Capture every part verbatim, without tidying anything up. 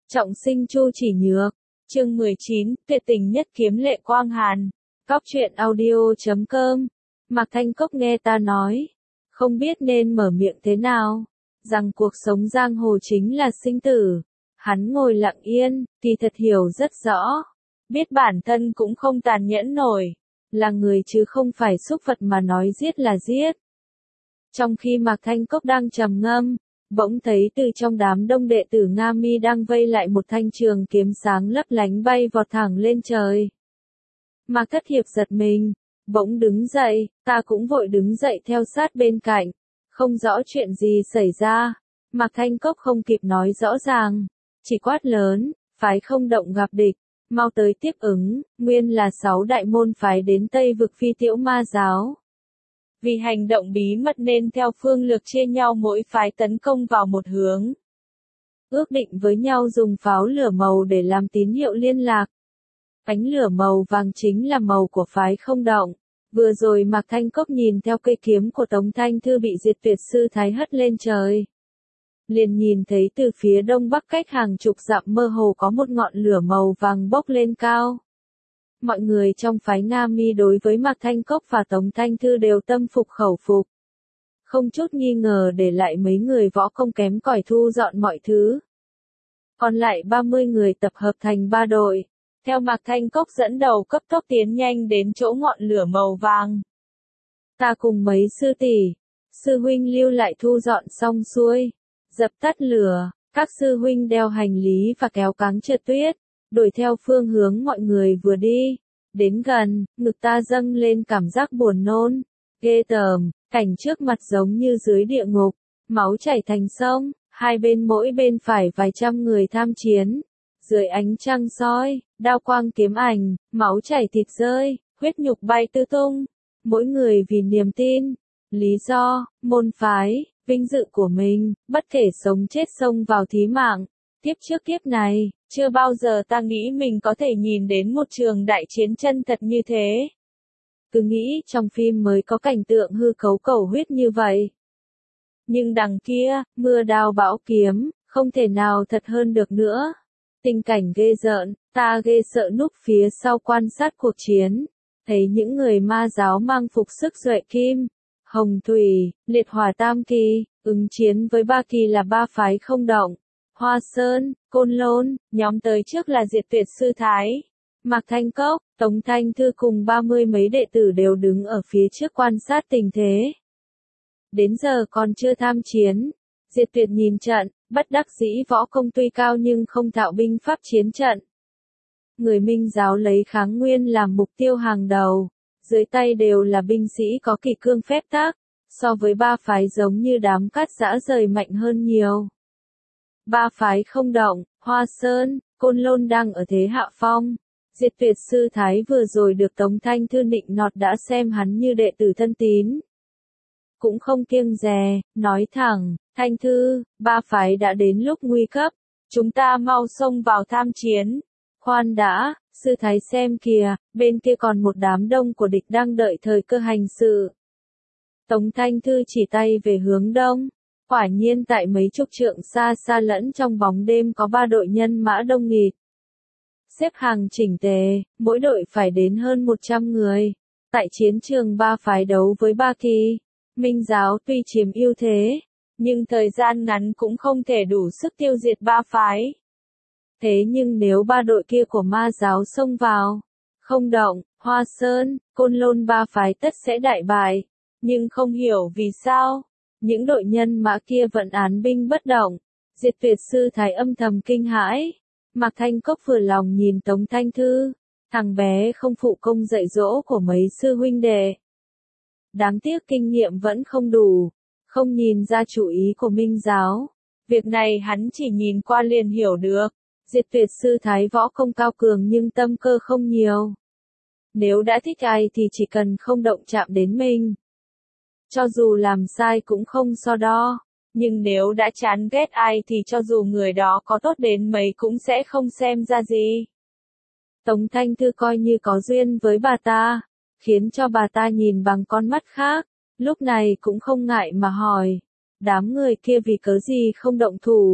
Trọng sinh Chu Chỉ Nhược, chương mười chín, tuyệt tình nhất kiếm Lệ Quang Hàn. Cóc truyện audio chấm com. Mạc Thanh Cốc nghe ta nói, không biết nên mở miệng thế nào, rằng cuộc sống giang hồ chính là sinh tử. Hắn ngồi lặng yên, kỳ thật hiểu rất rõ, biết bản thân cũng không tàn nhẫn nổi, là người chứ không phải súc vật mà nói giết là giết. Trong khi Mạc Thanh Cốc đang trầm ngâm, bỗng thấy từ trong đám đông đệ tử Nga Mi đang vây lại một thanh trường kiếm sáng lấp lánh bay vọt thẳng lên trời. Mạc Thất Hiệp giật mình, bỗng đứng dậy, ta cũng vội đứng dậy theo sát bên cạnh, không rõ chuyện gì xảy ra. Mạc Thanh Cốc không kịp nói rõ ràng, chỉ quát lớn, phái không động gặp địch, mau tới tiếp ứng. Nguyên là sáu đại môn phái đến Tây vực Phi Tiễu Ma giáo. Vì hành động bí mật nên theo phương lược chia nhau mỗi phái tấn công vào một hướng. Ước định với nhau dùng pháo lửa màu để làm tín hiệu liên lạc. Ánh lửa màu vàng chính là màu của phái không động. Vừa rồi Mạc Thanh Cốc nhìn theo cây kiếm của Tống Thanh Thư bị Diệt Tuyệt Sư Thái hất lên trời. Liền nhìn thấy từ phía đông bắc cách hàng chục dặm mơ hồ có một ngọn lửa màu vàng bốc lên cao. Mọi người trong phái Nga Mi đối với Mạc Thanh Cốc và Tống Thanh Thư đều tâm phục khẩu phục. Không chút nghi ngờ để lại mấy người võ công kém cỏi thu dọn mọi thứ. Còn lại ba mươi người tập hợp thành ba đội, theo Mạc Thanh Cốc dẫn đầu cấp tốc tiến nhanh đến chỗ ngọn lửa màu vàng. Ta cùng mấy sư tỷ, sư huynh lưu lại thu dọn xong xuôi, dập tắt lửa, các sư huynh đeo hành lý và kéo cáng trượt tuyết, đuổi theo phương hướng mọi người vừa đi. Đến gần, ngực ta dâng lên cảm giác buồn nôn, ghê tởm, cảnh trước mặt giống như dưới địa ngục, máu chảy thành sông, hai bên mỗi bên phải vài trăm người tham chiến. Dưới ánh trăng soi, đao quang kiếm ảnh, máu chảy thịt rơi, huyết nhục bay tứ tung. Mỗi người vì niềm tin, lý do, môn phái, vinh dự của mình, bất kể sống chết xông vào thí mạng. Kiếp trước kiếp này, chưa bao giờ ta nghĩ mình có thể nhìn đến một trường đại chiến chân thật như thế. Cứ nghĩ trong phim mới có cảnh tượng hư cấu cầu huyết như vậy. Nhưng đằng kia, mưa đao bão kiếm, không thể nào thật hơn được nữa. Tình cảnh ghê rợn, ta ghê sợ núp phía sau quan sát cuộc chiến. Thấy những người ma giáo mang phục sức duệ kim, hồng thủy, liệt hỏa tam kỳ, ứng chiến với ba kỳ là ba phái không động. Hoa Sơn, Côn Lôn, nhóm tới trước là Diệt Tuyệt Sư Thái. Mạc Thanh Cốc, Tống Thanh Thư cùng ba mươi mấy đệ tử đều đứng ở phía trước quan sát tình thế. Đến giờ còn chưa tham chiến. Diệt Tuyệt nhìn trận, bất đắc dĩ võ công tuy cao nhưng không thạo binh pháp chiến trận. Người Minh giáo lấy kháng nguyên làm mục tiêu hàng đầu. Dưới tay đều là binh sĩ có kỷ cương phép tắc. So với ba phái giống như đám cát giã rời mạnh hơn nhiều. Ba phái không động, Hoa Sơn, Côn Lôn đang ở thế hạ phong. Diệt Tuyệt Sư Thái vừa rồi được Tống Thanh Thư nịnh nọt đã xem hắn như đệ tử thân tín. Cũng không kiêng dè, nói thẳng, Thanh Thư, ba phái đã đến lúc nguy cấp, chúng ta mau xông vào tham chiến. Khoan đã, Sư Thái xem kìa, bên kia còn một đám đông của địch đang đợi thời cơ hành sự. Tống Thanh Thư chỉ tay về hướng đông. Quả nhiên tại mấy chục trượng xa xa lẫn trong bóng đêm có ba đội nhân mã đông nghịt. Xếp hàng chỉnh tề, mỗi đội phải đến hơn một trăm người. Tại chiến trường ba phái đấu với ba kỳ, Minh giáo tuy chiếm ưu thế, nhưng thời gian ngắn cũng không thể đủ sức tiêu diệt ba phái. Thế nhưng nếu ba đội kia của ma giáo xông vào, không động, Hoa Sơn, Côn Lôn ba phái tất sẽ đại bại. Nhưng không hiểu vì sao. Những đội nhân mã kia vẫn án binh bất động. Diệt Tuyệt Sư Thái âm thầm kinh hãi. Mạc Thanh Cốc vừa lòng nhìn Tống Thanh Thư. Thằng bé không phụ công dạy dỗ của mấy sư huynh đệ. Đáng tiếc kinh nghiệm vẫn không đủ. Không nhìn ra chủ ý của Minh giáo. Việc này hắn chỉ nhìn qua liền hiểu được. Diệt Tuyệt Sư Thái võ công cao cường nhưng tâm cơ không nhiều. Nếu đã thích ai thì chỉ cần không động chạm đến mình. Cho dù làm sai cũng không so đo, nhưng nếu đã chán ghét ai thì cho dù người đó có tốt đến mấy cũng sẽ không xem ra gì. Tống Thanh Thư coi như có duyên với bà ta, khiến cho bà ta nhìn bằng con mắt khác, lúc này cũng không ngại mà hỏi, đám người kia vì cớ gì không động thủ,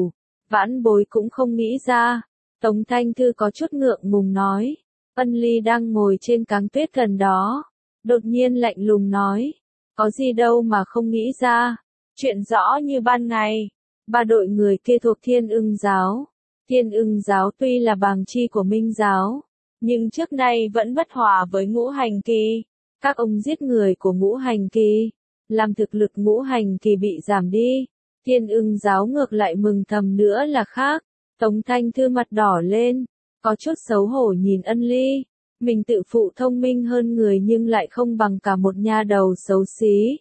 Vãn bối cũng không nghĩ ra. Tống Thanh Thư có chút ngượng ngùng nói. Ân Ly đang ngồi trên cáng tuyết gần đó. Đột nhiên lạnh lùng nói. Có gì đâu mà không nghĩ ra. Chuyện rõ như ban ngày. Ba đội người kia thuộc Thiên Ưng giáo. Thiên Ưng giáo tuy là bàng chi của Minh giáo, nhưng trước nay vẫn bất hòa với Ngũ Hành Kỳ. Các ông giết người của Ngũ Hành Kỳ, làm thực lực Ngũ Hành Kỳ bị giảm đi. Thiên Ưng giáo ngược lại mừng thầm nữa là khác. Tống Thanh Thư mặt đỏ lên, có chút xấu hổ nhìn Ân Ly. Mình tự phụ thông minh hơn người nhưng lại không bằng cả một nha đầu xấu xí.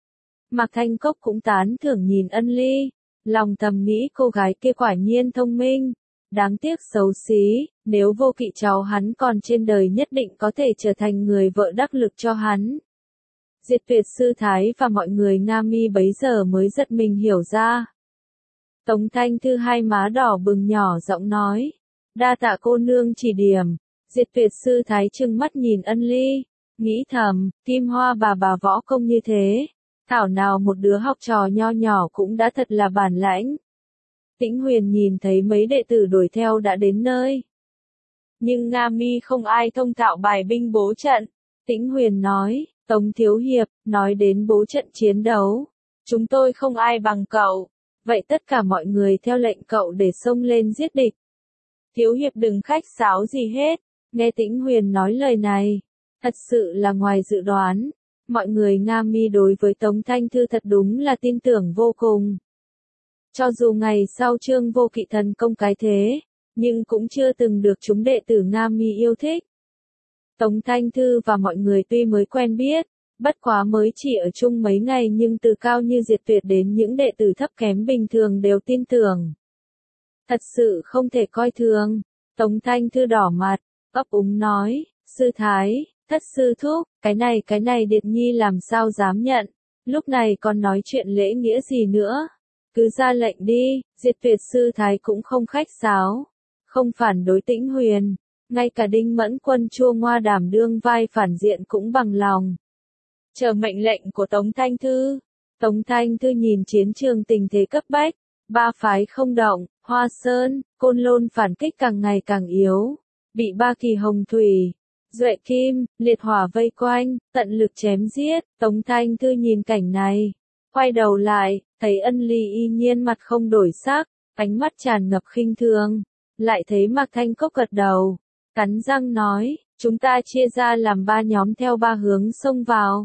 Mạc Thanh Cốc cũng tán thưởng nhìn Ân Ly, lòng thầm nghĩ cô gái kia quả nhiên thông minh. Đáng tiếc xấu xí, nếu Vô Kỵ cháu hắn còn trên đời nhất định có thể trở thành người vợ đắc lực cho hắn. Diệt Tuyệt sư thái và mọi người Nga Mi bấy giờ mới giật mình hiểu ra. Tống Thanh Thư hai má đỏ bừng nhỏ giọng nói. Đa tạ cô nương chỉ điểm. Diệt Tuyệt sư thái trừng mắt nhìn Ân Ly, nghĩ thầm, Kim Hoa bà bà võ công như thế. Thảo nào một đứa học trò nho nhỏ cũng đã thật là bản lãnh. Tĩnh Huyền nhìn thấy mấy đệ tử đuổi theo đã đến nơi. Nhưng Nga Mi không ai thông thạo bài binh bố trận. Tĩnh Huyền nói, Tống Thiếu Hiệp, nói đến bố trận chiến đấu. Chúng tôi không ai bằng cậu. Vậy tất cả mọi người theo lệnh cậu để xông lên giết địch. Thiếu Hiệp đừng khách sáo gì hết. Nghe Tĩnh Huyền nói lời này, thật sự là ngoài dự đoán. Mọi người Nga Mi đối với Tống Thanh Thư thật đúng là tin tưởng vô cùng. Cho dù ngày sau Trương Vô Kỵ thần công cái thế, nhưng cũng chưa từng được chúng đệ tử Nga Mi yêu thích. Tống Thanh Thư và mọi người tuy mới quen biết, bất quá mới chỉ ở chung mấy ngày nhưng từ cao như Diệt Tuyệt đến những đệ tử thấp kém bình thường đều tin tưởng. Thật sự không thể coi thường. Tống Thanh Thư đỏ mặt, ấp úng nói, sư thái, thất sư thúc, cái này cái này Điệt Nhi làm sao dám nhận, lúc này còn nói chuyện lễ nghĩa gì nữa. Cứ ra lệnh đi. Diệt Tuyệt sư thái cũng không khách sáo, không phản đối Tĩnh Huyền, ngay cả Đinh Mẫn Quân chua ngoa đảm đương vai phản diện cũng bằng lòng. Chờ mệnh lệnh của Tống Thanh Thư. Tống Thanh Thư nhìn chiến trường tình thế cấp bách, ba phái không động, Hoa Sơn, Côn Lôn phản kích càng ngày càng yếu, bị ba kỳ hồng thủy, Duệ Kim, liệt hỏa vây quanh, tận lực chém giết. Tống Thanh Thư nhìn cảnh này, quay đầu lại, thấy Ân Ly y nhiên mặt không đổi sắc, ánh mắt tràn ngập khinh thường, lại thấy Mạc Thanh Cốc gật đầu, cắn răng nói, chúng ta chia ra làm ba nhóm theo ba hướng xông vào.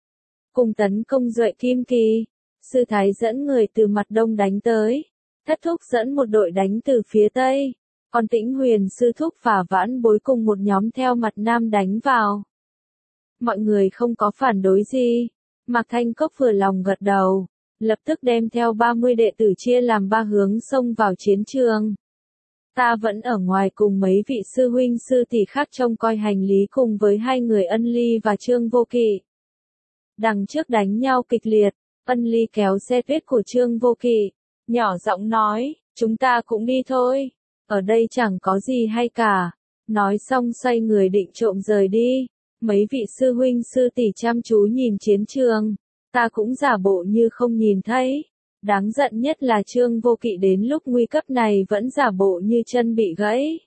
Cùng tấn công Duệ Kim Kỳ, sư thái dẫn người từ mặt đông đánh tới, Thất Thúc dẫn một đội đánh từ phía tây, còn Tĩnh Huyền sư thúc và Vãn Bối cùng một nhóm theo mặt nam đánh vào. Mọi người không có phản đối gì, Mạc Thanh Cốc vừa lòng gật đầu, lập tức đem theo ba mươi đệ tử chia làm ba hướng xông vào chiến trường. Ta vẫn ở ngoài cùng mấy vị sư huynh sư tỷ khác trông coi hành lý cùng với hai người Ân Ly và Trương Vô Kỵ. Đằng trước đánh nhau kịch liệt, Ân Ly kéo xe tuyết của Trương Vô Kỵ, nhỏ giọng nói, chúng ta cũng đi thôi, ở đây chẳng có gì hay cả. Nói xong xoay người định trộm rời đi, mấy vị sư huynh sư tỷ chăm chú nhìn chiến trường, ta cũng giả bộ như không nhìn thấy. Đáng giận nhất là Trương Vô Kỵ đến lúc nguy cấp này vẫn giả bộ như chân bị gãy.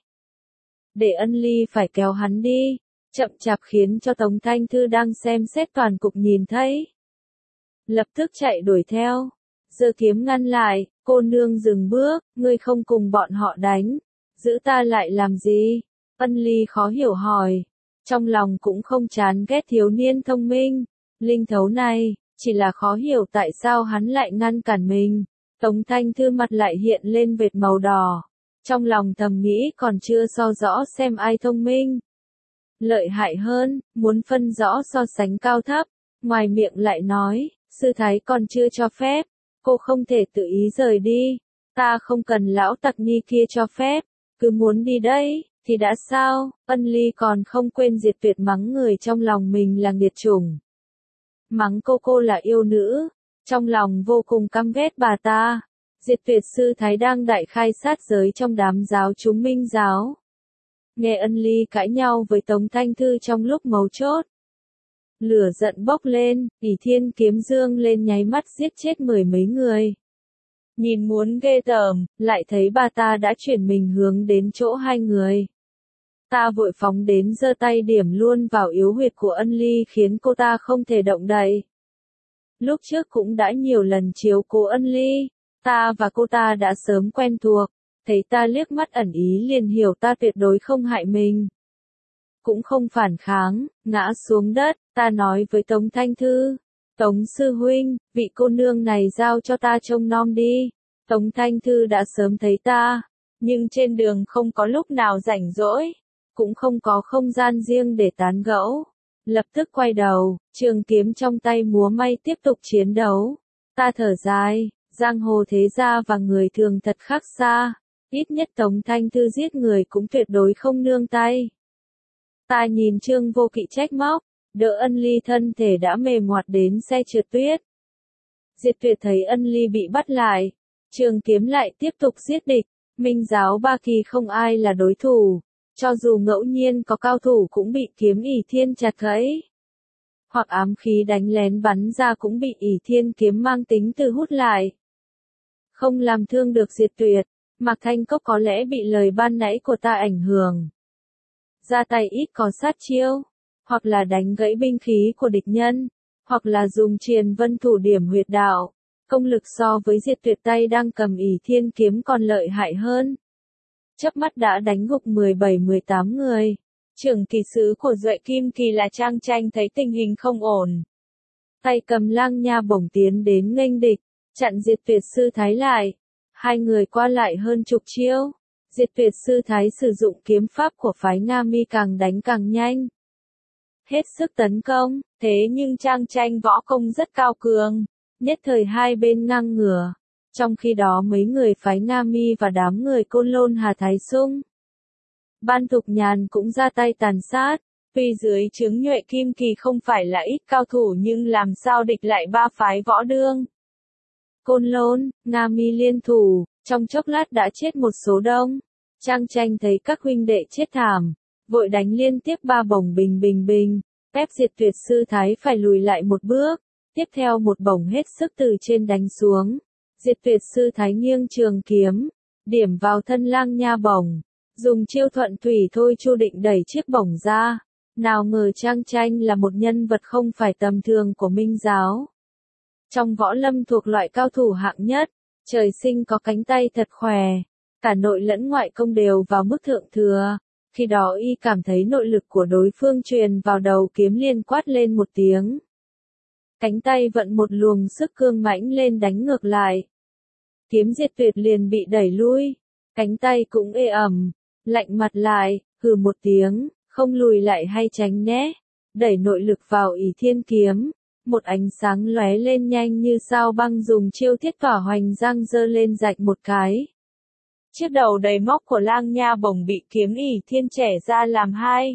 Để Ân Ly phải kéo hắn đi, chậm chạp khiến cho Tống Thanh Thư đang xem xét toàn cục nhìn thấy. Lập tức chạy đuổi theo, giơ kiếm ngăn lại, cô nương dừng bước, ngươi không cùng bọn họ đánh, giữ ta lại làm gì? Ân Ly khó hiểu hỏi, trong lòng cũng không chán ghét thiếu niên thông minh, linh thấu này. Chỉ là khó hiểu tại sao hắn lại ngăn cản mình. Tống Thanh Thư mặt lại hiện lên vệt màu đỏ. Trong lòng thầm nghĩ còn chưa so rõ xem ai thông minh. Lợi hại hơn, muốn phân rõ so sánh cao thấp. Ngoài miệng lại nói, sư thái còn chưa cho phép. Cô không thể tự ý rời đi. Ta không cần lão tặc nhi kia cho phép. Cứ muốn đi đây, thì đã sao? Ân Ly còn không quên Diệt Tuyệt mắng người trong lòng mình là nghiệt chủng. Mắng cô cô là yêu nữ, trong lòng vô cùng căm ghét bà ta. Diệt Tuyệt sư thái đang đại khai sát giới trong đám giáo chúng Minh giáo. Nghe Ân Ly cãi nhau với Tống Thanh Thư trong lúc mấu chốt. Lửa giận bốc lên, ỷ thiên kiếm dương lên nháy mắt giết chết mười mấy người. Nhìn muốn ghê tởm, lại thấy bà ta đã chuyển mình hướng đến chỗ hai người. Ta vội phóng đến giơ tay điểm luôn vào yếu huyệt của Ân Ly khiến cô ta không thể động đậy. Lúc trước cũng đã nhiều lần chiếu cố Ân Ly, ta và cô ta đã sớm quen thuộc, thấy ta liếc mắt ẩn ý liền hiểu ta tuyệt đối không hại mình. Cũng không phản kháng, ngã xuống đất, ta nói với Tống Thanh Thư, Tống sư huynh, vị cô nương này giao cho ta trông nom đi. Tống Thanh Thư đã sớm thấy ta, nhưng trên đường không có lúc nào rảnh rỗi, cũng không có không gian riêng để tán gẫu. Lập tức quay đầu, trường kiếm trong tay múa may tiếp tục chiến đấu. Ta thở dài, giang hồ thế gia và người thường thật khác xa, ít nhất Tống Thanh Thư giết người cũng tuyệt đối không nương tay. Ta nhìn Trương Vô Kỵ trách móc, đỡ Ân Ly thân thể đã mềm ngoặt đến xe trượt tuyết. Diệt Tuyệt thấy Ân Ly bị bắt lại, trường kiếm lại tiếp tục giết địch, Minh giáo ba kỳ không ai là đối thủ, cho dù ngẫu nhiên có cao thủ cũng bị kiếm ỷ thiên chặt gãy. Hoặc ám khí đánh lén bắn ra cũng bị ỷ thiên kiếm mang tính từ hút lại. Không làm thương được Diệt Tuyệt, Mạc Thanh Cốc có lẽ bị lời ban nãy của ta ảnh hưởng. Ra tay ít có sát chiêu, hoặc là đánh gãy binh khí của địch nhân, hoặc là dùng triền vân thủ điểm huyệt đạo, công lực so với Diệt Tuyệt tay đang cầm ỷ thiên kiếm còn lợi hại hơn. Chớp mắt đã đánh gục mười bảy mười tám người. Trưởng kỳ sứ của Duệ Kim Kỳ là Trang Tranh thấy tình hình không ổn. Tay cầm lang nha bổng tiến đến nghênh địch, chặn Diệt Tuyệt sư thái lại. Hai người qua lại hơn chục chiêu. Diệt Tuyệt sư thái sử dụng kiếm pháp của phái Nga Mi càng đánh càng nhanh. Hết sức tấn công, thế nhưng Trang Tranh võ công rất cao cường, nhất thời hai bên ngang ngửa. Trong khi đó mấy người phái Nga Mi và đám người Côn Lôn Hà Thái Sung, Ban Thục Nhàn cũng ra tay tàn sát. Tuy dưới trướng Nhuệ Kim Kỳ không phải là ít cao thủ nhưng làm sao địch lại ba phái võ đương. Côn Lôn, Nga Mi liên thủ, trong chốc lát đã chết một số đông. Trang Tranh thấy các huynh đệ chết thảm, vội đánh liên tiếp ba bổng bình bình bình, ép Diệt Tuyệt sư thái phải lùi lại một bước. Tiếp theo một bổng hết sức từ trên đánh xuống. Diệt Tuyệt sư thái nghiêng trường kiếm, điểm vào thân lang nha bổng, dùng chiêu thuận thủy thôi chu định đẩy chiếc bổng ra. Nào ngờ Trang Tranh là một nhân vật không phải tầm thường của Minh giáo. Trong võ lâm thuộc loại cao thủ hạng nhất, trời sinh có cánh tay thật khỏe, cả nội lẫn ngoại công đều vào mức thượng thừa. Khi đó y cảm thấy nội lực của đối phương truyền vào đầu kiếm liền quát lên một tiếng. Cánh tay vận một luồng sức cương mãnh lên đánh ngược lại. Kiếm Diệt Tuyệt liền bị đẩy lui, cánh tay cũng ê ẩm, lạnh mặt lại, hừ một tiếng, không lùi lại hay tránh né, đẩy nội lực vào ỷ thiên kiếm, một ánh sáng lóe lên nhanh như sao băng dùng chiêu thiết tỏa hoành giang giơ lên rạch một cái. Chiếc đầu đầy móc của lang nha bổng bị kiếm ỷ thiên trẻ ra làm hai.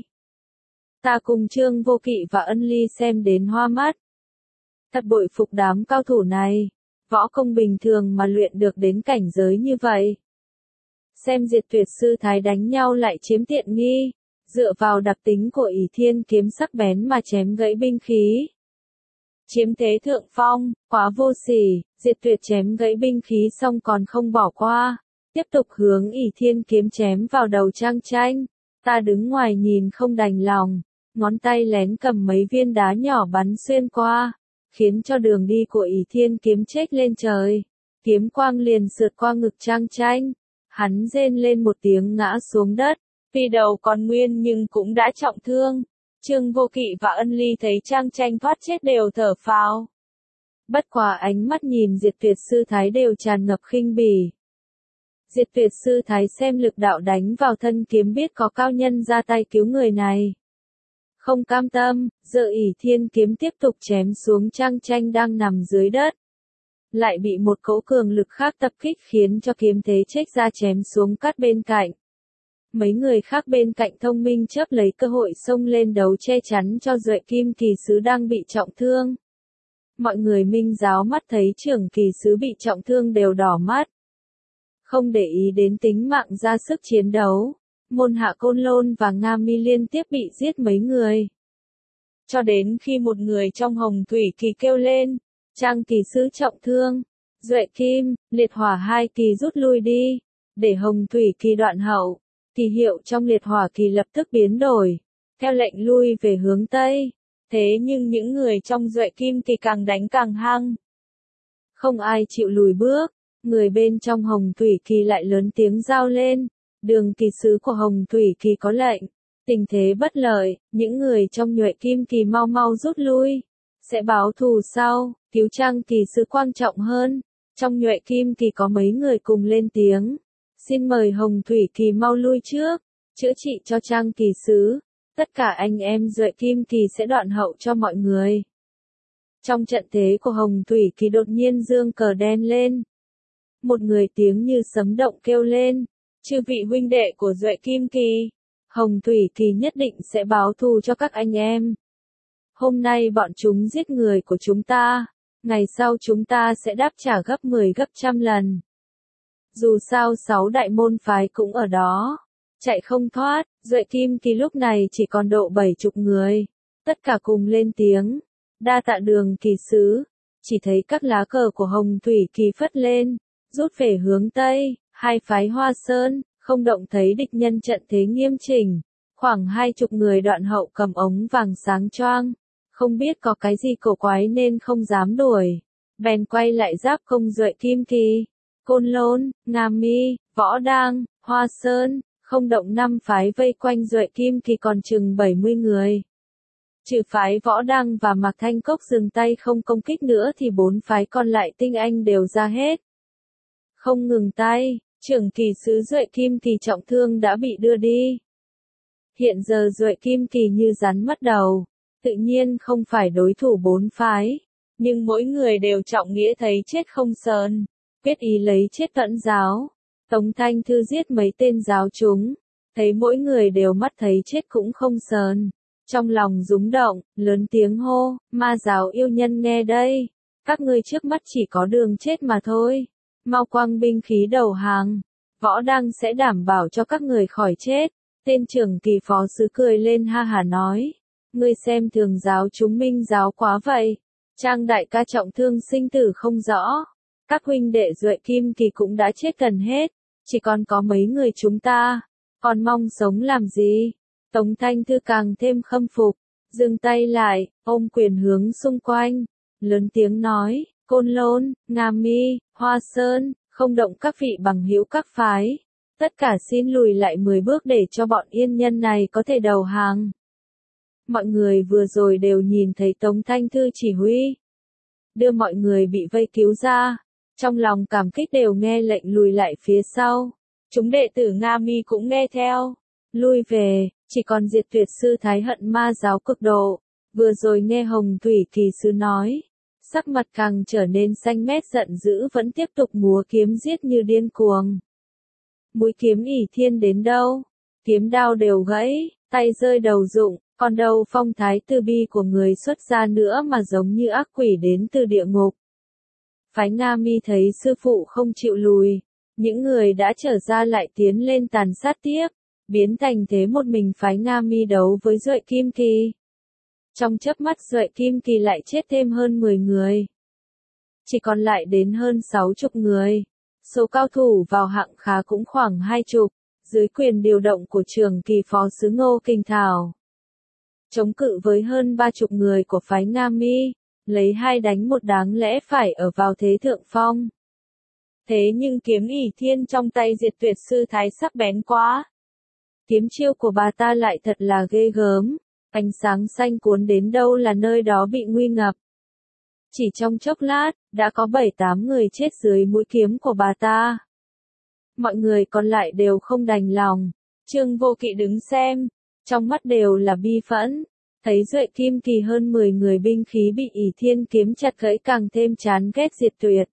Ta cùng Trương Vô Kỵ và Ân Ly xem đến hoa mắt. Thật bội phục đám cao thủ này, võ công bình thường mà luyện được đến cảnh giới như vậy. Xem Diệt Tuyệt sư thái đánh nhau lại chiếm tiện nghi, dựa vào đặc tính của ỷ thiên kiếm sắc bén mà chém gãy binh khí. Chiếm thế thượng phong, quá vô sỉ, Diệt Tuyệt chém gãy binh khí xong còn không bỏ qua, tiếp tục hướng ỷ thiên kiếm chém vào đầu Trang Tranh. Ta đứng ngoài nhìn không đành lòng, ngón tay lén cầm mấy viên đá nhỏ bắn xuyên qua, khiến cho đường đi của ỷ thiên kiếm chếch lên trời. Kiếm quang liền sượt qua ngực Trang Tranh, hắn rên lên một tiếng ngã xuống đất, tuy đầu còn nguyên nhưng cũng đã trọng thương. Trương Vô Kỵ và Ân Ly thấy Trang Tranh thoát chết đều thở phào. Bất quá ánh mắt nhìn Diệt Tuyệt sư thái đều tràn ngập khinh bỉ. Diệt Tuyệt sư thái xem lực đạo đánh vào thân kiếm biết có cao nhân ra tay cứu người này. Không cam tâm, giơ ỷ thiên kiếm tiếp tục chém xuống Trang Tranh đang nằm dưới đất. Lại bị một cỗ cường lực khác tập kích khiến cho kiếm thế chếch ra chém xuống cắt bên cạnh. Mấy người khác bên cạnh thông minh chớp lấy cơ hội xông lên đấu che chắn cho Duệ Kim Kỳ sứ đang bị trọng thương. Mọi người Minh giáo mắt thấy trưởng kỳ sứ bị trọng thương đều đỏ mắt. Không để ý đến tính mạng ra sức chiến đấu, môn hạ Côn Lôn và Nga Mi liên tiếp bị giết mấy người. Cho đến khi một người trong Hồng Thủy Kỳ kêu lên, Trang kỳ sứ trọng thương, Duệ Kim, liệt hỏa hai kỳ rút lui đi, để hồng thủy kỳ đoạn hậu. Kỳ hiệu trong liệt hỏa kỳ lập tức biến đổi, theo lệnh lui về hướng Tây. Thế nhưng những người trong Duệ Kim kỳ càng đánh càng hăng. Không ai chịu lùi bước, người bên trong hồng thủy kỳ lại lớn tiếng rao lên. Đường kỳ sứ của hồng thủy kỳ có lệnh, tình thế bất lợi, những người trong Nhuệ Kim kỳ mau mau rút lui, sẽ báo thù sau, cứu Trang kỳ sứ quan trọng hơn. Trong Nhuệ Kim kỳ có mấy người cùng lên tiếng, xin mời hồng thủy kỳ mau lui trước, chữa trị cho Trang kỳ sứ, tất cả anh em Duệ Kim kỳ sẽ đoạn hậu cho mọi người. Trong trận thế của hồng thủy kỳ đột nhiên dương cờ đen lên. Một người tiếng như sấm động kêu lên, chư vị huynh đệ của Duệ Kim kỳ, hồng thủy kỳ nhất định sẽ báo thù cho các anh em. Hôm nay bọn chúng giết người của chúng ta, ngày sau chúng ta sẽ đáp trả gấp mười gấp trăm lần. Dù sao sáu đại môn phái cũng ở đó, chạy không thoát. Duệ Kim kỳ lúc này chỉ còn độ bảy chục người, tất cả cùng lên tiếng, đa tạ Đường kỳ sứ. Chỉ thấy các lá cờ của hồng thủy kỳ phất lên, rút về hướng Tây. Hai phái Hoa Sơn, không động thấy địch nhân trận thế nghiêm chỉnh, khoảng hai chục người đoạn hậu cầm ống vàng sáng choang, không biết có cái gì cổ quái nên không dám đuổi, bèn quay lại giáp công Duệ Kim kỳ. Côn Lôn, Nga Mi, Võ Đang, Hoa Sơn, không động năm phái vây quanh Duệ Kim kỳ còn chừng bảy mươi người. Trừ phái Võ Đăng và Mạc Thanh Cốc dừng tay không công kích nữa thì bốn phái còn lại tinh anh đều ra hết. Không ngừng tay, trưởng kỳ sứ Duệ Kim kỳ trọng thương đã bị đưa đi. Hiện giờ Duệ Kim kỳ như rắn mất đầu, tự nhiên không phải đối thủ bốn phái, nhưng mỗi người đều trọng nghĩa thấy chết không sờn, quyết ý lấy chết tận giáo. Tống Thanh Thư giết mấy tên giáo chúng, thấy mỗi người đều mắt thấy chết cũng không sờn, trong lòng rúng động, lớn tiếng hô, ma giáo yêu nhân nghe đây, các ngươi trước mắt chỉ có đường chết mà thôi, mau quăng binh khí đầu hàng, Võ Đăng sẽ đảm bảo cho các người khỏi chết. Tên trưởng kỳ phó sứ cười lên ha hả nói, ngươi xem thường giáo chúng Minh giáo quá vậy, Trang đại ca trọng thương sinh tử không rõ, các huynh đệ Duệ Kim kỳ cũng đã chết gần hết, chỉ còn có mấy người chúng ta, còn mong sống làm gì? Tống Thanh Thư càng thêm khâm phục, dừng tay lại, ôm quyền hướng xung quanh, lớn tiếng nói, Côn Lôn, Nga Mi, Hoa Sơn, không động các vị bằng hữu các phái, tất cả xin lùi lại mười bước để cho bọn yên nhân này có thể đầu hàng. Mọi người vừa rồi đều nhìn thấy Tống Thanh Thư chỉ huy, đưa mọi người bị vây cứu ra, trong lòng cảm kích đều nghe lệnh lùi lại phía sau. Chúng đệ tử Nga Mi cũng nghe theo, lui về, chỉ còn Diệt Tuyệt sư Thái Hận ma giáo cực độ, vừa rồi nghe hồng thủy kỳ sứ nói, sắc mặt càng trở nên xanh mét giận dữ vẫn tiếp tục múa kiếm giết như điên cuồng. Mũi kiếm ỷ thiên đến đâu, kiếm đao đều gãy, tay rơi đầu rụng, còn đâu phong thái từ bi của người xuất gia nữa mà giống như ác quỷ đến từ địa ngục. Phái Nga Mi thấy sư phụ không chịu lùi, những người đã trở ra lại tiến lên tàn sát tiếp, biến thành thế một mình phái Nga Mi đấu với Duệ Kim kỳ. Trong chớp mắt Duệ Kim kỳ lại chết thêm hơn mười người, chỉ còn lại đến hơn sáu chục người. Số cao thủ vào hạng khá cũng khoảng hai chục, dưới quyền điều động của trưởng kỳ phó sứ Ngô Kình Thảo. Chống cự với hơn ba chục người của phái Nga Mi, lấy hai đánh một đáng lẽ phải ở vào thế thượng phong. Thế nhưng kiếm ỷ thiên trong tay Diệt Tuyệt sư Thái sắc bén quá. Kiếm chiêu của bà ta lại thật là ghê gớm, ánh sáng xanh cuốn đến đâu là nơi đó bị nguy ngập. Chỉ trong chốc lát, đã có bảy tám người chết dưới mũi kiếm của bà ta. Mọi người còn lại đều không đành lòng. Trương Vô Kỵ đứng xem, trong mắt đều là bi phẫn. Thấy Duệ Kim kỳ hơn mười người binh khí bị ỷ thiên kiếm chặt gãy càng thêm chán ghét Diệt Tuyệt.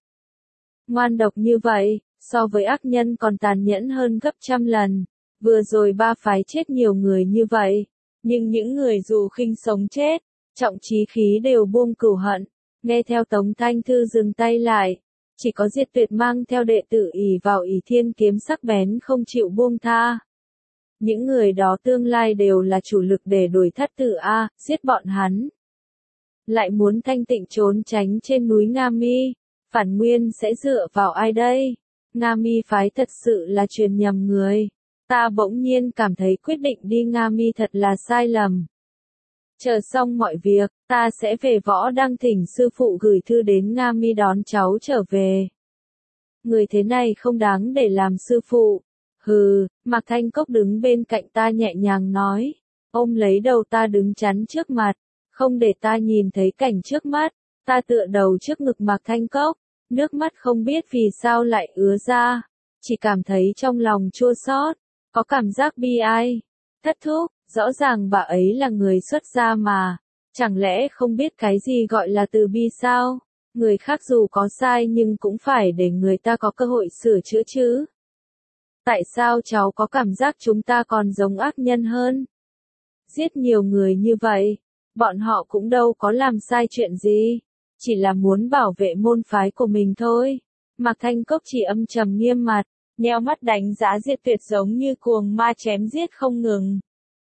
Ngoan độc như vậy, so với ác nhân còn tàn nhẫn hơn gấp trăm lần. Vừa rồi ba phái chết nhiều người như vậy, nhưng những người dù khinh sống chết, trọng chí khí đều buông cửu hận. Nghe theo Tống Thanh Thư dừng tay lại, chỉ có Diệt Tuyệt mang theo đệ tử ỷ vào ỷ thiên kiếm sắc bén không chịu buông tha. Những người đó tương lai đều là chủ lực để đuổi Thất Tử A, giết bọn hắn. Lại muốn thanh tịnh trốn tránh trên núi Nga Mi, Phản Nguyên sẽ dựa vào ai đây? Nga Mi phái thật sự là truyền nhầm người. Ta bỗng nhiên cảm thấy quyết định đi Nga Mi thật là sai lầm. Chờ xong mọi việc, ta sẽ về Võ Đăng thỉnh sư phụ gửi thư đến Nga Mi đón cháu trở về. Người thế này không đáng để làm sư phụ. Hừ, Mạc Thanh Cốc đứng bên cạnh ta nhẹ nhàng nói. Ôm lấy đầu ta đứng chắn trước mặt, không để ta nhìn thấy cảnh trước mắt. Ta tựa đầu trước ngực Mạc Thanh Cốc, nước mắt không biết vì sao lại ứa ra. Chỉ cảm thấy trong lòng chua xót, có cảm giác bi ai, thất thúc. Rõ ràng bà ấy là người xuất gia mà, chẳng lẽ không biết cái gì gọi là từ bi sao? Người khác dù có sai nhưng cũng phải để người ta có cơ hội sửa chữa chứ. Tại sao cháu có cảm giác chúng ta còn giống ác nhân hơn? Giết nhiều người như vậy, bọn họ cũng đâu có làm sai chuyện gì, chỉ là muốn bảo vệ môn phái của mình thôi. Mạc Thanh Cốc chỉ âm trầm nghiêm mặt, nheo mắt đánh giá Diệt Tuyệt giống như cuồng ma chém giết không ngừng.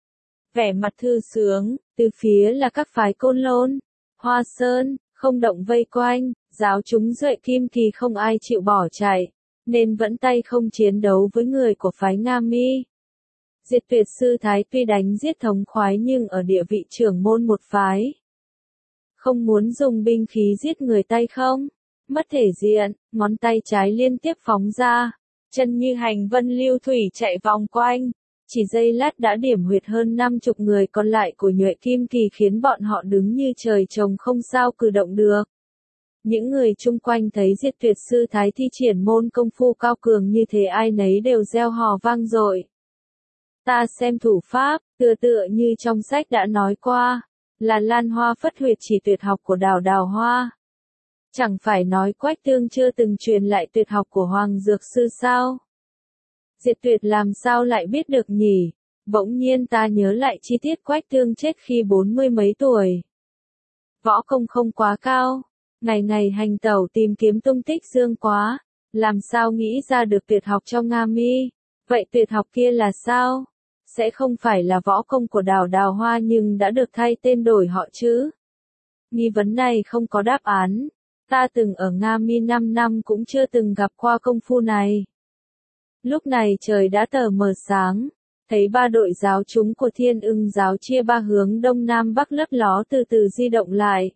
Vẻ mặt thư sướng, từ phía là các phái Côn Lôn, Hoa Sơn, không động vây quanh, giáo chúng Duệ Kim Kỳ không ai chịu bỏ chạy, nên vẫn tay không chiến đấu với người của phái Nga Mi. Diệt Tuyệt sư thái tuy đánh giết thống khoái nhưng ở địa vị trưởng môn một phái. Không muốn dùng binh khí giết người tay không, mất thể diện, ngón tay trái liên tiếp phóng ra, chân như hành vân lưu thủy chạy vòng quanh. Chỉ giây lát đã điểm huyệt hơn năm chục người còn lại của Nhuệ Kim Kỳ khiến bọn họ đứng như trời trồng không sao cử động được. Những người chung quanh thấy Diệt Tuyệt sư thái thi triển môn công phu cao cường như thế ai nấy đều reo hò vang dội. Ta xem thủ pháp, tựa tựa như trong sách đã nói qua, là Lan Hoa Phất Huyệt chỉ tuyệt học của Đào Đào Hoa. Chẳng phải nói Quách Tương chưa từng truyền lại tuyệt học của Hoàng Dược Sư sao? Diệt Tuyệt làm sao lại biết được nhỉ? Bỗng nhiên ta nhớ lại chi tiết Quách Tương chết khi bốn mươi mấy tuổi. Võ công không quá cao, ngày ngày hành tẩu tìm kiếm tung tích Dương Quá, làm sao nghĩ ra được tuyệt học cho Nga Mi? Vậy tuyệt học kia là sao? Sẽ không phải là võ công của Đào Đào Hoa nhưng đã được thay tên đổi họ chứ? Nghi vấn này không có đáp án. Ta từng ở Nga Mi năm năm cũng chưa từng gặp qua công phu này. Lúc này trời đã tờ mờ sáng, thấy ba đội giáo chúng của Thiên Ưng giáo chia ba hướng đông nam bắc lấp ló từ từ di động lại.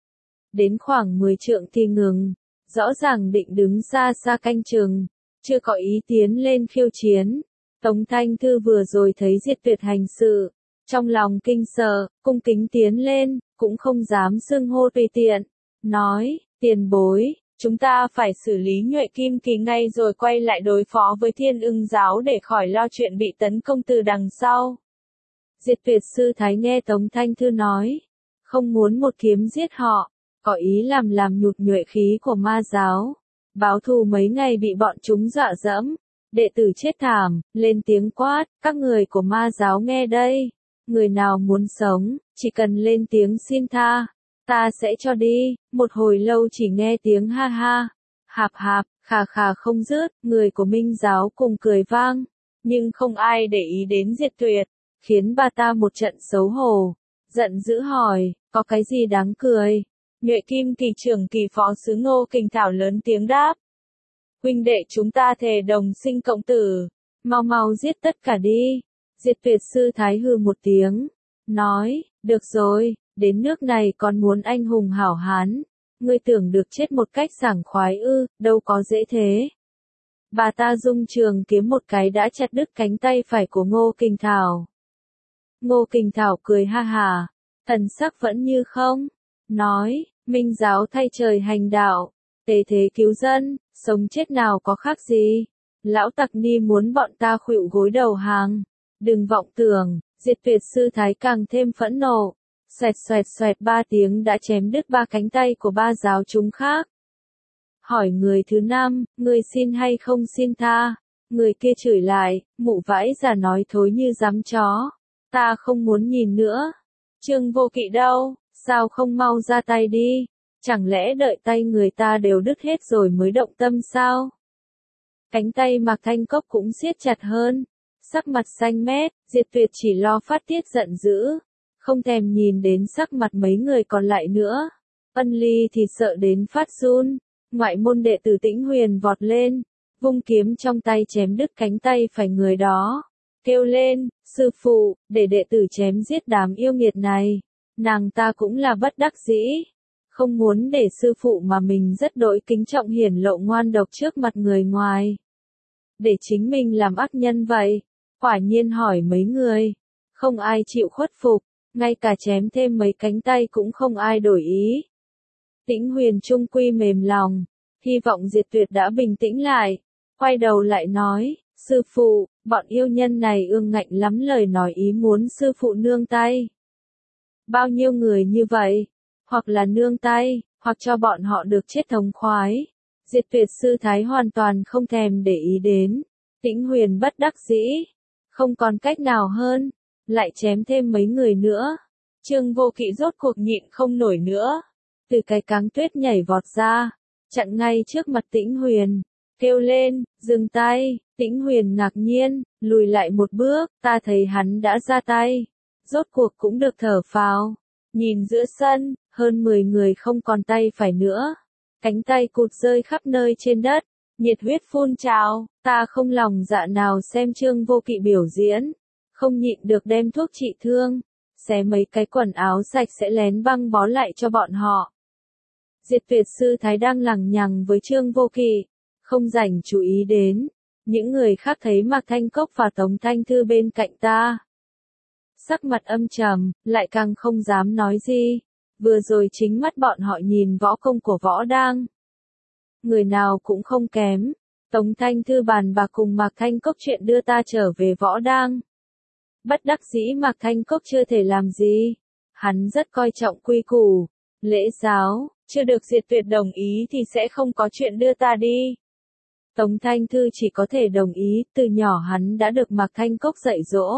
Đến khoảng mười trượng thì ngừng, rõ ràng định đứng xa xa canh chừng, chưa có ý tiến lên khiêu chiến. Tống Thanh Thư vừa rồi thấy Diệt Tuyệt hành sự, trong lòng kinh sợ, cung kính tiến lên, cũng không dám xưng hô tùy tiện, nói, tiền bối. Chúng ta phải xử lý Nhuệ Kim Kỳ ngay rồi quay lại đối phó với Thiên Ưng giáo để khỏi lo chuyện bị tấn công từ đằng sau. Diệt Tuyệt sư thái nghe Tống Thanh Thư nói, không muốn một kiếm giết họ, có ý làm làm nhụt nhuệ khí của ma giáo, báo thù mấy ngày bị bọn chúng dọa dẫm, đệ tử chết thảm, lên tiếng quát, các người của ma giáo nghe đây, người nào muốn sống, chỉ cần lên tiếng xin tha. Ta sẽ cho đi, một hồi lâu chỉ nghe tiếng ha ha, hạp hạp, khà khà không dứt, người của Minh giáo cùng cười vang, nhưng không ai để ý đến Diệt Tuyệt, khiến bà ta một trận xấu hổ, giận dữ hỏi, có cái gì đáng cười? Nhuệ Kim Kỳ trưởng kỳ phó sứ Ngô Kình Thảo lớn tiếng đáp, huynh đệ chúng ta thề đồng sinh cộng tử, mau mau giết tất cả đi. Diệt Tuyệt sư thái hừ một tiếng, nói, được rồi. Đến nước này còn muốn anh hùng hảo hán, ngươi tưởng được chết một cách sảng khoái ư, đâu có dễ thế. Bà ta dung trường kiếm một cái đã chặt đứt cánh tay phải của Ngô Kình Thảo. Ngô Kình Thảo cười ha hà, thần sắc vẫn như không, nói, Minh giáo thay trời hành đạo, tế thế cứu dân, sống chết nào có khác gì. Lão tặc ni muốn bọn ta khuỵu gối đầu hàng, đừng vọng tưởng. Diệt Tuyệt sư thái càng thêm phẫn nộ. Xoẹt xoẹt xoẹt ba tiếng đã chém đứt ba cánh tay của ba giáo chúng khác. Hỏi người thứ năm, người xin hay không xin tha? Người kia chửi lại, mụ vãi già nói thối như dám chó. Ta không muốn nhìn nữa. Trương Vô Kỵ đâu, sao không mau ra tay đi? Chẳng lẽ đợi tay người ta đều đứt hết rồi mới động tâm sao? Cánh tay Mạc Thanh Cốc cũng siết chặt hơn. Sắc mặt xanh mét, Diệt Tuyệt chỉ lo phát tiết giận dữ. Không thèm nhìn đến sắc mặt mấy người còn lại nữa. Ân Ly thì sợ đến phát run. Ngoại môn đệ tử Tĩnh Huyền vọt lên, vung kiếm trong tay chém đứt cánh tay phải người đó, kêu lên, sư phụ, để đệ tử chém giết đám yêu nghiệt này. Nàng ta cũng là bất đắc dĩ, không muốn để sư phụ mà mình rất đội kính trọng hiển lộ ngoan độc trước mặt người ngoài. Để chính mình làm ác nhân vậy, quả nhiên hỏi mấy người, không ai chịu khuất phục, ngay cả chém thêm mấy cánh tay cũng không ai đổi ý. Tĩnh Huyền trung quy mềm lòng, hy vọng Diệt Tuyệt đã bình tĩnh lại, quay đầu lại nói, sư phụ, bọn yêu nhân này ương ngạnh lắm lời nói ý muốn sư phụ nương tay. Bao nhiêu người như vậy, hoặc là nương tay, hoặc cho bọn họ được chết thống khoái. Diệt Tuyệt sư thái hoàn toàn không thèm để ý đến. Tĩnh Huyền bất đắc dĩ, không còn cách nào hơn, lại chém thêm mấy người nữa. Trương Vô Kỵ rốt cuộc nhịn không nổi nữa, từ cái cáng tuyết nhảy vọt ra, chặn ngay trước mặt Tĩnh Huyền, kêu lên, dừng tay. Tĩnh Huyền ngạc nhiên, lùi lại một bước, ta thấy hắn đã ra tay, rốt cuộc cũng được thở phào. Nhìn giữa sân, hơn mười người không còn tay phải nữa, cánh tay cụt rơi khắp nơi trên đất, nhiệt huyết phun trào, ta không lòng dạ nào xem Trương Vô Kỵ biểu diễn, không nhịn được đem thuốc trị thương, xé mấy cái quần áo sạch sẽ lén băng bó lại cho bọn họ. Diệt Tuyệt sư thái đang lằng nhằng với Trương Vô Kỵ, không rảnh chú ý đến, những người khác thấy Mạc Thanh Cốc và Tống Thanh Thư bên cạnh ta. Sắc mặt âm trầm, lại càng không dám nói gì, vừa rồi chính mắt bọn họ nhìn võ công của Võ Đang. Người nào cũng không kém, Tống Thanh Thư bàn bạc cùng Mạc Thanh Cốc chuyện đưa ta trở về Võ Đang. Bất đắc dĩ Mạc Thanh Cốc chưa thể làm gì, hắn rất coi trọng quy củ, lễ giáo, chưa được Diệt Tuyệt đồng ý thì sẽ không có chuyện đưa ta đi. Tống Thanh Thư chỉ có thể đồng ý, từ nhỏ hắn đã được Mạc Thanh Cốc dạy dỗ.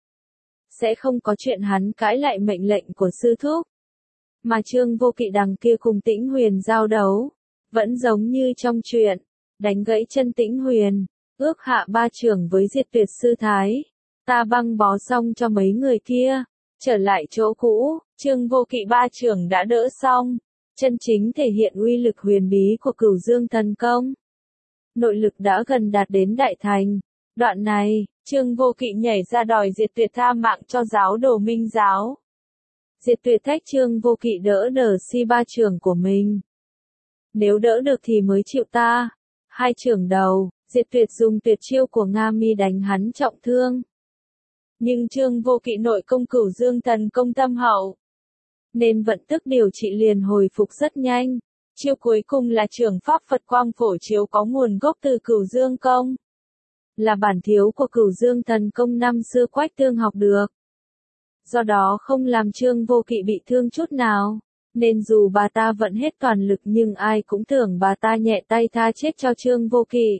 Sẽ không có chuyện hắn cãi lại mệnh lệnh của sư thúc. Mà Trương Vô Kỵ đằng kia cùng Tĩnh Huyền giao đấu, vẫn giống như trong truyện, đánh gãy chân Tĩnh Huyền, ước hạ ba trưởng với Diệt Tuyệt sư thái. Ta băng bó xong cho mấy người kia, trở lại chỗ cũ, Trương Vô Kỵ ba trưởng đã đỡ xong, chân chính thể hiện uy lực huyền bí của Cửu Dương thần công. Nội lực đã gần đạt đến đại thành. Đoạn này, Trương Vô Kỵ nhảy ra đòi Diệt Tuyệt tha mạng cho giáo đồ Minh giáo. Diệt Tuyệt thách Trương Vô Kỵ đỡ đờ si ba trưởng của mình. Nếu đỡ được thì mới chịu ta. Hai trưởng đầu, Diệt Tuyệt dùng tuyệt chiêu của Nga Mi đánh hắn trọng thương. Nhưng Trương Vô Kỵ nội công Cửu Dương thần công thâm hậu, nên vận tức điều trị liền hồi phục rất nhanh. Chiêu cuối cùng là trưởng pháp Phật Quang Phổ Chiếu có nguồn gốc từ Cửu Dương công, là bản thiếu của Cửu Dương thần công năm xưa Quách Tương học được. Do đó không làm Trương Vô Kỵ bị thương chút nào, nên dù bà ta vận hết toàn lực nhưng ai cũng tưởng bà ta nhẹ tay tha chết cho Trương Vô Kỵ.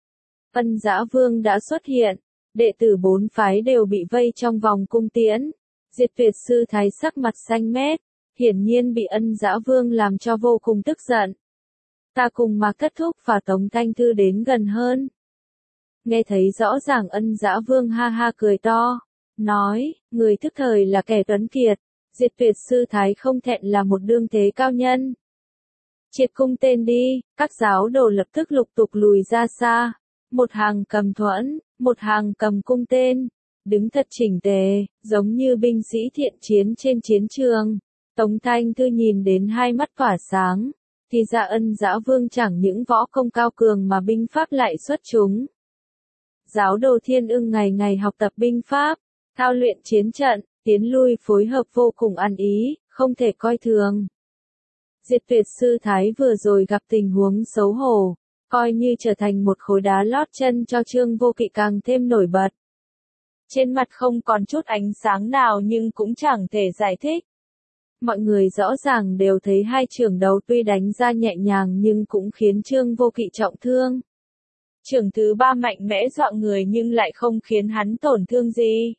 Ân Dã Vương đã xuất hiện, đệ tử bốn phái đều bị vây trong vòng cung tiễn. Diệt Tuyệt sư thái sắc mặt xanh mét, hiển nhiên bị Ân Dã Vương làm cho vô cùng tức giận. Ta cùng Mạc Thất Thúc và Tống Thanh Thư đến gần hơn. Nghe thấy rõ ràng Ân Dã Vương ha ha cười to, nói, người thức thời là kẻ tuấn kiệt, Diệt Tuyệt sư thái không thẹn là một đương thế cao nhân. Triệt cung tên đi, các giáo đồ lập tức lục tục lùi ra xa, một hàng cầm thuẫn, một hàng cầm cung tên, đứng thật chỉnh tề, giống như binh sĩ thiện chiến trên chiến trường. Tống Thanh Thư nhìn đến hai mắt tỏa sáng, thì ra Ân Dã Vương chẳng những võ công cao cường mà binh pháp lại xuất chúng. Giáo đồ Thiên Ưng ngày ngày học tập binh pháp, thao luyện chiến trận, tiến lui phối hợp vô cùng ăn ý, không thể coi thường. Diệt Tuyệt sư thái vừa rồi gặp tình huống xấu hổ, coi như trở thành một khối đá lót chân cho Trương Vô Kỵ càng thêm nổi bật. Trên mặt không còn chút ánh sáng nào nhưng cũng chẳng thể giải thích. Mọi người rõ ràng đều thấy hai trưởng đầu tuy đánh ra nhẹ nhàng nhưng cũng khiến Trương Vô Kỵ trọng thương. Trưởng thứ ba mạnh mẽ dọa người nhưng lại không khiến hắn tổn thương gì.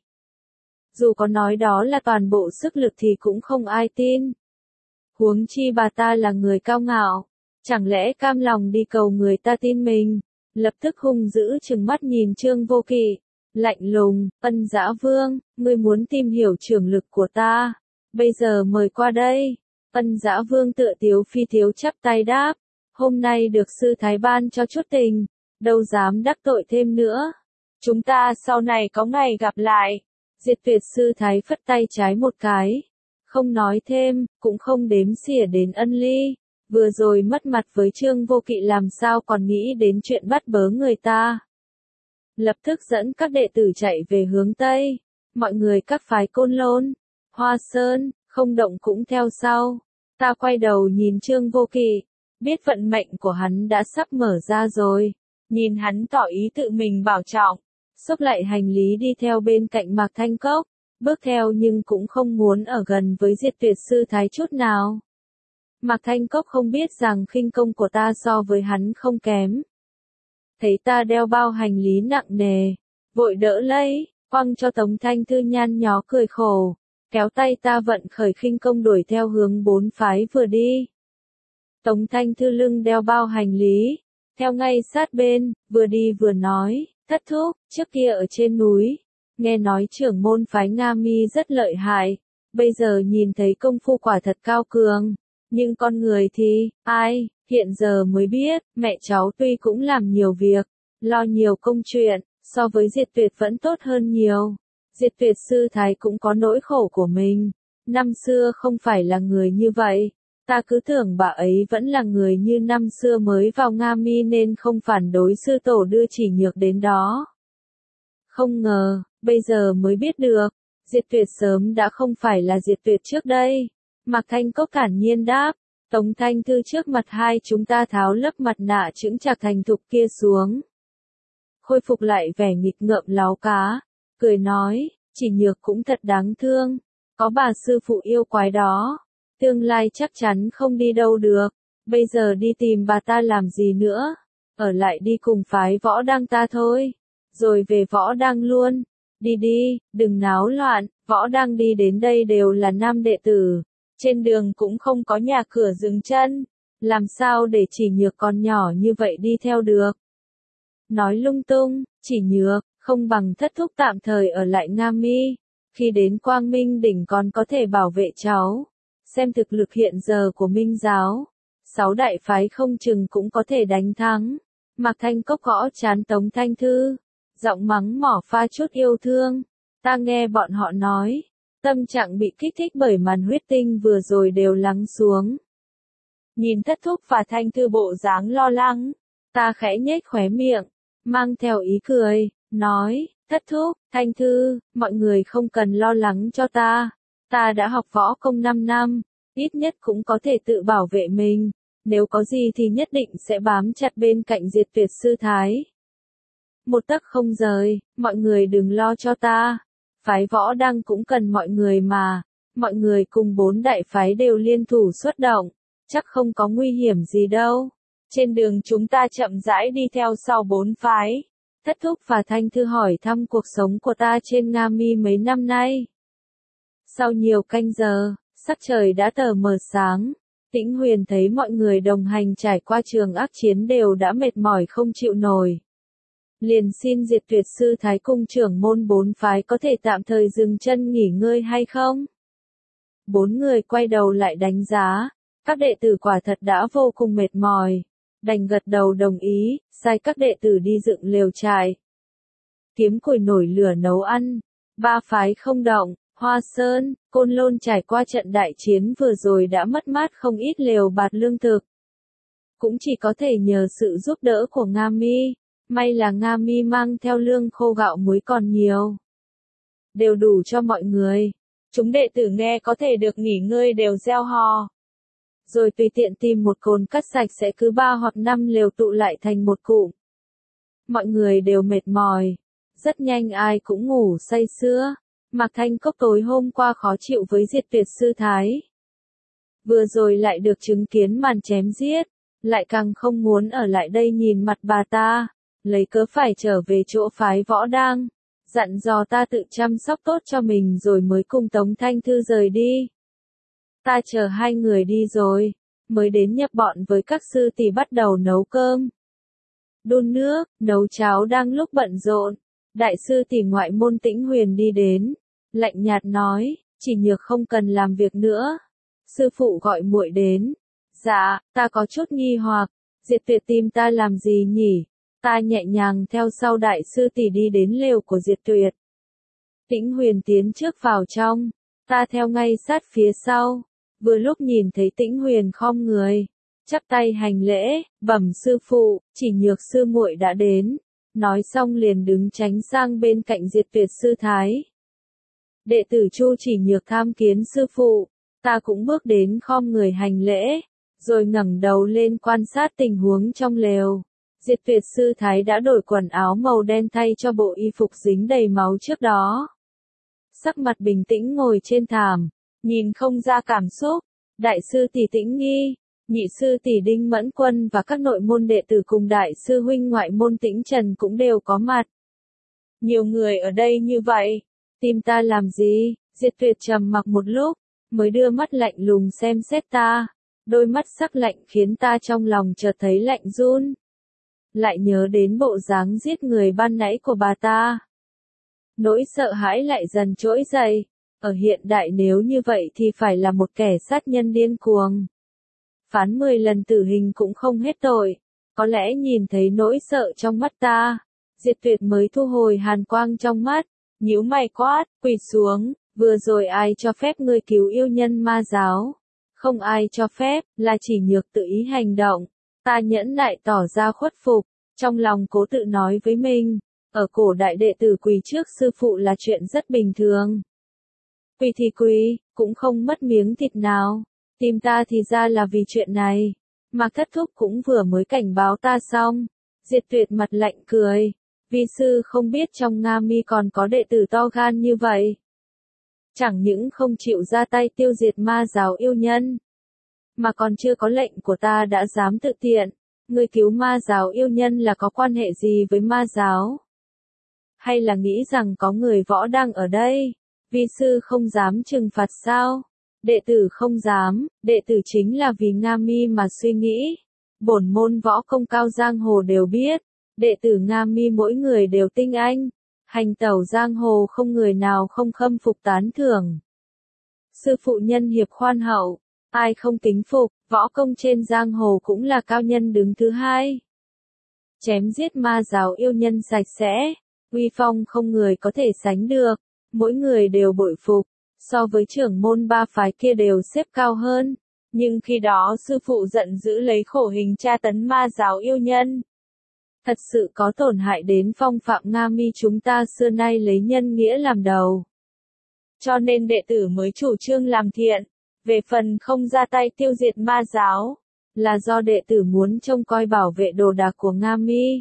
Dù có nói đó là toàn bộ sức lực thì cũng không ai tin. Huống chi bà ta là người cao ngạo, chẳng lẽ cam lòng đi cầu người ta tin mình. Lập tức hung dữ trừng mắt nhìn Trương Vô Kỵ, lạnh lùng, Ân Dã Vương, ngươi muốn tìm hiểu trưởng lực của ta, bây giờ mời qua đây. Ân Dã Vương tựa tiếu phi tiếu chắp tay đáp, Hôm nay được sư thái ban cho chút tình, đâu dám đắc tội thêm nữa. Chúng ta sau này có ngày gặp lại. Diệt Tuyệt sư thái phất tay trái một cái. Không nói thêm, cũng không đếm xỉa đến Ân Ly. Vừa rồi mất mặt với Trương Vô Kỵ làm sao còn nghĩ đến chuyện bắt bớ người ta. Lập tức dẫn các đệ tử chạy về hướng Tây. Mọi người các phái Côn Lôn, Hoa Sơn, Không Động cũng theo sau. Ta quay đầu nhìn Trương Vô Kỵ, biết vận mệnh của hắn đã sắp mở ra rồi. Nhìn hắn tỏ ý tự mình bảo trọng, xốc lại hành lý đi theo bên cạnh Mạc Thanh Cốc, bước theo nhưng cũng không muốn ở gần với Diệt Tuyệt sư thái chút nào. Mạc Thanh Cốc không biết rằng khinh công của ta so với hắn không kém. Thấy ta đeo bao hành lý nặng nề, vội đỡ lấy, quăng cho Tống Thanh Thư nhăn nhó cười khổ, kéo tay ta vận khởi khinh công đuổi theo hướng bốn phái vừa đi. Tống Thanh Thư lưng đeo bao hành lý, theo ngay sát bên, vừa đi vừa nói, thất thúc, trước kia ở trên núi, nghe nói trưởng môn phái Nga Mi rất lợi hại, bây giờ nhìn thấy công phu quả thật cao cường, nhưng con người thì, ai, hiện giờ mới biết, mẹ cháu tuy cũng làm nhiều việc, lo nhiều công chuyện, so với Diệt Tuyệt vẫn tốt hơn nhiều. Diệt Tuyệt sư thái cũng có nỗi khổ của mình, năm xưa không phải là người như vậy. Ta cứ tưởng bà ấy vẫn là người như năm xưa mới vào Nga Mi nên không phản đối sư tổ đưa Chỉ Nhược đến đó. Không ngờ, bây giờ mới biết được, Diệt Tuyệt sớm đã không phải là Diệt Tuyệt trước đây. Mạc Thanh Cốc thản nhiên đáp, Tống Thanh Thư trước mặt hai chúng ta tháo lớp mặt nạ chững chạc thành thục kia xuống. Khôi phục lại vẻ nghịch ngợm láo cá, cười nói, Chỉ Nhược cũng thật đáng thương, có bà sư phụ yêu quái đó. Tương lai chắc chắn không đi đâu được, bây giờ đi tìm bà ta làm gì nữa, ở lại đi cùng phái Võ Đăng ta thôi, rồi về Võ Đăng luôn, đi đi, đừng náo loạn, Võ Đăng đi đến đây đều là nam đệ tử, trên đường cũng không có nhà cửa dừng chân, làm sao để Chỉ Nhược còn nhỏ như vậy đi theo được. Nói lung tung, Chỉ Nhược, không bằng thất thúc tạm thời ở lại Nga Mi, khi đến Quang Minh đỉnh còn có thể bảo vệ cháu. Xem thực lực hiện giờ của Minh giáo, sáu đại phái không chừng cũng có thể đánh thắng. Mạc Thanh Cốc gõ trán Tống Thanh Thư, giọng mắng mỏ pha chút yêu thương. Ta nghe bọn họ nói, tâm trạng bị kích thích bởi màn huyết tinh vừa rồi đều lắng xuống. Nhìn thất thúc và Thanh Thư bộ dáng lo lắng, ta khẽ nhếch khóe miệng, mang theo ý cười, nói, thất thúc, Thanh Thư, mọi người không cần lo lắng cho ta. Ta đã học võ công năm năm, ít nhất cũng có thể tự bảo vệ mình, nếu có gì thì nhất định sẽ bám chặt bên cạnh Diệt Tuyệt sư thái. Một tấc không rời, mọi người đừng lo cho ta, phái Võ Đăng cũng cần mọi người mà, mọi người cùng bốn đại phái đều liên thủ xuất động, chắc không có nguy hiểm gì đâu. Trên đường chúng ta chậm rãi đi theo sau bốn phái. Thất thúc và Thanh Thư hỏi thăm cuộc sống của ta trên Nga Mi mấy năm nay. Sau nhiều canh giờ, sắc trời đã tờ mờ sáng, Tĩnh Huyền thấy mọi người đồng hành trải qua trường ác chiến đều đã mệt mỏi không chịu nổi. Liền xin Diệt Tuyệt sư thái cung trưởng môn bốn phái có thể tạm thời dừng chân nghỉ ngơi hay không? Bốn người quay đầu lại đánh giá, các đệ tử quả thật đã vô cùng mệt mỏi, đành gật đầu đồng ý, sai các đệ tử đi dựng lều trại. Kiếm củi nổi lửa nấu ăn, ba phái Không Động, Hoa Sơn, Côn Lôn trải qua trận đại chiến vừa rồi đã mất mát không ít lều bạt lương thực. Cũng chỉ có thể nhờ sự giúp đỡ của Nga Mi, may là Nga Mi mang theo lương khô gạo muối còn nhiều. Đều đủ cho mọi người. Chúng đệ tử nghe có thể được nghỉ ngơi đều reo hò. Rồi tùy tiện tìm một cồn cắt sạch sẽ cứ ba hoặc năm lều tụ lại thành một cụm. Mọi người đều mệt mỏi. Rất nhanh ai cũng ngủ say sưa. Mạc Thanh Cốc tối hôm qua khó chịu với Diệt Tuyệt sư thái. Vừa rồi lại được chứng kiến màn chém giết, lại càng không muốn ở lại đây nhìn mặt bà ta, lấy cớ phải trở về chỗ phái Võ Đăng, dặn dò ta tự chăm sóc tốt cho mình rồi mới cùng Tống Thanh Thư rời đi. Ta chờ hai người đi rồi, mới đến nhập bọn với các sư tỷ bắt đầu nấu cơm. Đun nước, nấu cháo đang lúc bận rộn, đại sư tỷ ngoại môn Tĩnh Huyền đi đến, lạnh nhạt nói, Chỉ Nhược không cần làm việc nữa. Sư phụ gọi muội đến. Dạ, ta có chút nghi hoặc, Diệt Tuyệt tìm ta làm gì nhỉ? Ta nhẹ nhàng theo sau đại sư tỷ đi đến lều của Diệt Tuyệt. Tĩnh Huyền tiến trước vào trong, ta theo ngay sát phía sau, vừa lúc nhìn thấy Tĩnh Huyền khom người, chắp tay hành lễ, bẩm sư phụ, Chỉ Nhược sư muội đã đến, nói xong liền đứng tránh sang bên cạnh Diệt Tuyệt sư thái. Đệ tử Chu Chỉ Nhược tham kiến sư phụ, ta cũng bước đến khom người hành lễ, rồi ngẩng đầu lên quan sát tình huống trong lều. Diệt Tuyệt sư thái đã đổi quần áo màu đen thay cho bộ y phục dính đầy máu trước đó. Sắc mặt bình tĩnh ngồi trên thảm, nhìn không ra cảm xúc. Đại sư tỷ Tĩnh Nghi, nhị sư tỷ Đinh Mẫn Quân và các nội môn đệ tử cùng đại sư huynh ngoại môn Tĩnh Trần cũng đều có mặt. Nhiều người ở đây như vậy, tìm ta làm gì? Diệt Tuyệt trầm mặc một lúc, mới đưa mắt lạnh lùng xem xét ta. Đôi mắt sắc lạnh khiến ta trong lòng chợt thấy lạnh run. Lại nhớ đến bộ dáng giết người ban nãy của bà ta. Nỗi sợ hãi lại dần trỗi dậy. Ở hiện đại nếu như vậy thì phải là một kẻ sát nhân điên cuồng. Phán mười lần tử hình cũng không hết tội. Có lẽ nhìn thấy nỗi sợ trong mắt ta, Diệt Tuyệt mới thu hồi hàn quang trong mắt, nhíu mày quát, quỳ xuống, vừa rồi ai cho phép ngươi cứu yêu nhân ma giáo? Không ai cho phép, là Chỉ Nhược tự ý hành động. Ta nhẫn nại tỏ ra khuất phục, trong lòng cố tự nói với mình, ở cổ đại đệ tử quỳ trước sư phụ là chuyện rất bình thường. Quỳ thì quỳ, cũng không mất miếng thịt nào. Tìm ta thì ra là vì chuyện này. Mạc Thất Thúc cũng vừa mới cảnh báo ta xong. Diệt Tuyệt mặt lạnh cười. Vi sư không biết trong Nga Mi còn có đệ tử to gan như vậy. Chẳng những không chịu ra tay tiêu diệt ma giáo yêu nhân, mà còn chưa có lệnh của ta đã dám tự tiện. Người cứu ma giáo yêu nhân là có quan hệ gì với ma giáo? Hay là nghĩ rằng có người võ đang ở đây? Vi sư không dám trừng phạt sao? Đệ tử không dám, đệ tử chính là vì Nga Mi mà suy nghĩ. Bổn môn võ công cao giang hồ đều biết, đệ tử Nga Mi mỗi người đều tinh anh, hành tẩu giang hồ không người nào không khâm phục tán thưởng. Sư phụ nhân hiệp khoan hậu, ai không kính phục, võ công trên giang hồ cũng là cao nhân đứng thứ hai. Chém giết ma giáo yêu nhân sạch sẽ, uy phong không người có thể sánh được, mỗi người đều bội phục. So với trưởng môn ba phái kia đều xếp cao hơn, nhưng khi đó sư phụ giận dữ lấy khổ hình tra tấn ma giáo yêu nhân. Thật sự có tổn hại đến phong phạm Nga Mi chúng ta xưa nay lấy nhân nghĩa làm đầu. Cho nên đệ tử mới chủ trương làm thiện, về phần không ra tay tiêu diệt ma giáo, là do đệ tử muốn trông coi bảo vệ đồ đạc của Nga Mi.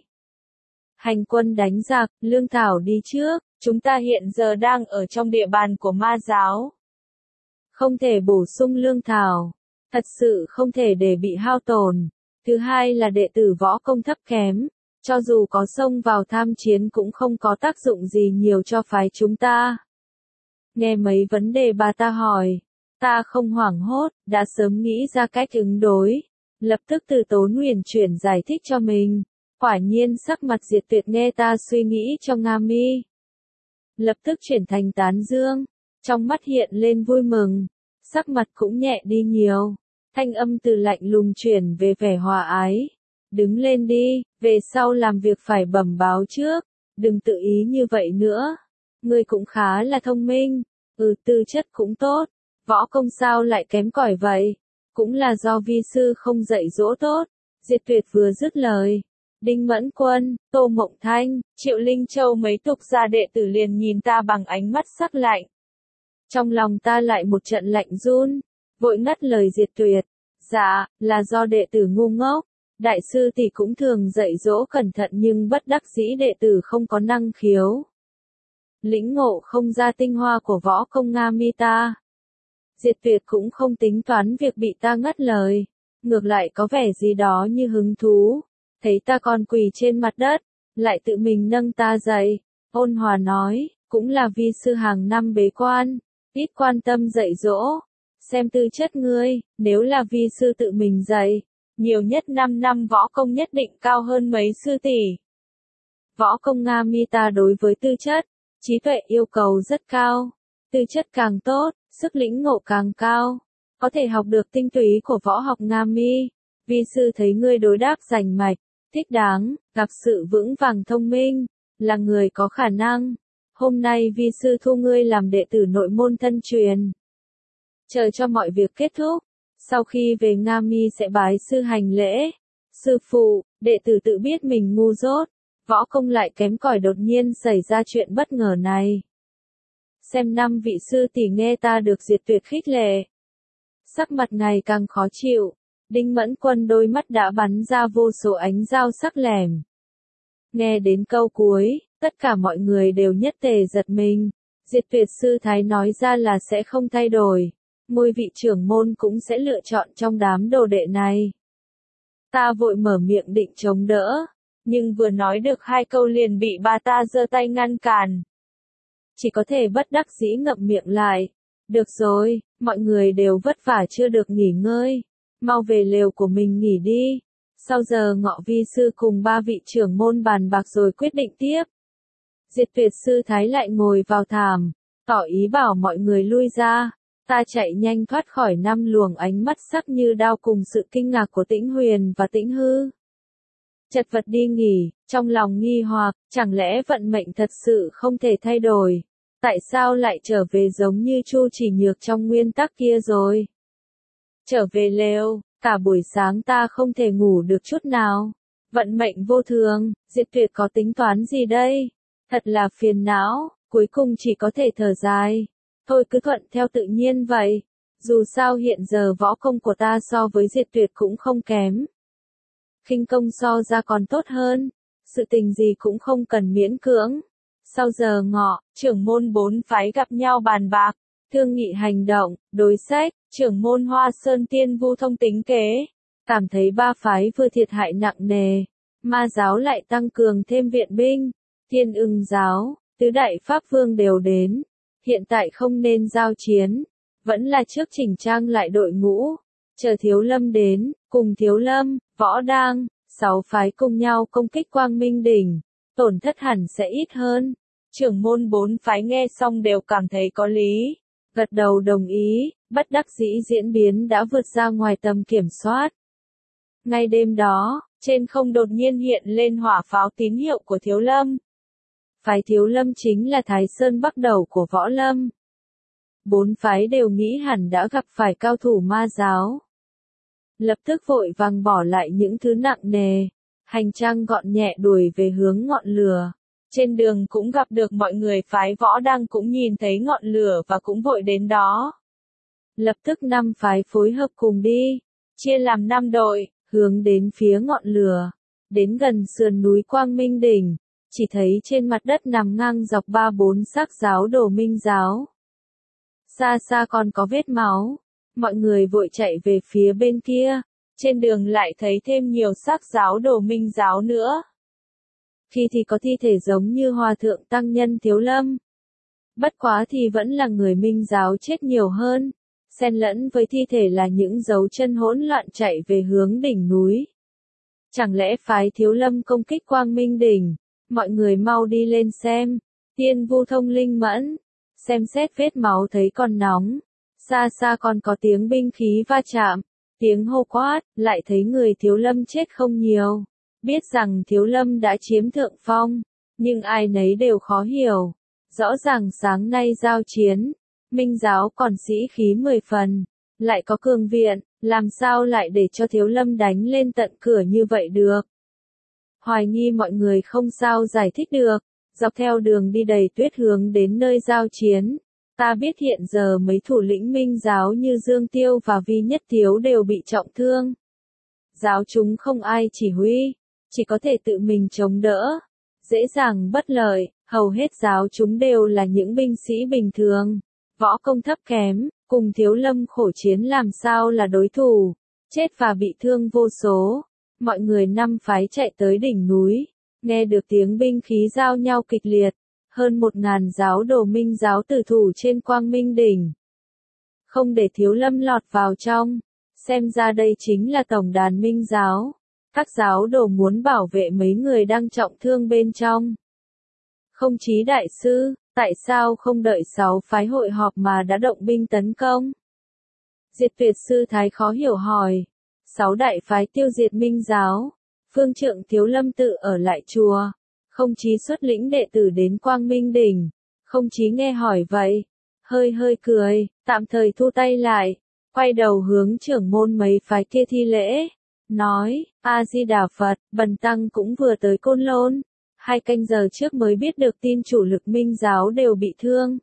Hành quân đánh giặc, Lương Thảo đi trước. Chúng ta hiện giờ đang ở trong địa bàn của ma giáo. Không thể bổ sung lương thảo. Thật sự không thể để bị hao tổn. Thứ hai là đệ tử võ công thấp kém. Cho dù có xông vào tham chiến cũng không có tác dụng gì nhiều cho phái chúng ta. Nghe mấy vấn đề bà ta hỏi. Ta không hoảng hốt, đã sớm nghĩ ra cách ứng đối. Lập tức từ Tốn huyền chuyển giải thích cho mình. Quả nhiên sắc mặt Diệt Tuyệt nghe ta suy nghĩ cho Nga Mi. Lập tức chuyển thành tán dương, trong mắt hiện lên vui mừng, sắc mặt cũng nhẹ đi nhiều, thanh âm từ lạnh lùng chuyển về vẻ hòa ái. Đứng lên đi, về sau làm việc phải bẩm báo trước, đừng tự ý như vậy nữa. Ngươi cũng khá là thông minh, ừ tư chất cũng tốt, võ công sao lại kém cỏi vậy, cũng là do vi sư không dạy dỗ tốt. Diệt Tuyệt vừa dứt lời. Đinh Mẫn Quân, Tô Mộng Thanh, Triệu Linh Châu mấy tục gia đệ tử liền nhìn ta bằng ánh mắt sắc lạnh. Trong lòng ta lại một trận lạnh run, vội ngắt lời Diệt Tuyệt. Dạ, là do đệ tử ngu ngốc. Đại sư thì cũng thường dạy dỗ cẩn thận nhưng bất đắc dĩ đệ tử không có năng khiếu. Lĩnh ngộ không ra tinh hoa của võ công Nga Mi ta. Diệt Tuyệt cũng không tính toán việc bị ta ngắt lời, ngược lại có vẻ gì đó như hứng thú. Thấy ta còn quỳ trên mặt đất, lại tự mình nâng ta dậy, ôn hòa nói, cũng là vi sư hàng năm bế quan, ít quan tâm dạy dỗ, xem tư chất ngươi, nếu là vi sư tự mình dạy, nhiều nhất năm năm võ công nhất định cao hơn mấy sư tỷ. Võ công Nga Mi ta đối với tư chất, trí tuệ yêu cầu rất cao, tư chất càng tốt, sức lĩnh ngộ càng cao, có thể học được tinh túy của võ học Nga Mi. Vi sư thấy ngươi đối đáp rành mạch, thích đáng, gặp sự vững vàng thông minh, là người có khả năng. Hôm nay vi sư thu ngươi làm đệ tử nội môn thân truyền. Chờ cho mọi việc kết thúc, sau khi về Nga Mi sẽ bái sư hành lễ. Sư phụ, đệ tử tự biết mình ngu dốt, võ công lại kém cỏi, đột nhiên xảy ra chuyện bất ngờ này. Xem năm vị sư tỷ nghe ta được diệt tuyệt khích lệ. Sắc mặt ngày càng khó chịu, Đinh Mẫn Quân đôi mắt đã bắn ra vô số ánh dao sắc lẻm. Nghe đến câu cuối, tất cả mọi người đều nhất tề giật mình. Diệt tuyệt sư thái nói ra là sẽ không thay đổi. Ngôi vị trưởng môn cũng sẽ lựa chọn trong đám đồ đệ này. Ta vội mở miệng định chống đỡ, nhưng vừa nói được hai câu liền bị bà ta giơ tay ngăn cản. Chỉ có thể bất đắc dĩ ngậm miệng lại. Được rồi, mọi người đều vất vả chưa được nghỉ ngơi. Mau về lều của mình nghỉ đi. Sau giờ ngọ vi sư cùng ba vị trưởng môn bàn bạc rồi quyết định tiếp. Diệt tuyệt sư thái lại ngồi vào thảm, tỏ ý bảo mọi người lui ra. Ta chạy nhanh thoát khỏi năm luồng ánh mắt sắc như đao cùng sự kinh ngạc của Tĩnh Huyền và Tĩnh Hư. Chật vật đi nghỉ, trong lòng nghi hoặc, chẳng lẽ vận mệnh thật sự không thể thay đổi? Tại sao lại trở về giống như Chu Chỉ Nhược trong nguyên tắc kia rồi? Trở về lều, cả buổi sáng ta không thể ngủ được chút nào. Vận mệnh vô thường, Diệt Tuyệt có tính toán gì đây? Thật là phiền não, cuối cùng chỉ có thể thở dài. Thôi cứ thuận theo tự nhiên vậy. Dù sao hiện giờ võ công của ta so với Diệt Tuyệt cũng không kém. Khinh công so ra còn tốt hơn. Sự tình gì cũng không cần miễn cưỡng. Sau giờ ngọ, trưởng môn bốn phái gặp nhau bàn bạc, thương nghị hành động, đối sách. Trưởng môn Hoa Sơn Tiên Vu Thông tính kế, cảm thấy ba phái vừa thiệt hại nặng nề, Ma giáo lại tăng cường thêm viện binh, Thiên Ưng giáo, tứ đại pháp vương đều đến, hiện tại không nên giao chiến, vẫn là trước chỉnh trang lại đội ngũ, chờ Thiếu Lâm đến, cùng Thiếu Lâm, Võ Đang, sáu phái cùng nhau công kích Quang Minh Đỉnh, tổn thất hẳn sẽ ít hơn. Trưởng môn bốn phái nghe xong đều cảm thấy có lý, gật đầu đồng ý. Bất đắc dĩ diễn biến đã vượt ra ngoài tầm kiểm soát. Ngay đêm đó, trên không đột nhiên hiện lên hỏa pháo tín hiệu của Thiếu Lâm. Phái Thiếu Lâm chính là Thái Sơn Bắc Đầu của Võ Lâm. Bốn phái đều nghĩ hẳn đã gặp phải cao thủ Ma giáo. Lập tức vội vàng bỏ lại những thứ nặng nề, hành trang gọn nhẹ đuổi về hướng ngọn lửa. Trên đường cũng gặp được mọi người phái Võ Đang cũng nhìn thấy ngọn lửa và cũng vội đến đó. Lập tức năm phái phối hợp cùng đi, chia làm năm đội, hướng đến phía ngọn lửa. Đến gần sườn núi Quang Minh Đỉnh, chỉ thấy trên mặt đất nằm ngang dọc ba bốn xác giáo đồ Minh giáo. Xa xa còn có vết máu, mọi người vội chạy về phía bên kia, trên đường lại thấy thêm nhiều xác giáo đồ Minh giáo nữa. Khi thì có thi thể giống như Hòa Thượng Tăng Nhân Thiếu Lâm. Bất quá thì vẫn là người Minh giáo chết nhiều hơn. Xen lẫn với thi thể là những dấu chân hỗn loạn chạy về hướng đỉnh núi. Chẳng lẽ phái Thiếu Lâm công kích Quang Minh Đỉnh? Mọi người mau đi lên xem. Tiên Vu Thông linh mẫn. Xem xét vết máu thấy còn nóng. Xa xa còn có tiếng binh khí va chạm. Tiếng hô quát, lại thấy người Thiếu Lâm chết không nhiều. Biết rằng Thiếu Lâm đã chiếm thượng phong. Nhưng ai nấy đều khó hiểu. Rõ ràng sáng nay giao chiến. Minh giáo còn sĩ khí mười phần, lại có cường viện, làm sao lại để cho Thiếu Lâm đánh lên tận cửa như vậy được? Hoài nghi mọi người không sao giải thích được, dọc theo đường đi đầy tuyết hướng đến nơi giao chiến. Ta biết hiện giờ mấy thủ lĩnh Minh giáo như Dương Tiêu và Vi Nhất Thiếu đều bị trọng thương. Giáo chúng không ai chỉ huy, chỉ có thể tự mình chống đỡ, dễ dàng bất lợi, hầu hết giáo chúng đều là những binh sĩ bình thường. Võ công thấp kém, cùng Thiếu Lâm khổ chiến làm sao là đối thủ, chết và bị thương vô số. Mọi người năm phái chạy tới đỉnh núi, nghe được tiếng binh khí giao nhau kịch liệt, hơn một ngàn giáo đồ Minh giáo tử thủ trên Quang Minh Đỉnh. Không để Thiếu Lâm lọt vào trong, xem ra đây chính là tổng đàn Minh giáo. Các giáo đồ muốn bảo vệ mấy người đang trọng thương bên trong. Không chí đại sư, tại sao không đợi sáu phái hội họp mà đã động binh tấn công? Diệt Tuyệt sư thái khó hiểu hỏi. Sáu đại phái tiêu diệt Minh giáo, Phương Trượng Thiếu Lâm tự ở lại chùa, không chí xuất lĩnh đệ tử đến Quang Minh đỉnh, không chí nghe hỏi vậy, hơi hơi cười, tạm thời thu tay lại, quay đầu hướng trưởng môn mấy phái kia thi lễ, nói, A-di-đà Phật, bần tăng cũng vừa tới Côn Lôn, hai canh giờ trước mới biết được tin chủ lực Minh giáo đều bị thương.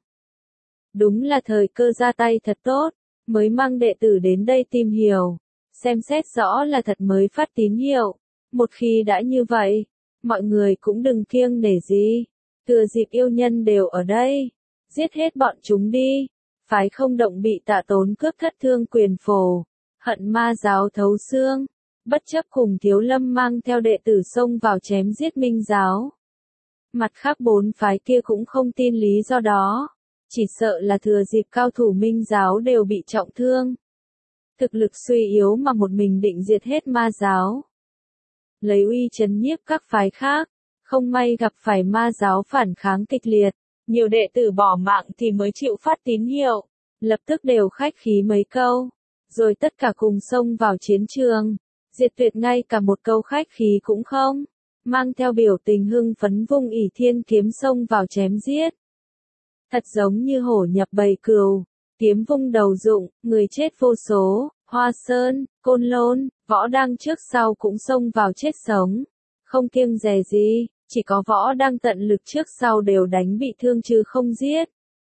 Đúng là thời cơ ra tay thật tốt, mới mang đệ tử đến đây tìm hiểu, xem xét rõ là thật mới phát tín hiệu, một khi đã như vậy, mọi người cũng đừng kiêng nể gì, thừa dịp yêu nhân đều ở đây, giết hết bọn chúng đi, phái không động bị Tạ Tốn cướp thất thương quyền phổ, hận ma giáo thấu xương, bất chấp cùng Thiếu Lâm mang theo đệ tử xông vào chém giết Minh giáo. Mặt khác bốn phái kia cũng không tin lý do đó, chỉ sợ là thừa dịp cao thủ Minh giáo đều bị trọng thương. Thực lực suy yếu mà một mình định diệt hết ma giáo. Lấy uy chấn nhiếp các phái khác, không may gặp phải ma giáo phản kháng kịch liệt, nhiều đệ tử bỏ mạng thì mới chịu phát tín hiệu, lập tức đều khách khí mấy câu, rồi tất cả cùng xông vào chiến trường, diệt tuyệt ngay cả một câu khách khí cũng không, mang theo biểu tình hưng phấn vung ỷ thiên kiếm xông vào chém giết. Thật giống như hổ nhập bầy cừu, kiếm vung đầu rụng, người chết vô số, Hoa Sơn, Côn Lôn, Võ Đăng trước sau cũng xông vào chết sống, không kiêng dè gì, chỉ có Võ Đăng tận lực trước sau đều đánh bị thương chứ không giết.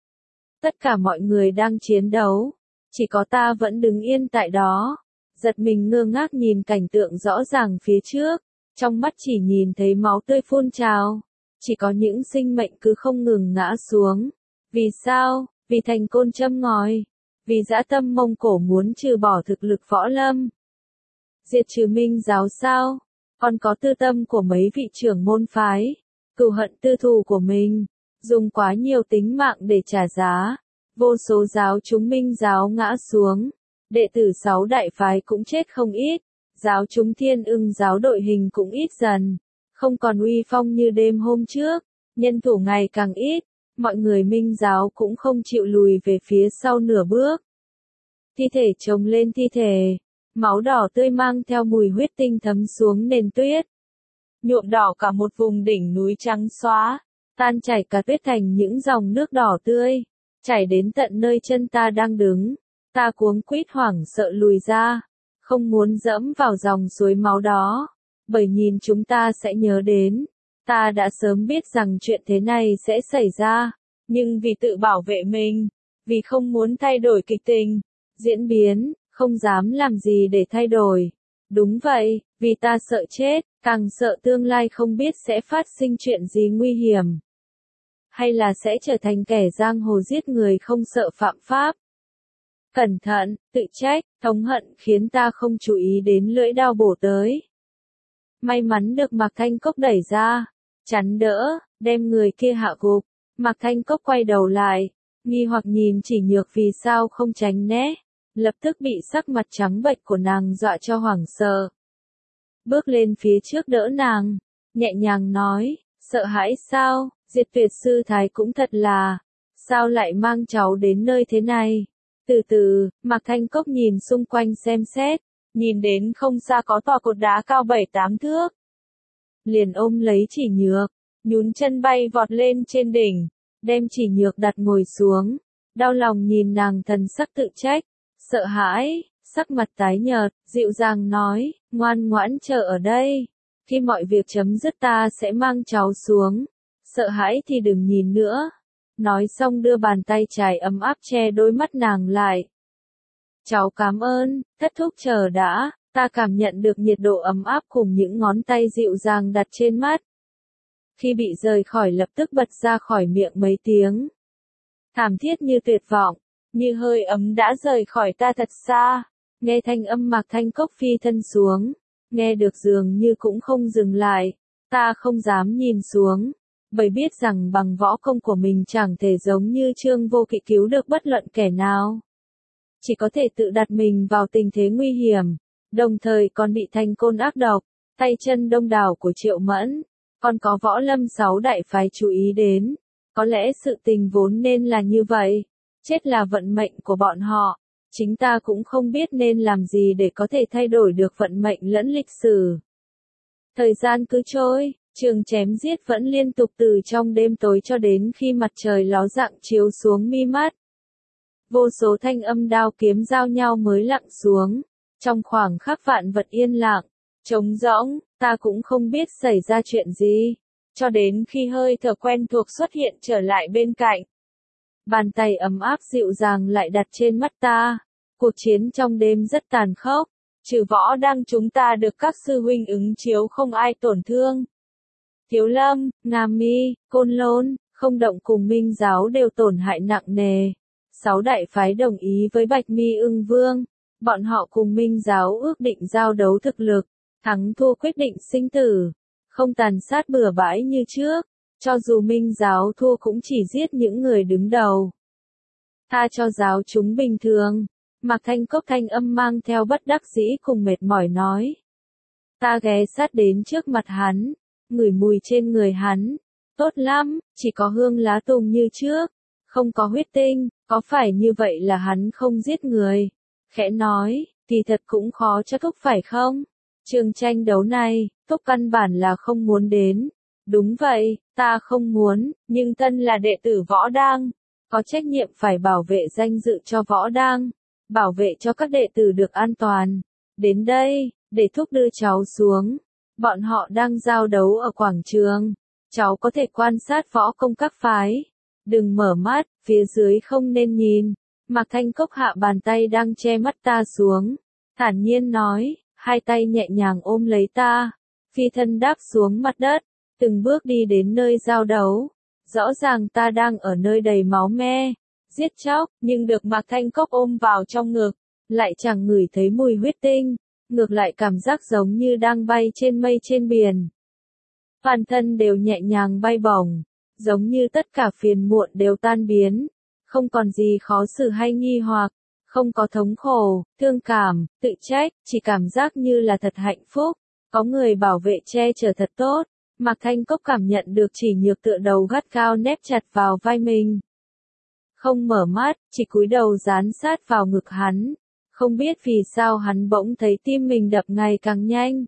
Tất cả mọi người đang chiến đấu, chỉ có ta vẫn đứng yên tại đó, giật mình ngơ ngác nhìn cảnh tượng rõ ràng phía trước, trong mắt chỉ nhìn thấy máu tươi phun trào, chỉ có những sinh mệnh cứ không ngừng ngã xuống. Vì sao? Vì thành côn châm ngòi, vì dã tâm Mông Cổ muốn trừ bỏ thực lực võ lâm. Diệt trừ Minh giáo sao? Còn có tư tâm của mấy vị trưởng môn phái, cừu hận tư thù của mình, dùng quá nhiều tính mạng để trả giá. Vô số giáo chúng Minh giáo ngã xuống, đệ tử sáu đại phái cũng chết không ít, giáo chúng Thiên Ưng giáo đội hình cũng ít dần, không còn uy phong như đêm hôm trước, nhân thủ ngày càng ít. Mọi người Minh giáo cũng không chịu lùi về phía sau nửa bước. Thi thể chồng lên thi thể, máu đỏ tươi mang theo mùi huyết tinh thấm xuống nền tuyết. Nhuộm đỏ cả một vùng đỉnh núi trắng xóa, tan chảy cả tuyết thành những dòng nước đỏ tươi, chảy đến tận nơi chân ta đang đứng. Ta cuống quýt hoảng sợ lùi ra, không muốn dẫm vào dòng suối máu đó, bởi nhìn chúng ta sẽ nhớ đến. Ta đã sớm biết rằng chuyện thế này sẽ xảy ra, nhưng vì tự bảo vệ mình, vì không muốn thay đổi kịch tình, diễn biến, không dám làm gì để thay đổi. Đúng vậy, vì ta sợ chết, càng sợ tương lai không biết sẽ phát sinh chuyện gì nguy hiểm. Hay là sẽ trở thành kẻ giang hồ giết người không sợ phạm pháp. Cẩn thận, tự trách, thống hận khiến ta không chú ý đến lưỡi đao bổ tới. May mắn được Mạc Thanh Cốc đẩy ra, chắn đỡ, đem người kia hạ gục. Mạc Thanh Cốc quay đầu lại, nghi hoặc nhìn Chỉ Nhược vì sao không tránh né, lập tức bị sắc mặt trắng bệch của nàng dọa cho hoảng sợ. Bước lên phía trước đỡ nàng, nhẹ nhàng nói, sợ hãi sao, Diệt Tuyệt sư thái cũng thật là, sao lại mang cháu đến nơi thế này. Từ từ, Mạc Thanh Cốc nhìn xung quanh xem xét, nhìn đến không xa có tòa cột đá cao bảy tám thước. Liền ôm lấy Chỉ Nhược, nhún chân bay vọt lên trên đỉnh, đem Chỉ Nhược đặt ngồi xuống, đau lòng nhìn nàng thần sắc tự trách, sợ hãi, sắc mặt tái nhợt, dịu dàng nói, ngoan ngoãn chờ ở đây, khi mọi việc chấm dứt ta sẽ mang cháu xuống, sợ hãi thì đừng nhìn nữa. Nói xong đưa bàn tay trái ấm áp che đôi mắt nàng lại. Cháu cảm ơn, thất thúc chờ đã, ta cảm nhận được nhiệt độ ấm áp cùng những ngón tay dịu dàng đặt trên mắt. Khi bị rời khỏi lập tức bật ra khỏi miệng mấy tiếng. Thảm thiết như tuyệt vọng, như hơi ấm đã rời khỏi ta thật xa, nghe thanh âm Mạc Thanh Cốc phi thân xuống, nghe được dường như cũng không dừng lại, ta không dám nhìn xuống. Bởi biết rằng bằng võ công của mình chẳng thể giống như Trương Vô Kỵ cứu được bất luận kẻ nào. Chỉ có thể tự đặt mình vào tình thế nguy hiểm, đồng thời còn bị thành côn ác độc, tay chân đông đảo của Triệu Mẫn, còn có võ lâm sáu đại phái chú ý đến. Có lẽ sự tình vốn nên là như vậy, chết là vận mệnh của bọn họ, chính ta cũng không biết nên làm gì để có thể thay đổi được vận mệnh lẫn lịch sử. Thời gian cứ trôi, trường chém giết vẫn liên tục từ trong đêm tối cho đến khi mặt trời ló dạng chiếu xuống mi mắt. Vô số thanh âm đao kiếm giao nhau mới lặng xuống, trong khoảng khắc vạn vật yên lặng, trống rỗng, ta cũng không biết xảy ra chuyện gì, cho đến khi hơi thở quen thuộc xuất hiện trở lại bên cạnh. Bàn tay ấm áp dịu dàng lại đặt trên mắt ta. Cuộc chiến trong đêm rất tàn khốc, trừ Võ Đăng chúng ta được các sư huynh ứng chiếu không ai tổn thương. Thiếu Lâm, Nga Mi, Côn Lôn, Không Động cùng Minh Giáo đều tổn hại nặng nề. Sáu đại phái đồng ý với Bạch Mi Ưng Vương, bọn họ cùng Minh Giáo ước định giao đấu thực lực, thắng thua quyết định sinh tử, không tàn sát bừa bãi như trước, cho dù Minh Giáo thua cũng chỉ giết những người đứng đầu. Tha cho giáo chúng bình thường. Mạc Thanh Cốc thanh âm mang theo bất đắc dĩ cùng mệt mỏi nói. Ta ghé sát đến trước mặt hắn, ngửi mùi trên người hắn, tốt lắm, chỉ có hương lá tùng như trước, không có huyết tinh, có phải như vậy là hắn không giết người? Khẽ nói, thì thật cũng khó cho Thúc phải không? Trường tranh đấu này, Thúc căn bản là không muốn đến. Đúng vậy, ta không muốn, nhưng Tân là đệ tử Võ Đăng, có trách nhiệm phải bảo vệ danh dự cho Võ Đăng. Bảo vệ cho các đệ tử được an toàn. Đến đây, để Thúc đưa cháu xuống. Bọn họ đang giao đấu ở quảng trường. Cháu có thể quan sát võ công các phái. Đừng mở mắt, phía dưới không nên nhìn. Mạc Thanh Cốc hạ bàn tay đang che mắt ta xuống. Thản nhiên nói, hai tay nhẹ nhàng ôm lấy ta. Phi thân đáp xuống mặt đất. Từng bước đi đến nơi giao đấu. Rõ ràng ta đang ở nơi đầy máu me. Giết chóc, nhưng được Mạc Thanh Cốc ôm vào trong ngực, lại chẳng ngửi thấy mùi huyết tinh, ngược lại cảm giác giống như đang bay trên mây trên biển. Toàn thân đều nhẹ nhàng bay bổng, giống như tất cả phiền muộn đều tan biến, không còn gì khó xử hay nghi hoặc, không có thống khổ, thương cảm, tự trách, chỉ cảm giác như là thật hạnh phúc, có người bảo vệ che chở thật tốt. Mạc Thanh Cốc cảm nhận được chỉ nhược tựa đầu gắt cao nép chặt vào vai mình. Không mở mắt, chỉ cúi đầu dán sát vào ngực hắn. Không biết vì sao hắn bỗng thấy tim mình đập ngày càng nhanh.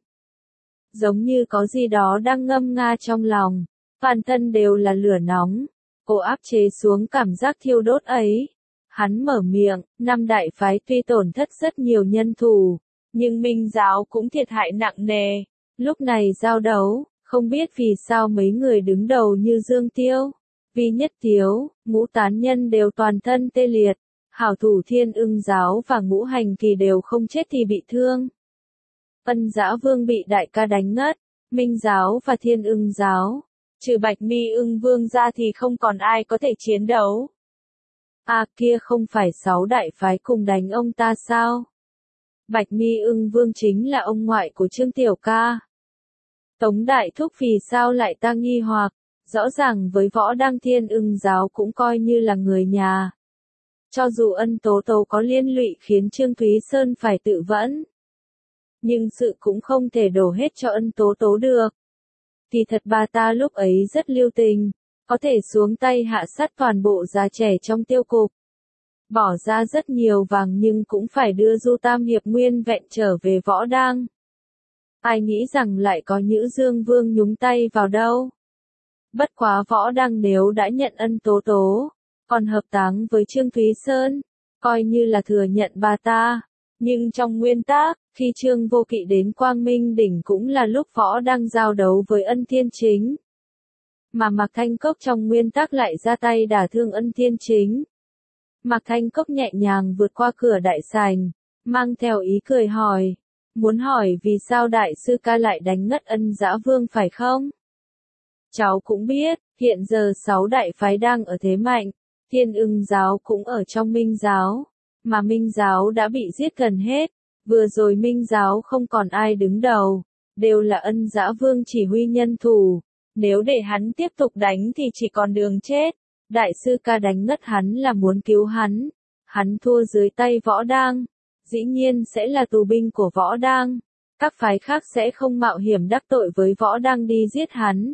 Giống như có gì đó đang ngâm nga trong lòng. Toàn thân đều là lửa nóng. Cô áp chế xuống cảm giác thiêu đốt ấy. Hắn mở miệng, năm đại phái tuy tổn thất rất nhiều nhân thủ, nhưng Minh Giáo cũng thiệt hại nặng nề. Lúc này giao đấu, không biết vì sao mấy người đứng đầu như Dương Tiêu, Vi Nhất Tiếu, Ngũ Tán Nhân đều toàn thân tê liệt, hảo thủ Thiên Ưng Giáo và Ngũ Hành Kỳ đều không chết thì bị thương. Ân Dã Vương bị đại ca đánh ngất, Minh Giáo và Thiên Ưng Giáo, trừ Bạch Mi Ưng Vương ra thì không còn ai có thể chiến đấu. À kia không phải sáu đại phái cùng đánh ông ta sao? Bạch Mi Ưng Vương chính là ông ngoại của Trương Tiểu Ca. Tống Đại Thúc vì sao lại ta nghi hoặc, rõ ràng với Võ Đăng Thiên Ưng Giáo cũng coi như là người nhà. Cho dù Ân Tố Tố có liên lụy khiến Trương Thúy Sơn phải tự vẫn, nhưng sự cũng không thể đổ hết cho Ân Tố Tố được. Thì thật bà ta lúc ấy rất lưu tình, có thể xuống tay hạ sát toàn bộ già trẻ trong tiêu cục. Bỏ ra rất nhiều vàng nhưng cũng phải đưa Du Tam Hiệp nguyên vẹn trở về Võ Đăng. Ai nghĩ rằng lại có Nhữ Dương Vương nhúng tay vào đâu. Bất quá Võ Đăng nếu đã nhận Ân Tố Tố, còn hợp táng với Trương Thúy Sơn, coi như là thừa nhận bà ta. Nhưng trong nguyên tắc, khi Trương Vô Kỵ đến Quang Minh Đỉnh cũng là lúc Võ Đăng giao đấu với Ân Thiên Chính. Mà Mạc Thanh Cốc trong nguyên tắc lại ra tay đả thương Ân Thiên Chính. Mạc Thanh Cốc nhẹ nhàng vượt qua cửa đại sảnh, mang theo ý cười hỏi, muốn hỏi vì sao đại sư ca lại đánh ngất Ân Dã Vương phải không? Cháu cũng biết, hiện giờ sáu đại phái đang ở thế mạnh, Thiên Ưng Giáo cũng ở trong Minh Giáo, mà Minh Giáo đã bị giết gần hết, vừa rồi Minh Giáo không còn ai đứng đầu, đều là Ân Dã Vương chỉ huy nhân thủ, nếu để hắn tiếp tục đánh thì chỉ còn đường chết, đại sư ca đánh ngất hắn là muốn cứu hắn, hắn thua dưới tay Võ Đăng, dĩ nhiên sẽ là tù binh của Võ Đăng, các phái khác sẽ không mạo hiểm đắc tội với Võ Đăng đi giết hắn.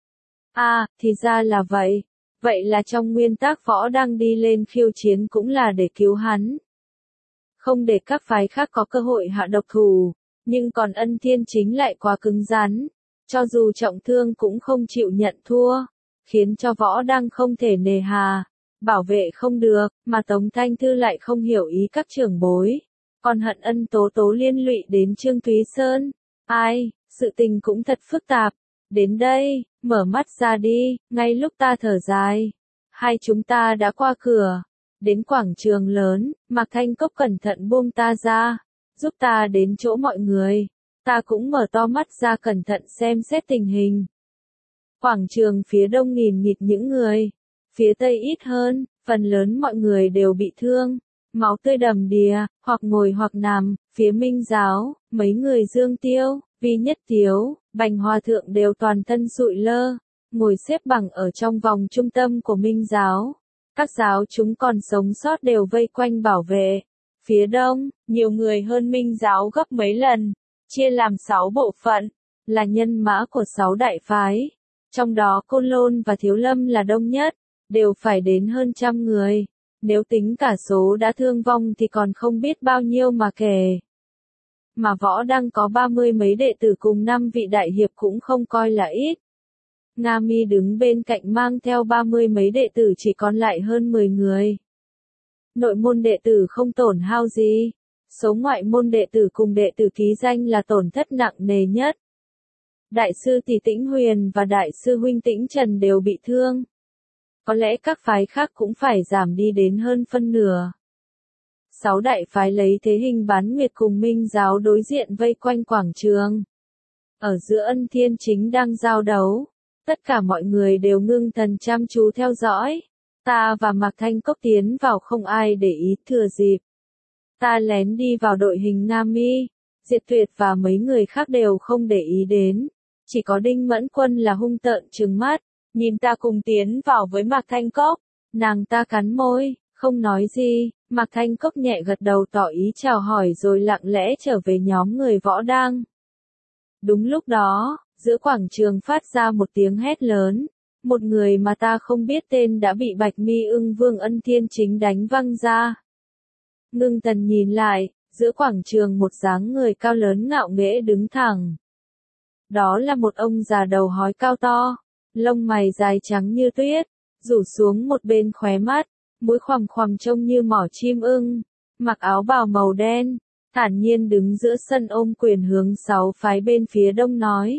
À, thì ra là vậy. Vậy là trong nguyên tắc Võ Đăng đi lên khiêu chiến cũng là để cứu hắn. không để các phái khác có cơ hội hạ độc thủ, nhưng còn Ân Thiên Chính lại quá cứng rắn, cho dù trọng thương cũng không chịu nhận thua, khiến cho Võ Đăng không thể nề hà, bảo vệ không được, mà Tống Thanh Thư lại không hiểu ý các trưởng bối, còn hận Ân Tố Tố liên lụy đến Trương Thúy Sơn. Ai, sự tình cũng thật phức tạp. Đến đây, mở mắt ra đi, ngay lúc ta thở dài, hai chúng ta đã qua cửa, đến quảng trường lớn, Mạc Thanh Cốc cẩn thận buông ta ra, giúp ta đến chỗ mọi người, ta cũng mở to mắt ra cẩn thận xem xét tình hình. Quảng trường phía đông nghìn nghịt những người, phía tây ít hơn, phần lớn mọi người đều bị thương, máu tươi đầm đìa, hoặc ngồi hoặc nằm, phía Minh Giáo, mấy người Dương Tiêu, Vi Nhất Tiếu, Bành Hòa Thượng đều toàn thân sụi lơ, ngồi xếp bằng ở trong vòng trung tâm của Minh Giáo. Các giáo chúng còn sống sót đều vây quanh bảo vệ. Phía đông, nhiều người hơn Minh Giáo gấp mấy lần, chia làm sáu bộ phận, là nhân mã của sáu đại phái. Trong đó Côn Lôn và Thiếu Lâm là đông nhất, đều phải đến hơn trăm người. Nếu tính cả số đã thương vong thì còn không biết bao nhiêu mà kể. Mà Võ Đăng có ba mươi mấy đệ tử cùng năm vị đại hiệp cũng không coi là ít. Nga Mi đứng bên cạnh mang theo ba mươi mấy đệ tử chỉ còn lại hơn mười người. Nội môn đệ tử không tổn hao gì. Số ngoại môn đệ tử cùng đệ tử ký danh là tổn thất nặng nề nhất. Đại sư Tỷ Tĩnh Huyền và đại sư huynh Tĩnh Trần đều bị thương. Có lẽ các phái khác cũng phải giảm đi đến hơn phân nửa. Sáu đại phái lấy thế hình bán nguyệt cùng Minh Giáo đối diện vây quanh quảng trường. Ở giữa Ân Thiên Chính đang giao đấu. Tất cả mọi người đều ngưng thần chăm chú theo dõi. Ta và Mạc Thanh Cốc tiến vào không ai để ý, thừa dịp. Ta lén đi vào đội hình Nga Mi, Diệt Tuyệt và mấy người khác đều không để ý đến. Chỉ có Đinh Mẫn Quân là hung tợn trừng mắt, nhìn ta cùng tiến vào với Mạc Thanh Cốc. Nàng ta cắn môi, không nói gì, Mạc Thanh Cốc nhẹ gật đầu tỏ ý chào hỏi rồi lặng lẽ trở về nhóm người Võ Đăng. Đúng lúc đó, giữa quảng trường phát ra một tiếng hét lớn, một người mà ta không biết tên đã bị Bạch Mi Ưng Vương Ân Thiên Chính đánh văng ra. Ngưng tần nhìn lại, giữa quảng trường một dáng người cao lớn ngạo nghễ đứng thẳng. Đó là một ông già đầu hói cao to, lông mày dài trắng như tuyết, rủ xuống một bên khóe mắt, mũi khoằm khoằm trông như mỏ chim ưng, mặc áo bào màu đen, thản nhiên đứng giữa sân ôm quyền hướng sáu phái bên phía đông nói.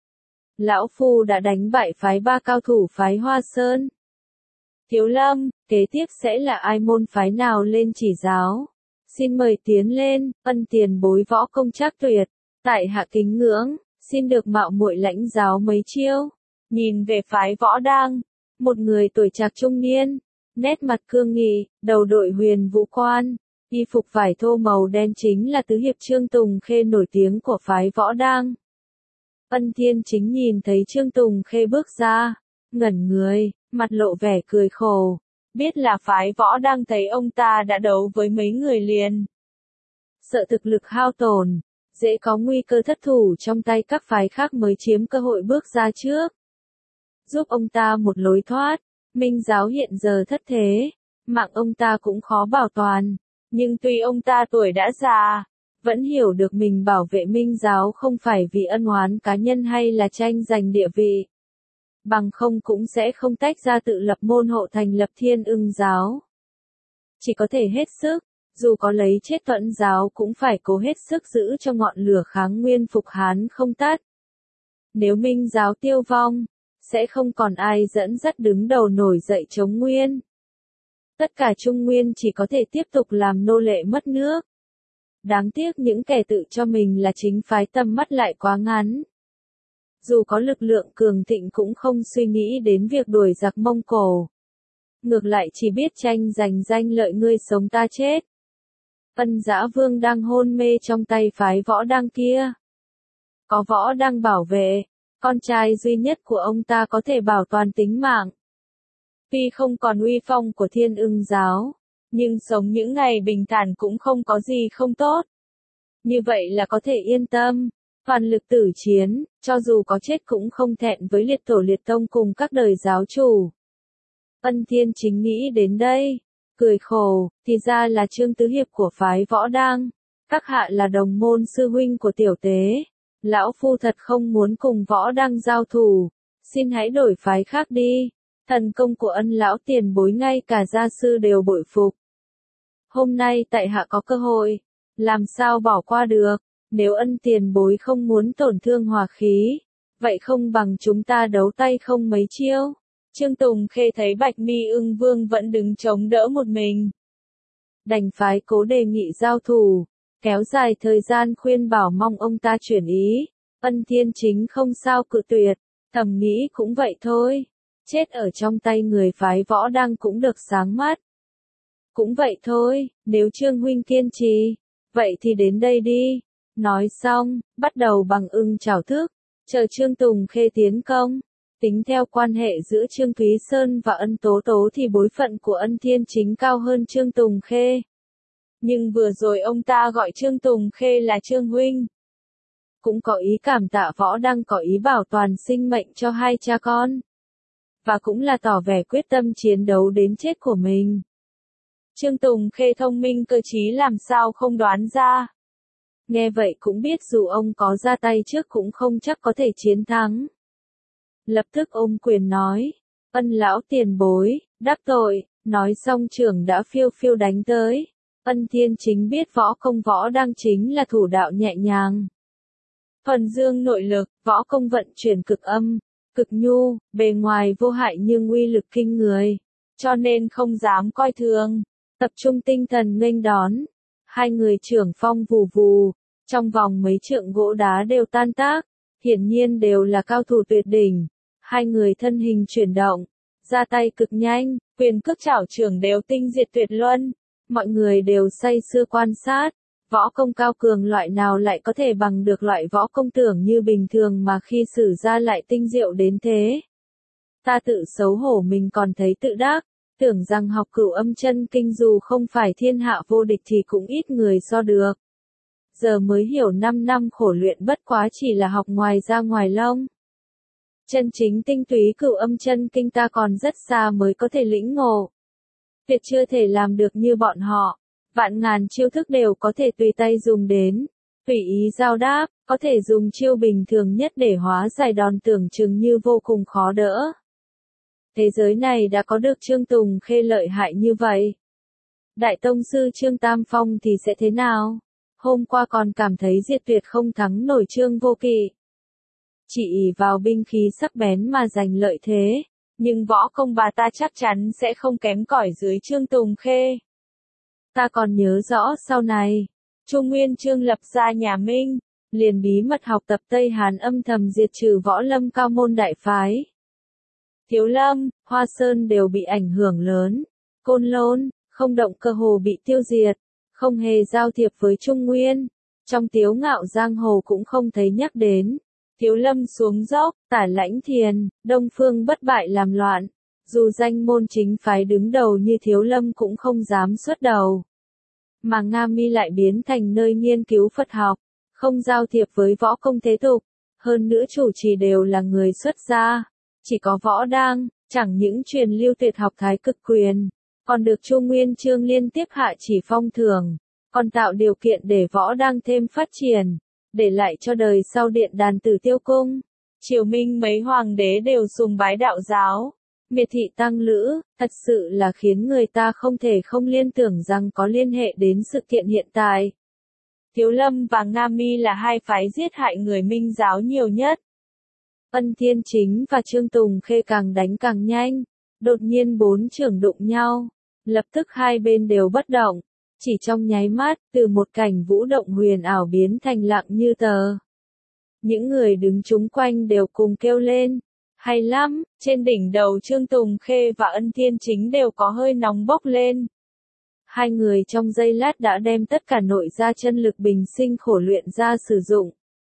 Lão Phu đã đánh bại phái ba cao thủ phái Hoa Sơn. Thiếu Lâm, kế tiếp sẽ là ai môn phái nào lên chỉ giáo? Xin mời tiến lên, Ân tiền bối Võ Công Trác Tuyệt, tại hạ kính ngưỡng, xin được mạo muội lãnh giáo mấy chiêu. Nhìn về phái Võ Đăng, một người tuổi trạc trung niên, nét mặt cương nghị, đầu đội huyền vũ quan, y phục vải thô màu đen chính là tứ hiệp Trương Tùng Khê nổi tiếng của phái Võ Đăng. Ân Thiên Chính nhìn thấy Trương Tùng Khê bước ra, ngẩn người, mặt lộ vẻ cười khổ, biết là phái Võ Đăng thấy ông ta đã đấu với mấy người liền. Sợ thực lực hao tổn, dễ có nguy cơ thất thủ trong tay các phái khác mới chiếm cơ hội bước ra trước. Giúp ông ta một lối thoát, Minh Giáo hiện giờ thất thế, mạng ông ta cũng khó bảo toàn, nhưng tuy ông ta tuổi đã già, vẫn hiểu được mình bảo vệ Minh Giáo không phải vì ân oán cá nhân hay là tranh giành địa vị. Bằng không cũng sẽ không tách ra tự lập môn hộ thành lập Thiên Ưng Giáo. Chỉ có thể hết sức, dù có lấy chết Tuẫn Giáo cũng phải cố hết sức giữ cho ngọn lửa kháng nguyên phục Hán không tắt. Nếu Minh Giáo tiêu vong, sẽ không còn ai dẫn dắt đứng đầu nổi dậy chống Nguyên. Tất cả Trung Nguyên chỉ có thể tiếp tục làm nô lệ mất nước. Đáng tiếc những kẻ tự cho mình là chính phái tầm mắt lại quá ngắn. Dù có lực lượng cường thịnh cũng không suy nghĩ đến việc đuổi giặc Mông Cổ. Ngược lại chỉ biết tranh giành danh lợi ngươi sống ta chết. Ân Dã Vương đang hôn mê trong tay phái Võ Đăng kia. Có Võ Đăng bảo vệ, con trai duy nhất của ông ta có thể bảo toàn tính mạng. Tuy không còn uy phong của Thiên Ưng Giáo, nhưng sống những ngày bình thản cũng không có gì không tốt. Như vậy là có thể yên tâm, toàn lực tử chiến, cho dù có chết cũng không thẹn với liệt tổ liệt tông cùng các đời giáo chủ. Ân Thiên Chính nghĩ đến đây, cười khổ, thì ra là Trương Tứ Hiệp của phái Võ Đang, các hạ là đồng môn sư huynh của tiểu tế, lão phu thật không muốn cùng Võ Đang giao thủ, xin hãy đổi phái khác đi, thần công của ân lão tiền bối ngay cả gia sư đều bội phục. Hôm nay tại hạ có cơ hội, làm sao bỏ qua được, nếu ân tiền bối không muốn tổn thương hòa khí, vậy không bằng chúng ta đấu tay không mấy chiêu. Trương Tùng Khê thấy Bạch Mi Ưng Vương vẫn đứng chống đỡ một mình, đành phái Cố đề nghị giao thủ, kéo dài thời gian khuyên bảo mong ông ta chuyển ý. Ân Thiên Chính không sao cự tuyệt, thầm nghĩ cũng vậy thôi, chết ở trong tay người phái Võ Đang cũng được sáng mắt. Cũng vậy thôi, nếu Trương huynh kiên trì, vậy thì đến đây đi. Nói xong, bắt đầu bằng ưng chảo thức, chờ Trương Tùng Khê tiến công. Tính theo quan hệ giữa Trương Thúy Sơn và Ân Tố Tố thì bối phận của Ân Thiên Chính cao hơn Trương Tùng Khê. Nhưng vừa rồi ông ta gọi Trương Tùng Khê là Trương huynh, cũng có ý cảm tạ Võ Đang có ý bảo toàn sinh mệnh cho hai cha con, và cũng là tỏ vẻ quyết tâm chiến đấu đến chết của mình. Trương Tùng Khê thông minh cơ trí làm sao không đoán ra. Nghe vậy cũng biết dù ông có ra tay trước cũng không chắc có thể chiến thắng. Lập tức ôm quyền nói, ân lão tiền bối, đắc tội, nói xong trưởng đã phiêu phiêu đánh tới. Ân Thiên Chính biết võ công Võ Đang chính là thủ đạo nhẹ nhàng, thuần dương nội lực, võ công vận chuyển cực âm, cực nhu, bề ngoài vô hại nhưng uy lực kinh người, cho nên không dám coi thường, tập trung tinh thần nghênh đón. Hai người trưởng phong vù vù, trong vòng mấy trượng gỗ đá đều tan tác, hiển nhiên đều là cao thủ tuyệt đỉnh. Hai người thân hình chuyển động, ra tay cực nhanh, quyền cước chảo trưởng đều tinh diệt tuyệt luân. Mọi người đều say sưa quan sát, võ công cao cường loại nào lại có thể bằng được loại võ công tưởng như bình thường mà khi sử ra lại tinh diệu đến thế. Ta tự xấu hổ mình còn thấy tự đắc, tưởng rằng học Cửu Âm Chân Kinh dù không phải thiên hạ vô địch thì cũng ít người so được. Giờ mới hiểu năm năm khổ luyện bất quá chỉ là học ngoài ra ngoài lông. Chân chính tinh túy Cửu Âm Chân Kinh ta còn rất xa mới có thể lĩnh ngộ. Tuyệt chưa thể làm được như bọn họ, vạn ngàn chiêu thức đều có thể tùy tay dùng đến, tùy ý giao đáp, có thể dùng chiêu bình thường nhất để hóa giải đòn tưởng chừng như vô cùng khó đỡ. Thế giới này đã có được Trương Tùng Khê lợi hại như vậy. Đại tông sư Trương Tam Phong thì sẽ thế nào? Hôm qua còn cảm thấy diệt tuyệt không thắng nổi Trương Vô Kỵ. Chỉ ỷ vào binh khí sắc bén mà giành lợi thế. Nhưng võ công bà ta chắc chắn sẽ không kém cỏi dưới Trương Tùng Khê. Ta còn nhớ rõ sau này, Trung Nguyên Trương lập ra nhà Minh, liền bí mật học tập Tây Hàn âm thầm diệt trừ võ lâm cao môn đại phái. Thiếu Lâm, Hoa Sơn đều bị ảnh hưởng lớn, Côn Lôn, Không Động cơ hồ bị tiêu diệt, không hề giao thiệp với Trung Nguyên, trong Tiếu Ngạo giang hồ cũng không thấy nhắc đến. Thiếu Lâm xuống dốc, Tả Lãnh Thiền, Đông Phương bất bại làm loạn, dù danh môn chính phái đứng đầu như Thiếu Lâm cũng không dám xuất đầu. Mà Nga Mi lại biến thành nơi nghiên cứu Phật học, không giao thiệp với võ công thế tục, hơn nữa chủ trì đều là người xuất gia, chỉ có Võ Đang, chẳng những truyền lưu tuyệt học Thái Cực Quyền, còn được Trung Nguyên Chương liên tiếp hạ chỉ phong thưởng, còn tạo điều kiện để Võ Đang thêm phát triển. Để lại cho đời sau điện đàn Tử Tiêu Cung. Triều Minh mấy hoàng đế đều sùng bái đạo giáo, miệt thị tăng lữ, thật sự là khiến người ta không thể không liên tưởng rằng có liên hệ đến sự kiện hiện tại. Thiếu Lâm và Nga Mi là hai phái giết hại người Minh giáo nhiều nhất. Ân Thiên Chính và Trương Tùng Khê càng đánh càng nhanh, đột nhiên bốn trưởng đụng nhau, lập tức hai bên đều bất động. Chỉ trong nháy mắt, từ một cảnh vũ động huyền ảo biến thành lặng như tờ. Những người đứng chung quanh đều cùng kêu lên. Hay lắm, trên đỉnh đầu Trương Tùng Khê và Ân Thiên Chính đều có hơi nóng bốc lên. Hai người trong giây lát đã đem tất cả nội gia chân lực bình sinh khổ luyện ra sử dụng.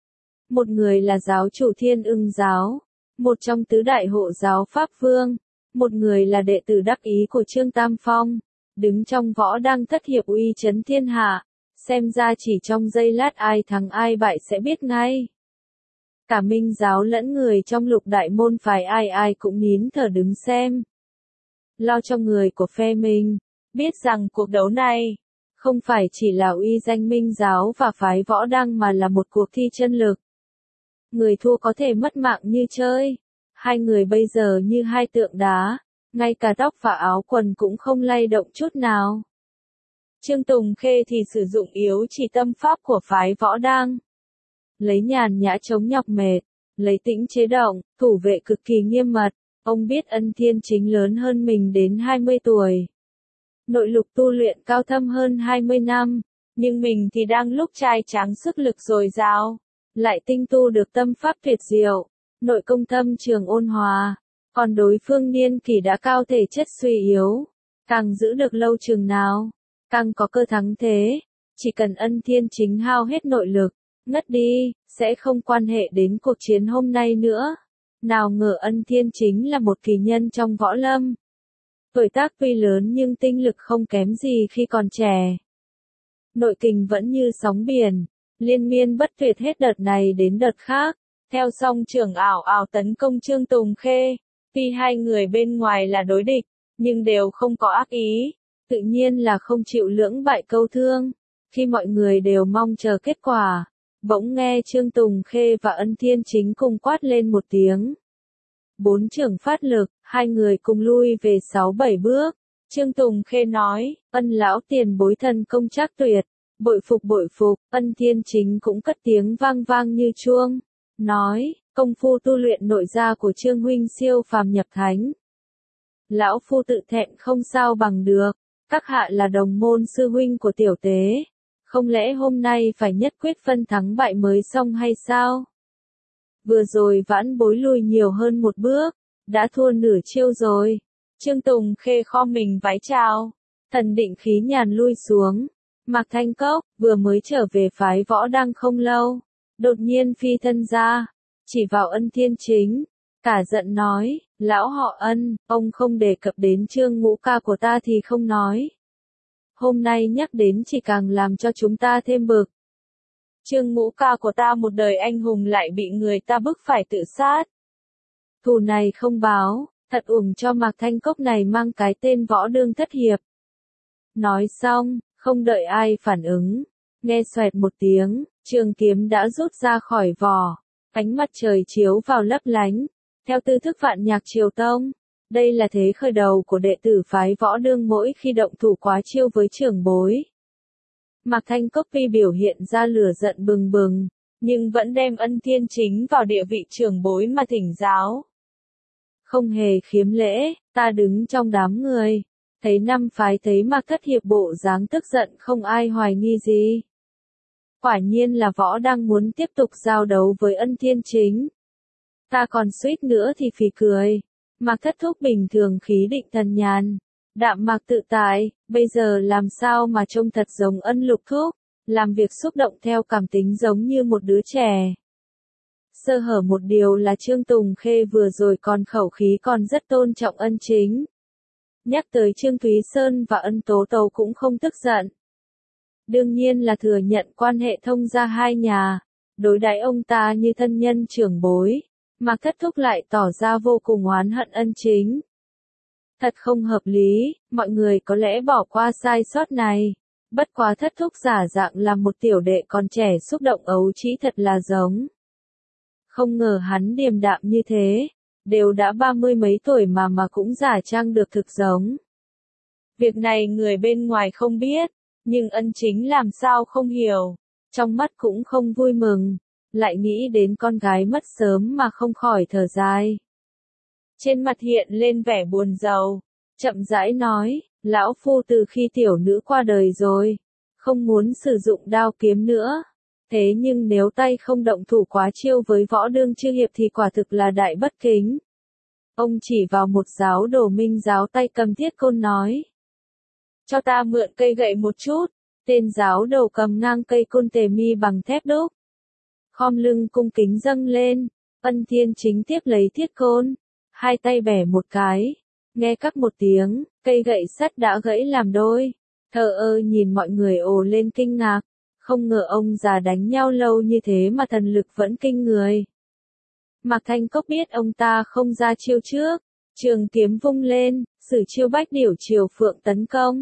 Một người là giáo chủ Thiên Ưng giáo, một trong tứ đại hộ giáo Pháp Vương, một người là đệ tử đắc ý của Trương Tam Phong. Đứng trong Võ Đang thất hiệp uy chấn thiên hạ, xem ra chỉ trong giây lát ai thắng ai bại sẽ biết ngay. Cả Minh giáo lẫn người trong lục đại môn phái ai ai cũng nín thở đứng xem. Lo cho người của phe mình, biết rằng cuộc đấu này không phải chỉ là uy danh Minh giáo và phái Võ Đăng mà là một cuộc thi chân lực. Người thua có thể mất mạng như chơi. Hai người bây giờ như hai tượng đá, ngay cả tóc và áo quần cũng không lay động chút nào. Trương Tùng Khê thì sử dụng yếu chỉ tâm pháp của phái Võ Đăng. Lấy nhàn nhã chống nhọc mệt, lấy tĩnh chế động, thủ vệ cực kỳ nghiêm mật. Ông biết Ân Thiên Chính lớn hơn mình đến hai mươi tuổi. Nội lực tu luyện cao thâm hơn hai mươi năm, nhưng mình thì đang lúc trai tráng sức lực dồi dào, lại tinh tu được tâm pháp tuyệt diệu, nội công thâm trường ôn hòa, còn đối phương niên kỷ đã cao thể chất suy yếu, càng giữ được lâu chừng nào, càng có cơ thắng thế, chỉ cần Ân Thiên Chính hao hết nội lực, ngất đi, sẽ không quan hệ đến cuộc chiến hôm nay nữa. Nào ngờ Ân Thiên Chính là một kỳ nhân trong võ lâm. Tuổi tác tuy lớn nhưng tinh lực không kém gì khi còn trẻ. Nội kình vẫn như sóng biển, liên miên bất tuyệt hết đợt này đến đợt khác. Theo song trưởng ảo ảo tấn công Trương Tùng Khê, tuy hai người bên ngoài là đối địch, nhưng đều không có ác ý, tự nhiên là không chịu lưỡng bại câu thương. Khi mọi người đều mong chờ kết quả, bỗng nghe Trương Tùng Khê và Ân Thiên Chính cùng quát lên một tiếng. Bốn trưởng phát lực, hai người cùng lui về sáu bảy bước. Trương Tùng Khê nói, Ân lão tiền bối thần công trác tuyệt, bội phục bội phục. Ân Thiên Chính cũng cất tiếng vang vang như chuông, nói, công phu tu luyện nội gia của Trương huynh siêu phàm nhập thánh. Lão phu tự thẹn không sao bằng được, các hạ là đồng môn sư huynh của tiểu tế, không lẽ hôm nay phải nhất quyết phân thắng bại mới xong hay sao? Vừa rồi vãn bối lùi nhiều hơn một bước, đã thua nửa chiêu rồi. Trương Tùng Khê kho mình vái chào, thần định khí nhàn lui xuống. Mạc Thanh Cốc vừa mới trở về phái Võ Đăng không lâu, đột nhiên phi thân ra, chỉ vào Ân Thiên Chính, cả giận nói, lão họ Ân, ông không đề cập đến Trương ngũ ca của ta thì không nói. Hôm nay nhắc đến chỉ càng làm cho chúng ta thêm bực. Trương ngũ ca của ta một đời anh hùng lại bị người ta bức phải tự sát. Thù này không báo, thật uổng cho Mạc Thanh Cốc này mang cái tên Võ Đương thất hiệp. Nói xong, không đợi ai phản ứng, nghe xoẹt một tiếng, trường kiếm đã rút ra khỏi vỏ, ánh mặt trời chiếu vào lấp lánh, theo tư thức vạn nhạc triều tông. Đây là thế khởi đầu của đệ tử phái Võ Đương mỗi khi động thủ quá chiêu với trưởng bối. Mạc Thanh Cốc tuy biểu hiện ra lửa giận bừng bừng, nhưng vẫn đem Ân Thiên Chính vào địa vị trưởng bối mà thỉnh giáo. Không hề khiếm lễ, ta đứng trong đám người, thấy năm phái thấy Mạc thất hiệp bộ dáng tức giận không ai hoài nghi gì. Quả nhiên là Võ đang muốn tiếp tục giao đấu với Ân Thiên Chính. Ta còn suýt nữa thì phì cười. Mạc thất thúc bình thường khí định thần nhàn, đạm mạc tự tại, bây giờ làm sao mà trông thật giống Ân Lục thúc, làm việc xúc động theo cảm tính giống như một đứa trẻ. Sơ hở một điều là Trương Tùng Khê vừa rồi còn khẩu khí còn rất tôn trọng Ân Chính. Nhắc tới Trương Thúy Sơn và Ân Tố Tấu cũng không tức giận. Đương nhiên là thừa nhận quan hệ thông gia hai nhà, đối đãi ông ta như thân nhân trưởng bối. Mạc thất thúc lại tỏ ra vô cùng oán hận Ân Chính. Thật không hợp lý, mọi người có lẽ bỏ qua sai sót này. Bất quá thất thúc giả dạng là một tiểu đệ còn trẻ xúc động ấu trĩ thật là giống. Không ngờ hắn điềm đạm như thế, đều đã ba mươi mấy tuổi mà mà cũng giả trang được thực giống. Việc này người bên ngoài không biết, nhưng Ân Chính làm sao không hiểu, trong mắt cũng không vui mừng. Lại nghĩ đến con gái mất sớm mà không khỏi thở dài. Trên mặt hiện lên vẻ buồn rầu, chậm rãi nói, lão phu từ khi tiểu nữ qua đời rồi, không muốn sử dụng đao kiếm nữa. Thế nhưng nếu tay không động thủ quá chiêu với Võ Đương chư hiệp thì quả thực là đại bất kính. Ông chỉ vào một giáo đồ Minh giáo tay cầm thiết côn nói. Cho ta mượn cây gậy một chút, tên giáo đồ cầm ngang cây côn tề mi bằng thép đúc. Khom lưng cung kính dâng lên, Ân Thiên Chính tiếp lấy thiết côn, hai tay bẻ một cái, nghe cắc một tiếng, cây gậy sắt đã gãy làm đôi. Thờ ơ nhìn mọi người ồ lên kinh ngạc, không ngờ ông già đánh nhau lâu như thế mà thần lực vẫn kinh người. Mạc Thanh Cốc biết ông ta không ra chiêu trước, trường kiếm vung lên, sử chiêu bách điểu triều phượng tấn công,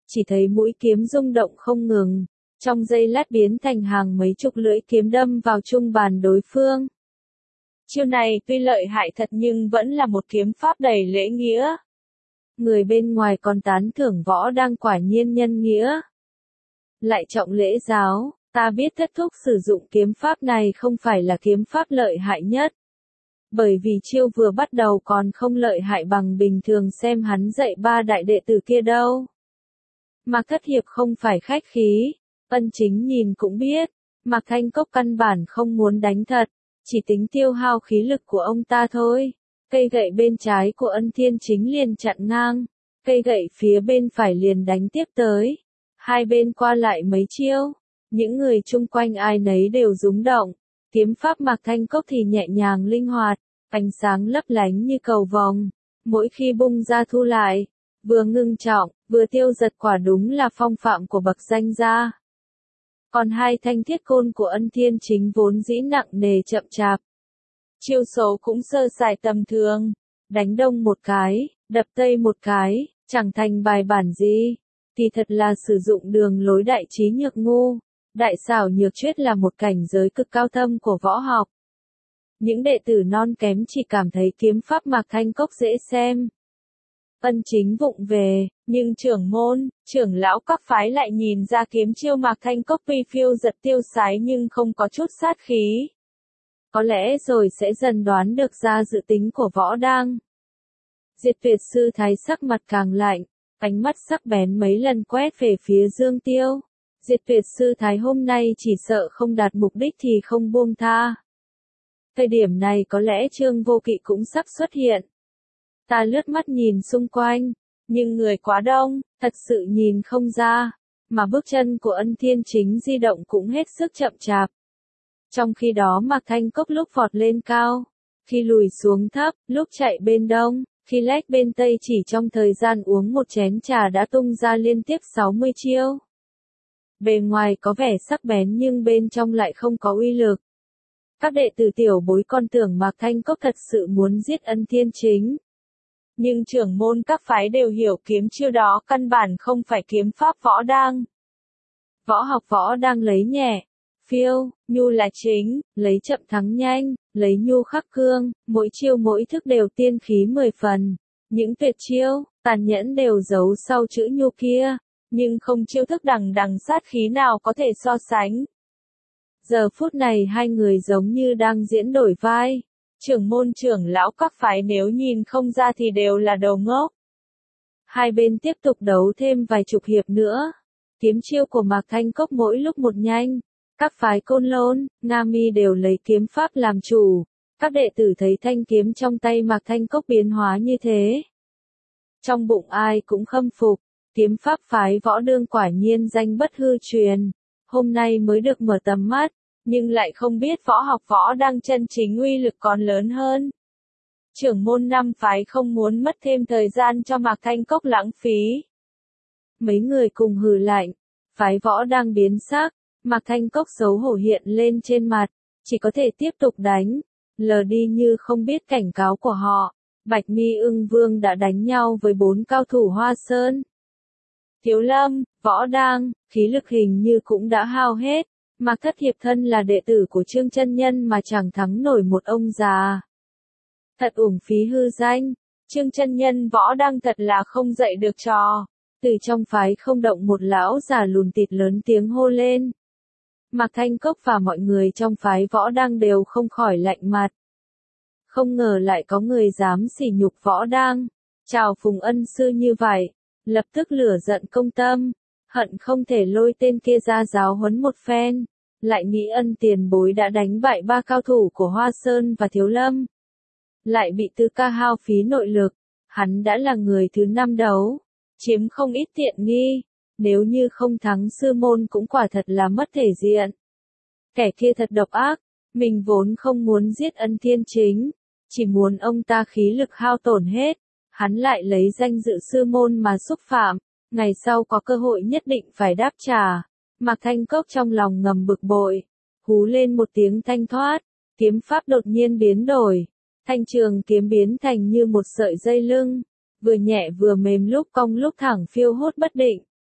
chỉ thấy mũi kiếm rung động không ngừng, trong giây lát biến thành hàng mấy chục lưỡi kiếm đâm vào trung bàn đối phương. Chiêu này tuy lợi hại thật nhưng vẫn là một kiếm pháp đầy lễ nghĩa. Người bên ngoài còn tán thưởng Võ Đang quả nhiên nhân nghĩa. Lại trọng lễ giáo, ta biết Thất Thúc sử dụng kiếm pháp này không phải là kiếm pháp lợi hại nhất. Bởi vì chiêu vừa bắt đầu còn không lợi hại bằng bình thường xem hắn dạy ba đại đệ tử kia đâu. Mạc Thất Hiệp không phải khách khí, Ân Chính nhìn cũng biết, Mạc Thanh Cốc căn bản không muốn đánh thật, chỉ tính tiêu hao khí lực của ông ta thôi. Cây gậy bên trái của Ân Thiên Chính liền chặn ngang, cây gậy phía bên phải liền đánh tiếp tới. Hai bên qua lại mấy chiêu, những người chung quanh ai nấy đều rúng động. Kiếm pháp Mạc Thanh Cốc thì nhẹ nhàng linh hoạt, ánh sáng lấp lánh như cầu vồng, mỗi khi bung ra thu lại, vừa ngưng trọng, vừa tiêu giật, quả đúng là phong phạm của bậc danh gia. Còn hai thanh thiết côn của Ân Thiên Chính vốn dĩ nặng nề chậm chạp. Chiêu số cũng sơ sài tầm thường, đánh đông một cái, đập tây một cái, chẳng thành bài bản gì, thì thật là sử dụng đường lối đại trí nhược ngu. Đại xảo nhược chuyết là một cảnh giới cực cao thâm của võ học. Những đệ tử non kém chỉ cảm thấy kiếm pháp Mạc Thanh Cốc dễ xem. Ân Chính vụng về, nhưng trưởng môn, trưởng lão các phái lại nhìn ra kiếm chiêu Mạc Thanh Cốc phi phiêu giật tiêu sái nhưng không có chút sát khí. Có lẽ rồi sẽ dần đoán được ra dự tính của Võ Đang. Diệt Tuyệt sư thái sắc mặt càng lạnh, ánh mắt sắc bén mấy lần quét về phía Dương Tiêu. Diệt Tuyệt sư thái hôm nay chỉ sợ không đạt mục đích thì không buông tha. Thời điểm này có lẽ Trương Vô Kỵ cũng sắp xuất hiện. Ta lướt mắt nhìn xung quanh, nhưng người quá đông, thật sự nhìn không ra, mà bước chân của Ân Thiên Chính di động cũng hết sức chậm chạp. Trong khi đó Mạc Thanh Cốc lúc vọt lên cao, khi lùi xuống thấp, lúc chạy bên đông, khi lách bên tây, chỉ trong thời gian uống một chén trà đã tung ra liên tiếp sáu mươi chiêu. Bề ngoài có vẻ sắc bén nhưng bên trong lại không có uy lực. Các đệ tử tiểu bối còn tưởng Mạc Thanh Cốc thật sự muốn giết Ân Thiên Chính. Nhưng trưởng môn các phái đều hiểu kiếm chiêu đó căn bản không phải kiếm pháp Võ Đang. Võ học Võ Đang lấy nhẹ, phiêu, nhu là chính, lấy chậm thắng nhanh, lấy nhu khắc cương, mỗi chiêu mỗi thức đều tiên khí mười phần. Những tuyệt chiêu, tàn nhẫn đều giấu sau chữ nhu kia, nhưng không chiêu thức đằng đằng sát khí nào có thể so sánh. Giờ phút này hai người giống như đang diễn đổi vai. Trưởng môn trưởng lão các phái nếu nhìn không ra thì đều là đầu ngốc. Hai bên tiếp tục đấu thêm vài chục hiệp nữa. Kiếm chiêu của Mạc Thanh Cốc mỗi lúc một nhanh. Các phái Côn Lôn, Nga Mi đều lấy kiếm pháp làm chủ. Các đệ tử thấy thanh kiếm trong tay Mạc Thanh Cốc biến hóa như thế. Trong bụng ai cũng khâm phục. Kiếm pháp phái Võ Đương quả nhiên danh bất hư truyền. Hôm nay mới được mở tầm mắt, nhưng lại không biết võ học Võ Đang chân chính uy lực còn lớn hơn. Trưởng môn năm phái không muốn mất thêm thời gian cho Mạc Thanh Cốc lãng phí. Mấy người cùng hừ lạnh, phái Võ Đang biến sắc, Mạc Thanh Cốc xấu hổ hiện lên trên mặt, chỉ có thể tiếp tục đánh, lờ đi như không biết cảnh cáo của họ. Bạch Mi Ưng Vương đã đánh nhau với bốn cao thủ Hoa Sơn. Thiếu Lâm, Võ Đang, khí lực hình như cũng đã hao hết. Mạc Thất Hiệp thân là đệ tử của Trương Chân Nhân mà chẳng thắng nổi một ông già. Thật uổng phí hư danh, Trương Chân Nhân Võ Đang thật là không dạy được trò. Từ trong phái không động một lão già lùn tịt lớn tiếng hô lên. Mạc Thanh Cốc và mọi người trong phái Võ Đang đều không khỏi lạnh mặt. Không ngờ lại có người dám sỉ nhục Võ Đang, chào phùng ân sư như vậy, lập tức lửa giận công tâm. Hận không thể lôi tên kia ra giáo huấn một phen, lại nghĩ Ân tiền bối đã đánh bại ba cao thủ của Hoa Sơn và Thiếu Lâm. Lại bị Tư Ca hao phí nội lực, hắn đã là người thứ năm đấu, chiếm không ít tiện nghi, nếu như không thắng sư môn cũng quả thật là mất thể diện. Kẻ kia thật độc ác, mình vốn không muốn giết Ân Thiên Chính, chỉ muốn ông ta khí lực hao tổn hết, hắn lại lấy danh dự sư môn mà xúc phạm. Ngày sau có cơ hội nhất định phải đáp trả. Mạc Thanh Cốc trong lòng ngầm bực bội, hú lên một tiếng thanh thoát, kiếm pháp đột nhiên biến đổi, thanh trường kiếm biến thành như một sợi dây lưng, vừa nhẹ vừa mềm, lúc cong lúc thẳng, phiêu hốt bất định.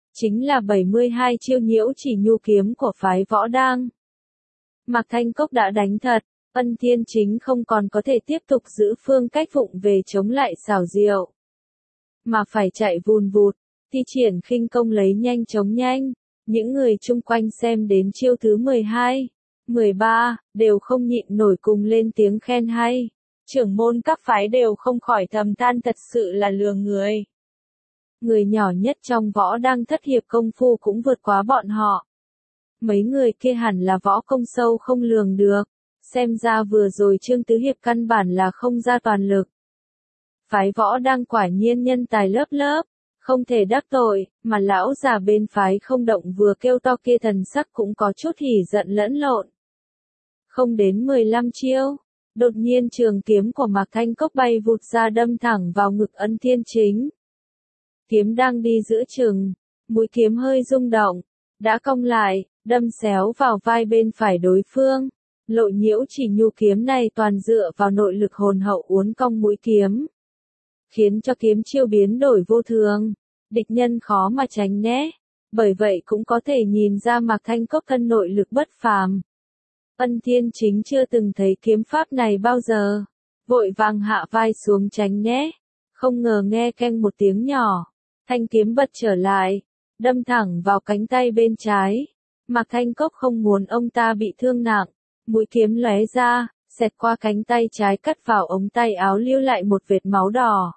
chính là bảy mươi hai chiêu nhiễu chỉ nhu kiếm của phái Võ Đang. Mạc Thanh Cốc đã đánh thật, Ân Thiên Chính không còn có thể tiếp tục giữ phương cách vụng về chống lại xảo diệu, mà phải chạy vùn vụt, thi triển khinh công lấy nhanh chống nhanh. Những người chung quanh xem đến chiêu thứ mười hai, mười ba, đều không nhịn nổi cùng lên tiếng khen hay. Trưởng môn các phái đều không khỏi thầm than thật sự là lừa người. Người nhỏ nhất trong Võ Đang thất hiệp công phu cũng vượt quá bọn họ. Mấy người kia hẳn là võ công sâu không lường được. Xem ra vừa rồi Trương Tứ Hiệp căn bản là không ra toàn lực. Phái Võ Đang quả nhiên nhân tài lớp lớp, không thể đắc tội, mà lão già bên phái Không Động vừa kêu to kia thần sắc cũng có chút hỉ giận lẫn lộn. Không đến mười lăm chiêu, đột nhiên trường kiếm của Mạc Thanh Cốc bay vụt ra đâm thẳng vào ngực Ân Thiên Chính. Kiếm đang đi giữa chừng, mũi kiếm hơi rung động, đã cong lại, đâm xéo vào vai bên phải đối phương. Lộ nhiễu chỉ nhu kiếm này toàn dựa vào nội lực hồn hậu uốn cong mũi kiếm, khiến cho kiếm chiêu biến đổi vô thường, địch nhân khó mà tránh né. Bởi vậy cũng có thể nhìn ra Mạc Thanh Cốc thân nội lực bất phàm. Ân Thiên Chính chưa từng thấy kiếm pháp này bao giờ, vội vàng hạ vai xuống tránh né, không ngờ nghe keng một tiếng nhỏ, thanh kiếm bật trở lại, đâm thẳng vào cánh tay bên trái. Mạc Thanh Cốc không muốn ông ta bị thương nặng, mũi kiếm lóe ra, xẹt qua cánh tay trái cắt vào ống tay áo lưu lại một vệt máu đỏ.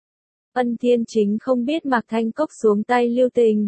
Ân Thiên Chính không biết Mạc Thanh Cốc xuống tay lưu tình,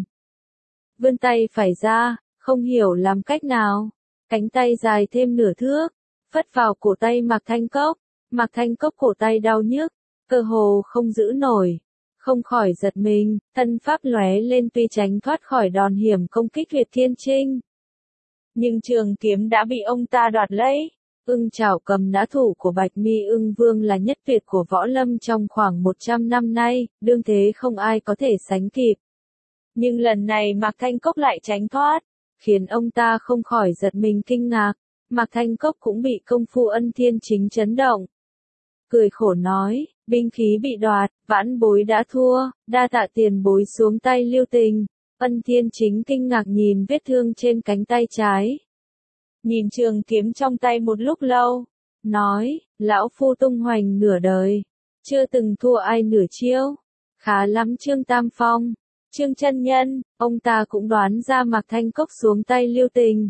vươn tay phải ra, không hiểu làm cách nào, cánh tay dài thêm nửa thước, phất vào cổ tay Mạc Thanh Cốc. Mạc Thanh Cốc cổ tay đau nhức, cơ hồ không giữ nổi, không khỏi giật mình, thân pháp lóe lên tuy tránh thoát khỏi đòn hiểm công kích Huyệt Thiên Trinh, nhưng trường kiếm đã bị ông ta đoạt lấy. Ưng Chảo Cầm nã thủ của Bạch Mi Ưng Vương là nhất tuyệt của võ lâm trong khoảng một trăm năm nay, đương thế không ai có thể sánh kịp. Nhưng lần này Mạc Thanh Cốc lại tránh thoát, khiến ông ta không khỏi giật mình kinh ngạc. Mạc Thanh Cốc cũng bị công phu Ân Thiên Chính chấn động. Cười khổ nói, binh khí bị đoạt, vãn bối đã thua, đa tạ tiền bối xuống tay lưu tình. Ân Thiên Chính kinh ngạc nhìn vết thương trên cánh tay trái, nhìn trường kiếm trong tay một lúc lâu, nói, lão phu tung hoành nửa đời, chưa từng thua ai nửa chiêu. Khá lắm Trương Tam Phong, Trương chân nhân, ông ta cũng đoán ra Mạc Thanh Cốc xuống tay lưu tình.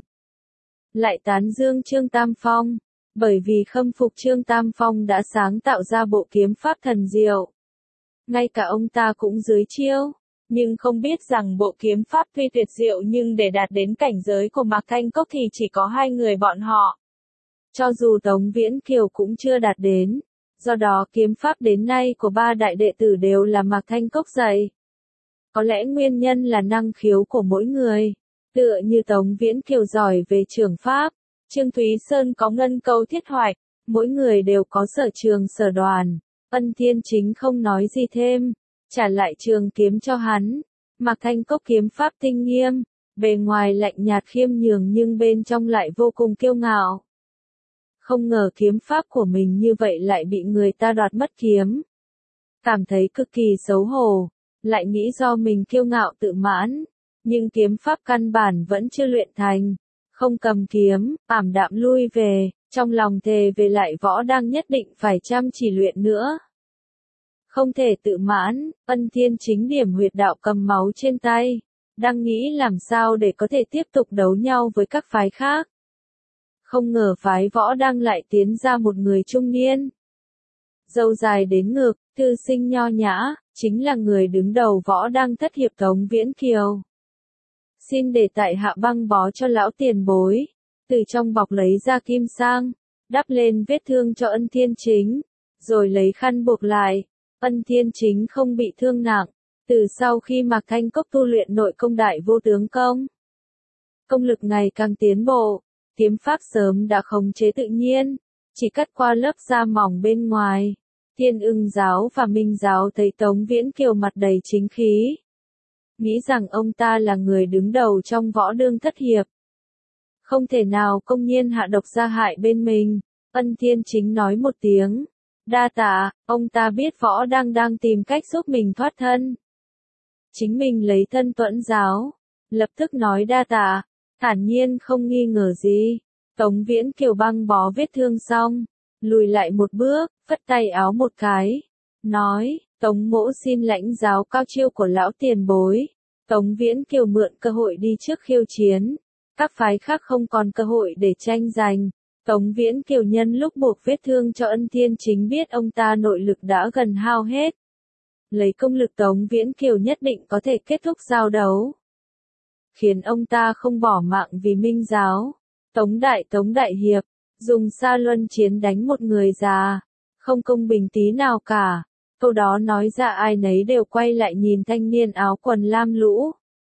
Lại tán dương Trương Tam Phong, bởi vì khâm phục Trương Tam Phong đã sáng tạo ra bộ kiếm pháp thần diệu. Ngay cả ông ta cũng dưới chiêu. Nhưng không biết rằng bộ kiếm pháp tuy tuyệt diệu nhưng để đạt đến cảnh giới của Mạc Thanh Cốc thì chỉ có hai người bọn họ. Cho dù Tống Viễn Kiều cũng chưa đạt đến. Do đó kiếm pháp đến nay của ba đại đệ tử đều là Mạc Thanh Cốc dạy. Có lẽ nguyên nhân là năng khiếu của mỗi người. Tựa như Tống Viễn Kiều giỏi về trường pháp, Trương Thúy Sơn có ngân câu thiết hoạch, mỗi người đều có sở trường sở đoàn. Ân Thiên Chính không nói gì thêm, trả lại trường kiếm cho hắn. Mạc Thanh Cốc kiếm pháp tinh nghiêm, bề ngoài lạnh nhạt khiêm nhường nhưng bên trong lại vô cùng kiêu ngạo. Không ngờ kiếm pháp của mình như vậy lại bị người ta đoạt mất kiếm. Cảm thấy cực kỳ xấu hổ, lại nghĩ do mình kiêu ngạo tự mãn, nhưng kiếm pháp căn bản vẫn chưa luyện thành. Không cầm kiếm, ảm đạm lui về, trong lòng thề về lại Võ Đang nhất định phải chăm chỉ luyện nữa. Không thể tự mãn, Ân Thiên Chính điểm huyệt đạo cầm máu trên tay, đang nghĩ làm sao để có thể tiếp tục đấu nhau với các phái khác. Không ngờ phái Võ Đang lại tiến ra một người trung niên. Râu dài đến ngực, thư sinh nho nhã, chính là người đứng đầu Võ Đang thất hiệp Tống Viễn Kiều. Xin để tại hạ băng bó cho lão tiền bối. Từ trong bọc lấy ra kim sang, đắp lên vết thương cho Ân Thiên Chính, rồi lấy khăn buộc lại. Ân Thiên Chính không bị thương nặng, từ sau khi Mạc Thanh Cốc tu luyện nội công đại vô tướng công. Công lực ngày càng tiến bộ, kiếm pháp sớm đã khống chế tự nhiên, chỉ cắt qua lớp da mỏng bên ngoài. Thiên Ưng giáo và Minh giáo thấy Tống Viễn Kiều mặt đầy chính khí, nghĩ rằng ông ta là người đứng đầu trong võ đương thất hiệp, không thể nào công nhiên hạ độc ra hại bên mình. Ân Thiên Chính nói một tiếng đa tạ, ông ta biết Võ Đang đang tìm cách giúp mình thoát thân. chính mình lấy thân tuẫn giáo, lập tức nói đa tạ, thản nhiên không nghi ngờ gì. Tống Viễn Kiều băng bó vết thương xong, lùi lại một bước, phất tay áo một cái, nói, Tống mỗ xin lãnh giáo cao chiêu của lão tiền bối. Tống Viễn Kiều mượn cơ hội đi trước khiêu chiến, các phái khác không còn cơ hội để tranh giành. Tống Viễn Kiều nhân lúc buộc vết thương cho Ân Thiên Chính biết ông ta nội lực đã gần hao hết. Lấy công lực Tống Viễn Kiều nhất định có thể kết thúc giao đấu, khiến ông ta không bỏ mạng vì Minh giáo. Tống Đại Tống Đại Hiệp, dùng sa luân chiến đánh một người già, không công bình tí nào cả. Câu đó nói ra ai nấy đều quay lại nhìn thanh niên áo quần lam lũ.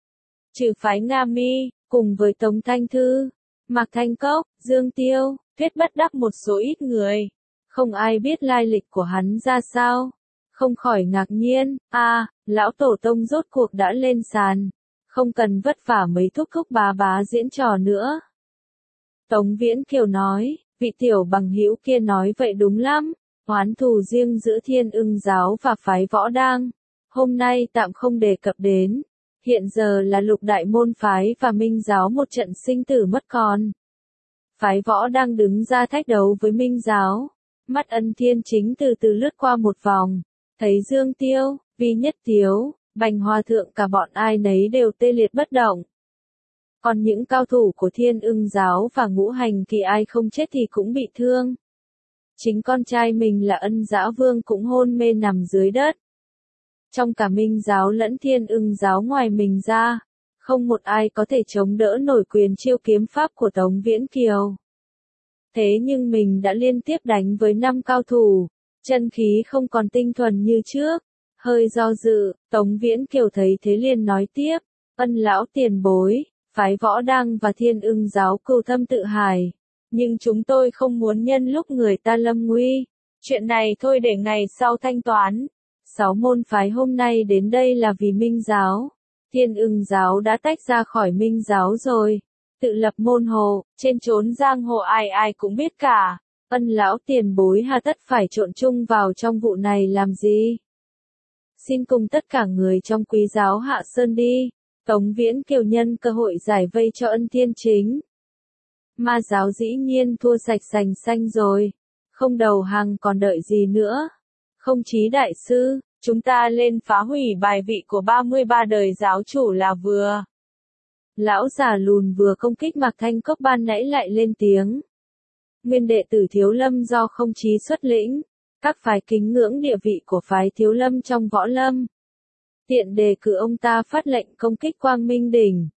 Trừ phái Nga Mi, cùng với Tống Thanh Thư, Mạc Thanh Cốc, Dương Tiêu, Tuyết Bất Đắc một số ít người, không ai biết lai lịch của hắn ra sao, không khỏi ngạc nhiên, a, à, lão tổ tông rốt cuộc đã lên sàn, không cần vất vả mấy thúc thúc bá bá diễn trò nữa. Tống Viễn Kiều nói, vị tiểu bằng hữu kia nói vậy đúng lắm, oán thù riêng giữa Thiên Ưng giáo và phái Võ Đang, hôm nay tạm không đề cập đến. Hiện giờ là Lục Đại môn phái và Minh giáo một trận sinh tử mất còn. Phái Võ đang đứng ra thách đấu với Minh giáo. Mắt Ân Thiên Chính từ từ lướt qua một vòng, thấy Dương Tiêu, Vi Nhất Tiếu, Bành Hòa Thượng cả bọn ai nấy đều tê liệt bất động. Còn những cao thủ của Thiên Ưng giáo và Ngũ Hành Kỳ ai không chết thì cũng bị thương. Chính con trai mình là Ân Dã Vương cũng hôn mê nằm dưới đất. Trong cả Minh giáo lẫn Thiên Ưng giáo ngoài mình ra, không một ai có thể chống đỡ nổi quyền chiêu kiếm pháp của Tống Viễn Kiều. Thế nhưng mình đã liên tiếp đánh với năm cao thủ, chân khí không còn tinh thuần như trước. Hơi do dự, Tống Viễn Kiều thấy thế liền nói tiếp, Ân lão tiền bối, phái Võ Đăng và Thiên Ưng giáo cừu thâm tự hài, nhưng chúng tôi không muốn nhân lúc người ta lâm nguy. Chuyện này thôi để ngày sau thanh toán. Sáu môn phái hôm nay đến đây là vì Minh giáo. Thiên Ưng giáo đã tách ra khỏi Minh giáo rồi, tự lập môn hộ, trên chốn giang hồ ai ai cũng biết cả. Ân lão tiền bối hà tất phải trộn chung vào trong vụ này làm gì? Xin cùng tất cả người trong Quý giáo hạ sơn đi. Tống Viễn Kiều nhân cơ hội giải vây cho Ân Thiên Chính. Ma giáo dĩ nhiên thua sạch sành xanh rồi, không đầu hàng còn đợi gì nữa. Không chí đại sư, chúng ta lên phá hủy bài vị của ba mươi ba đời giáo chủ là vừa. Lão già lùn vừa công kích Mạc Thanh Cốc ban nãy lại lên tiếng. Nguyên đệ tử Thiếu Lâm do không chí xuất lĩnh, các phái kính ngưỡng địa vị của phái Thiếu Lâm trong võ lâm. Tiện đề cử ông ta phát lệnh công kích Quang Minh Đỉnh.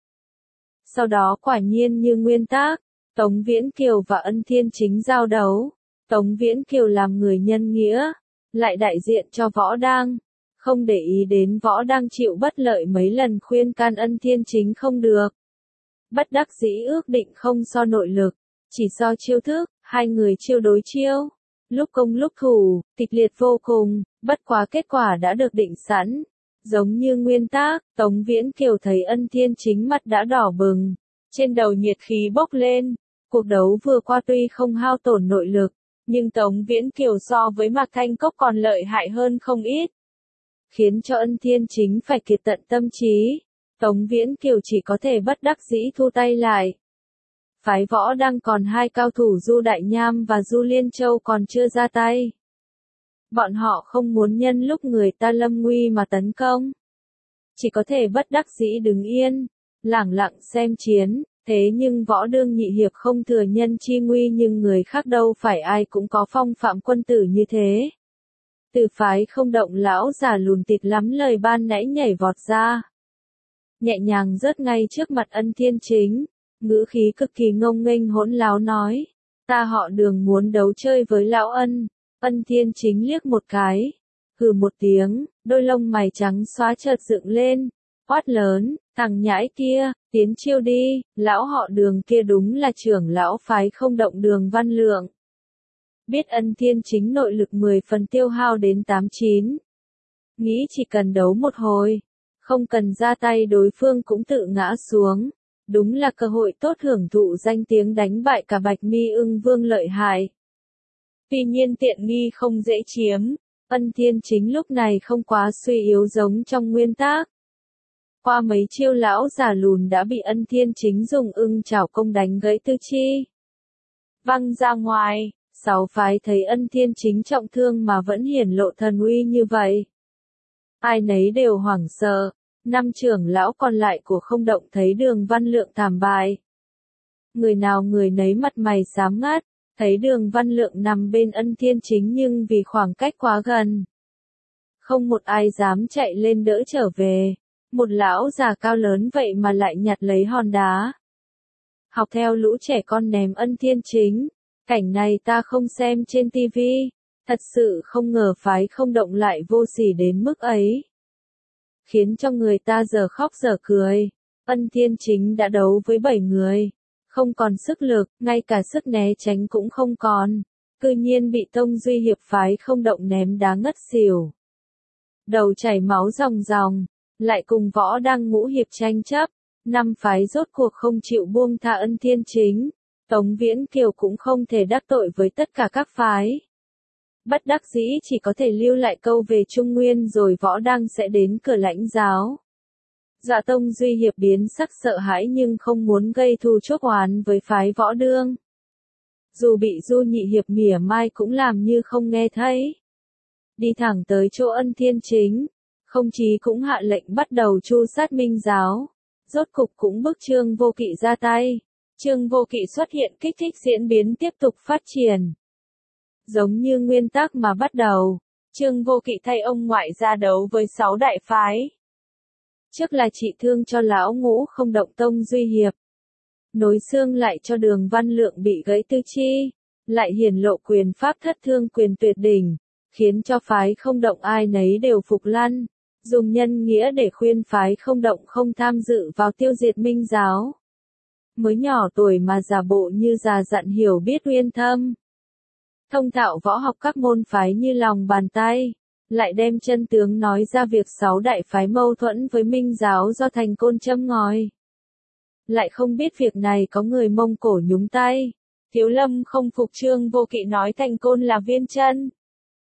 Sau đó quả nhiên như nguyên tắc, Tống Viễn Kiều và Ân Thiên Chính giao đấu. Tống Viễn Kiều làm người nhân nghĩa, lại đại diện cho Võ Đang, không để ý đến Võ Đang chịu bất lợi mấy lần khuyên can Ân Thiên Chính không được. Bất đắc dĩ ước định không so nội lực, chỉ so chiêu thức, hai người chiêu đối chiêu. Lúc công lúc thủ, kịch liệt vô cùng, bất quá kết quả đã được định sẵn. Giống như nguyên tắc, Tống Viễn Kiều thấy Ân Thiên Chính mặt đã đỏ bừng, trên đầu nhiệt khí bốc lên. Cuộc đấu vừa qua tuy không hao tổn nội lực, nhưng Tống Viễn Kiều so với Mạc Thanh Cốc còn lợi hại hơn không ít, khiến cho Ân Thiên Chính phải kiệt tận tâm trí. Tống Viễn Kiều chỉ có thể bất đắc dĩ thu tay lại. Phái Võ đang còn hai cao thủ Du Đại Nham và Du Liên Châu còn chưa ra tay. Bọn họ không muốn nhân lúc người ta lâm nguy mà tấn công, chỉ có thể bất đắc dĩ đứng yên, lẳng lặng xem chiến. Thế nhưng Võ Đương nhị hiệp không thừa nhân chi nguy, nhưng người khác đâu phải ai cũng có phong phạm quân tử như thế. Từ phái không động lão già lùn tịt lắm lời ban nãy nhảy vọt ra, nhẹ nhàng rớt ngay trước mặt Ân Thiên Chính, ngữ khí cực kỳ ngông nghênh hỗn láo nói, ta họ Đường muốn đấu chơi với lão Ân. Ân Thiên Chính liếc một cái, hừ một tiếng, đôi lông mày trắng xóa chợt dựng lên, quát lớn, thằng nhãi kia, tiến chiêu đi. Lão họ Đường kia đúng là trưởng lão phái không động Đường Văn Lượng. Biết Ân Thiên Chính nội lực mười phần tiêu hao đến tám chín, nghĩ chỉ cần đấu một hồi, không cần ra tay đối phương cũng tự ngã xuống. Đúng là cơ hội tốt hưởng thụ danh tiếng đánh bại cả Bạch Mi Ưng Vương lợi hại. Tuy nhiên tiện nghi không dễ chiếm, Ân Thiên Chính lúc này không quá suy yếu giống trong nguyên tắc. Qua mấy chiêu lão già lùn đã bị Ân Thiên Chính dùng ưng chảo công đánh gãy tư chi. Văng ra ngoài, sáu phái thấy Ân Thiên Chính trọng thương mà vẫn hiển lộ thần uy như vậy. Ai nấy đều hoảng sợ, năm trưởng lão còn lại của không động thấy Đường Văn Lượng thảm bại. Người nào người nấy mặt mày xám ngắt, thấy Đường Văn Lượng nằm bên Ân Thiên Chính nhưng vì khoảng cách quá gần. Không một ai dám chạy lên đỡ trở về, một lão già cao lớn vậy mà lại nhặt lấy hòn đá. Học theo lũ trẻ con ném Ân Thiên Chính, cảnh này ta không xem trên tivi, thật sự không ngờ phái không động lại vô sỉ đến mức ấy. Khiến cho người ta giờ khóc giờ cười, Ân Thiên Chính đã đấu với bảy người, không còn sức lực, ngay cả sức né tránh cũng không còn, cư nhiên bị Tông Duy Hiệp phái không động ném đá ngất xỉu. Đầu chảy máu ròng ròng, lại cùng Võ Đăng Ngũ Hiệp tranh chấp, năm phái rốt cuộc không chịu buông tha Ân Thiên Chính, Tống Viễn Kiều cũng không thể đắc tội với tất cả các phái. Bất đắc dĩ chỉ có thể lưu lại câu về Trung Nguyên rồi Võ Đăng sẽ đến cửa lãnh giáo. Dạ Tông Duy Hiệp biến sắc sợ hãi nhưng không muốn gây thù chuốc oán với phái Võ Đương. Dù bị Du Nhị Hiệp mỉa mai cũng làm như không nghe thấy. Đi thẳng tới chỗ Ân Thiên Chính, không chí cũng hạ lệnh bắt đầu tru sát Minh giáo. Rốt cục cũng bức Trương Vô Kỵ ra tay. Trương Vô Kỵ xuất hiện kích thích diễn biến tiếp tục phát triển. Giống như nguyên tắc mà bắt đầu, Trương Vô Kỵ thay ông ngoại ra đấu với sáu đại phái. Trước là trị thương cho lão Ngũ không động Tông Duy Hiệp. Nối xương lại cho Đường Văn Lượng bị gãy tư chi, lại hiển lộ quyền pháp thất thương quyền tuyệt đỉnh, khiến cho phái không động ai nấy đều phục lăn, dùng nhân nghĩa để khuyên phái không động không tham dự vào tiêu diệt Minh giáo. Mới nhỏ tuổi mà giả bộ như già dặn hiểu biết uyên thâm. Thông thạo võ học các môn phái như lòng bàn tay, lại đem chân tướng nói ra việc sáu đại phái mâu thuẫn với Minh giáo do Thành Côn châm ngòi. Lại không biết việc này có người Mông Cổ nhúng tay. Thiếu Lâm không phục Trương Vô Kỵ nói Thành Côn là viên chân.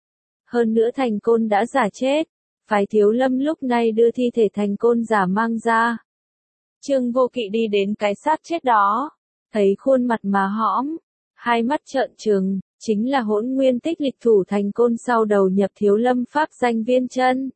Hơn nữa Thành Côn đã giả chết, phái Thiếu Lâm lúc này đưa thi thể Thành Côn giả mang ra. Trương Vô Kỵ đi đến cái xác chết đó, thấy khuôn mặt mà hõm, hai mắt trợn trừng, chính là Hỗn Nguyên Tích lịch thủ Thành Côn sau đầu nhập Thiếu Lâm pháp danh viên chân.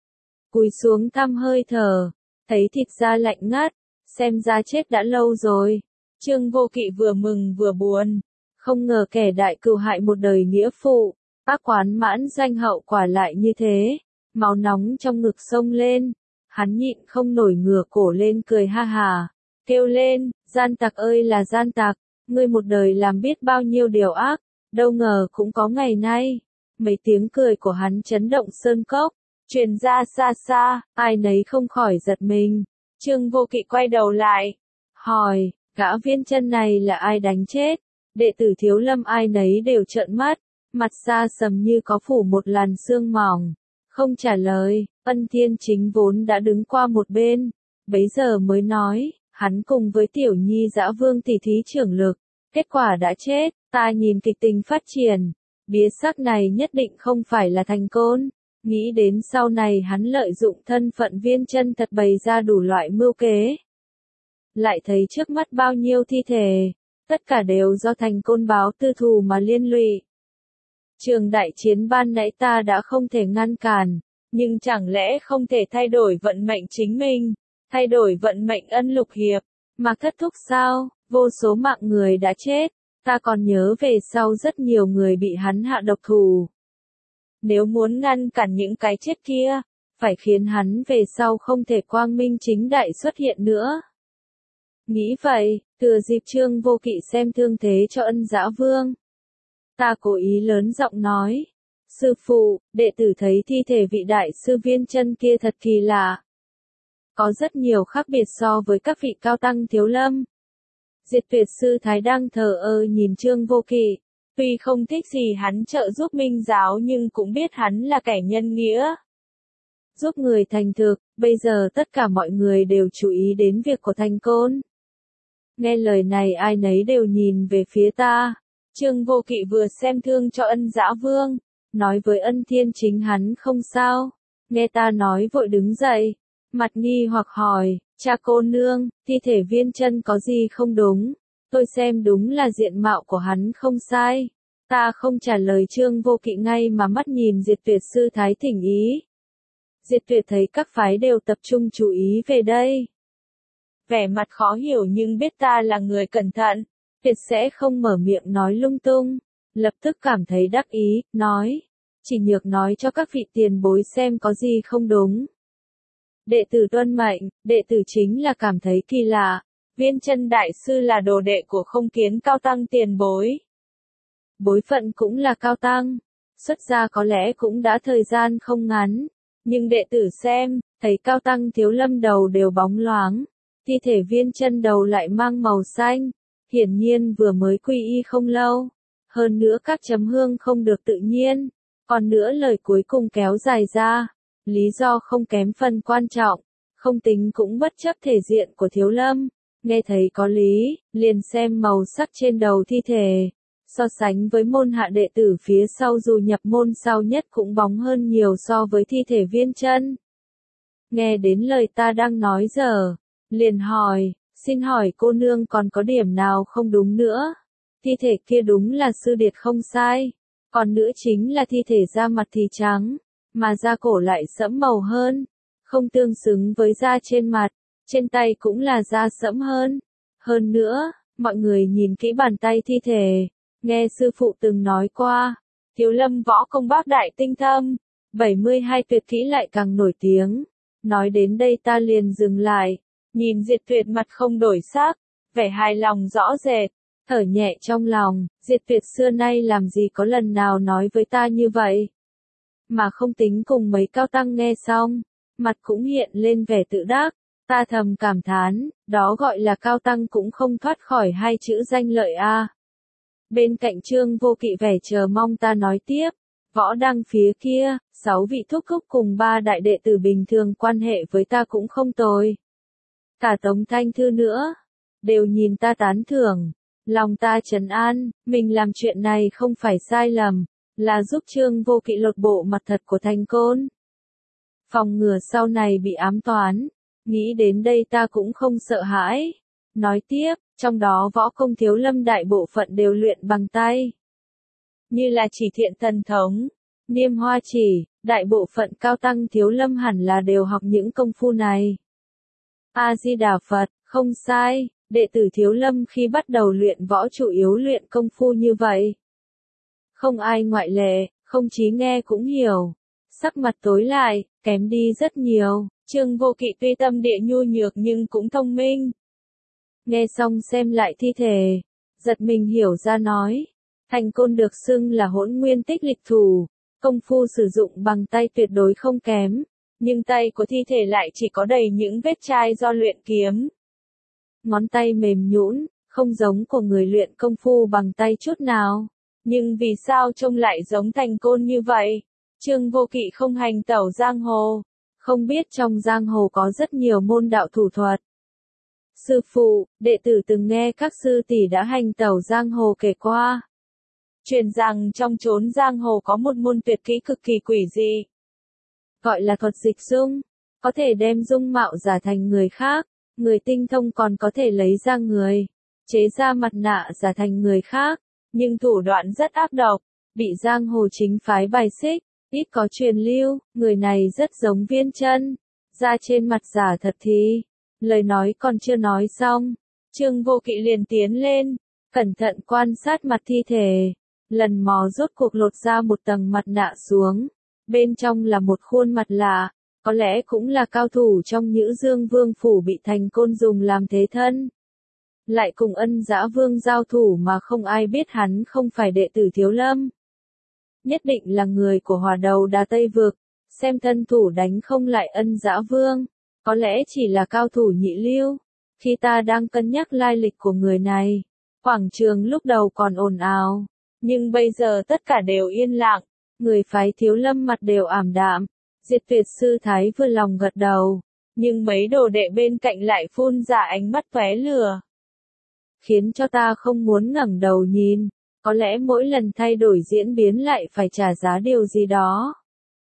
Cúi xuống thăm hơi thở, thấy thịt da lạnh ngắt, xem ra chết đã lâu rồi. Trương Vô Kỵ vừa mừng vừa buồn, không ngờ kẻ đại cừu hại một đời nghĩa phụ, ác quán mãn danh hậu quả lại như thế, máu nóng trong ngực sông lên, hắn nhịn không nổi ngửa cổ lên cười ha hà, kêu lên, gian tặc ơi là gian tặc, ngươi một đời làm biết bao nhiêu điều ác, đâu ngờ cũng có ngày nay. Mấy tiếng cười của hắn chấn động sơn cốc, truyền ra xa xa, ai nấy không khỏi giật mình. Trương Vô Kỵ quay đầu lại, hỏi, gã viên chân này là ai đánh chết? Đệ tử Thiếu Lâm ai nấy đều trợn mắt, mặt xa sầm như có phủ một làn sương mỏng, không trả lời. Ân Thiên Chính vốn đã đứng qua một bên, bấy giờ mới nói, hắn cùng với Tiểu Nhi Dã Vương tỷ thí trưởng lực, kết quả đã chết. Ta nhìn kịch tình phát triển, bía sắc này nhất định không phải là Thành Côn. Nghĩ đến sau này hắn lợi dụng thân phận viên chân thật bày ra đủ loại mưu kế. Lại thấy trước mắt bao nhiêu thi thể, tất cả đều do Thành Côn báo tư thù mà liên lụy. Trường đại chiến ban nãy ta đã không thể ngăn cản, nhưng chẳng lẽ không thể thay đổi vận mệnh chính mình, thay đổi vận mệnh Ân Lục Hiệp, mà thất thúc sao? Vô số mạng người đã chết, ta còn nhớ về sau rất nhiều người bị hắn hạ độc thủ. Nếu muốn ngăn cản những cái chết kia, phải khiến hắn về sau không thể quang minh chính đại xuất hiện nữa. Nghĩ vậy, thừa dịp Trương Vô Kỵ xem thương thế cho Ân Dã Vương, ta cố ý lớn giọng nói, sư phụ, đệ tử thấy thi thể vị đại sư viên chân kia thật kỳ lạ. Có rất nhiều khác biệt so với các vị cao tăng Thiếu Lâm. Diệt Tuyệt sư Thái đang thờ ơ nhìn Trương Vô Kỵ, tuy không thích gì hắn trợ giúp Minh giáo nhưng cũng biết hắn là kẻ nhân nghĩa. Giúp người thành thực, bây giờ tất cả mọi người đều chú ý đến việc của Thành Côn. Nghe lời này ai nấy đều nhìn về phía ta. Trương Vô Kỵ vừa xem thương cho Ân Dã Vương, nói với Ân Thiên Chính hắn không sao. Nghe ta nói vội đứng dậy, Mặt nghi hoặc hỏi, cha cô nương, thi thể Viên Chân có gì không đúng? Tôi xem đúng là diện mạo của hắn không sai. Ta không trả lời Trương Vô Kỵ ngay mà mắt nhìn Diệt Tuyệt sư thái thỉnh ý. Diệt Tuyệt thấy các phái đều tập trung chú ý về đây. Vẻ mặt khó hiểu nhưng biết ta là người cẩn thận, tuyệt sẽ không mở miệng nói lung tung. Lập tức cảm thấy đắc ý, nói, chỉ nhược nói cho các vị tiền bối xem có gì không đúng. Đệ tử tuân mệnh, đệ tử chính là cảm thấy kỳ lạ. Viên Chân đại sư là đồ đệ của Không Kiến cao tăng tiền bối. Bối phận cũng là cao tăng, xuất gia có lẽ cũng đã thời gian không ngắn. Nhưng đệ tử xem, thấy cao tăng Thiếu Lâm đầu đều bóng loáng. Thi thể Viên Chân đầu lại mang màu xanh. Hiển nhiên vừa mới quy y không lâu. Hơn nữa các chấm hương không được tự nhiên. Còn nữa lời cuối cùng kéo dài ra. Lý do không kém phần quan trọng. Không tính cũng bất chấp thể diện của Thiếu Lâm. Nghe thấy có lý, liền xem màu sắc trên đầu thi thể. So sánh với môn hạ đệ tử phía sau dù nhập môn sau nhất cũng bóng hơn nhiều so với thi thể Viên Chân. Nghe đến lời ta đang nói giờ, liền hỏi, xin hỏi cô nương còn có điểm nào không đúng nữa? Thi thể kia đúng là sư điệt không sai. Còn nữa chính là thi thể da mặt thì trắng, mà da cổ lại sẫm màu hơn. Không tương xứng với da trên mặt, trên tay cũng là da sẫm hơn. Hơn nữa, mọi người nhìn kỹ bàn tay thi thể. Nghe sư phụ từng nói qua, Thiếu Lâm võ công bác đại tinh thâm, bảy mươi hai tuyệt kỹ lại càng nổi tiếng. Nói đến đây ta liền dừng lại, nhìn Diệt Tuyệt mặt không đổi sắc, vẻ hài lòng rõ rệt, thở nhẹ trong lòng, Diệt Tuyệt xưa nay làm gì có lần nào nói với ta như vậy. Mà không tính cùng mấy cao tăng nghe xong, mặt cũng hiện lên vẻ tự đắc, ta thầm cảm thán, đó gọi là cao tăng cũng không thoát khỏi hai chữ danh lợi a. Bên cạnh Trương Vô Kỵ vẻ chờ mong ta nói tiếp, võ đăng phía kia, sáu vị thúc thúc cùng ba đại đệ tử bình thường quan hệ với ta cũng không tồi. Cả Tống Thanh Thư nữa, đều nhìn ta tán thưởng, lòng ta trấn an, mình làm chuyện này không phải sai lầm, là giúp Trương Vô Kỵ lột bộ mặt thật của Thành Côn. Phòng ngừa sau này bị ám toán, nghĩ đến đây ta cũng không sợ hãi. Nói tiếp, trong đó võ công Thiếu Lâm đại bộ phận đều luyện bằng tay. Như là Chỉ Thiện Thần Thống, Niêm Hoa Chỉ, đại bộ phận cao tăng Thiếu Lâm hẳn là đều học những công phu này. A-di-đà Phật, không sai, đệ tử Thiếu Lâm khi bắt đầu luyện võ chủ yếu luyện công phu như vậy. Không ai ngoại lệ, không chí nghe cũng hiểu. Sắc mặt tối lại, kém đi rất nhiều. Trương Vô Kỵ tuy tâm địa nhu nhược nhưng cũng thông minh. Nghe xong xem lại thi thể, giật mình hiểu ra nói, Thành Côn được xưng là hỗn nguyên tích lịch thủ, công phu sử dụng bằng tay tuyệt đối không kém, nhưng tay của thi thể lại chỉ có đầy những vết chai do luyện kiếm. Ngón tay mềm nhũn, không giống của người luyện công phu bằng tay chút nào, nhưng vì sao trông lại giống Thành Côn như vậy? Trương Vô Kỵ không hành tẩu giang hồ, không biết trong giang hồ có rất nhiều môn đạo thủ thuật. Sư phụ, đệ tử từng nghe các sư tỷ đã hành tẩu giang hồ kể qua. Truyền rằng trong chốn giang hồ có một môn tuyệt kỹ cực kỳ quỷ dị. Gọi là thuật dịch dung, có thể đem dung mạo giả thành người khác, người tinh thông còn có thể lấy ra người, chế ra mặt nạ giả thành người khác, nhưng thủ đoạn rất ác độc, bị giang hồ chính phái bài xích, ít có truyền lưu, người này rất giống Viên Chân, da trên mặt giả thật thì. Lời nói còn chưa nói xong, Trương Vô Kỵ liền tiến lên, cẩn thận quan sát mặt thi thể, lần mò rốt cuộc lột ra một tầng mặt nạ xuống, bên trong là một khuôn mặt lạ, có lẽ cũng là cao thủ trong Nhữ Dương Vương phủ bị Thành Côn dùng làm thế thân. Lại cùng Ân Dã Vương giao thủ mà không ai biết hắn không phải đệ tử Thiếu Lâm. Nhất định là người của Hỏa Đầu Đà Tây Vực, xem thân thủ đánh không lại Ân Dã Vương. Có lẽ chỉ là cao thủ nhị lưu. Khi ta đang cân nhắc lai lịch của người này, quảng trường lúc đầu còn ồn ào, nhưng bây giờ tất cả đều yên lặng, người phái Thiếu Lâm mặt đều ảm đạm. Diệt Tuyệt sư thái vừa lòng gật đầu, nhưng mấy đồ đệ bên cạnh lại phun ra ánh mắt tóe lửa, khiến cho ta không muốn ngẩng đầu nhìn. Có lẽ mỗi lần thay đổi diễn biến lại phải trả giá điều gì đó.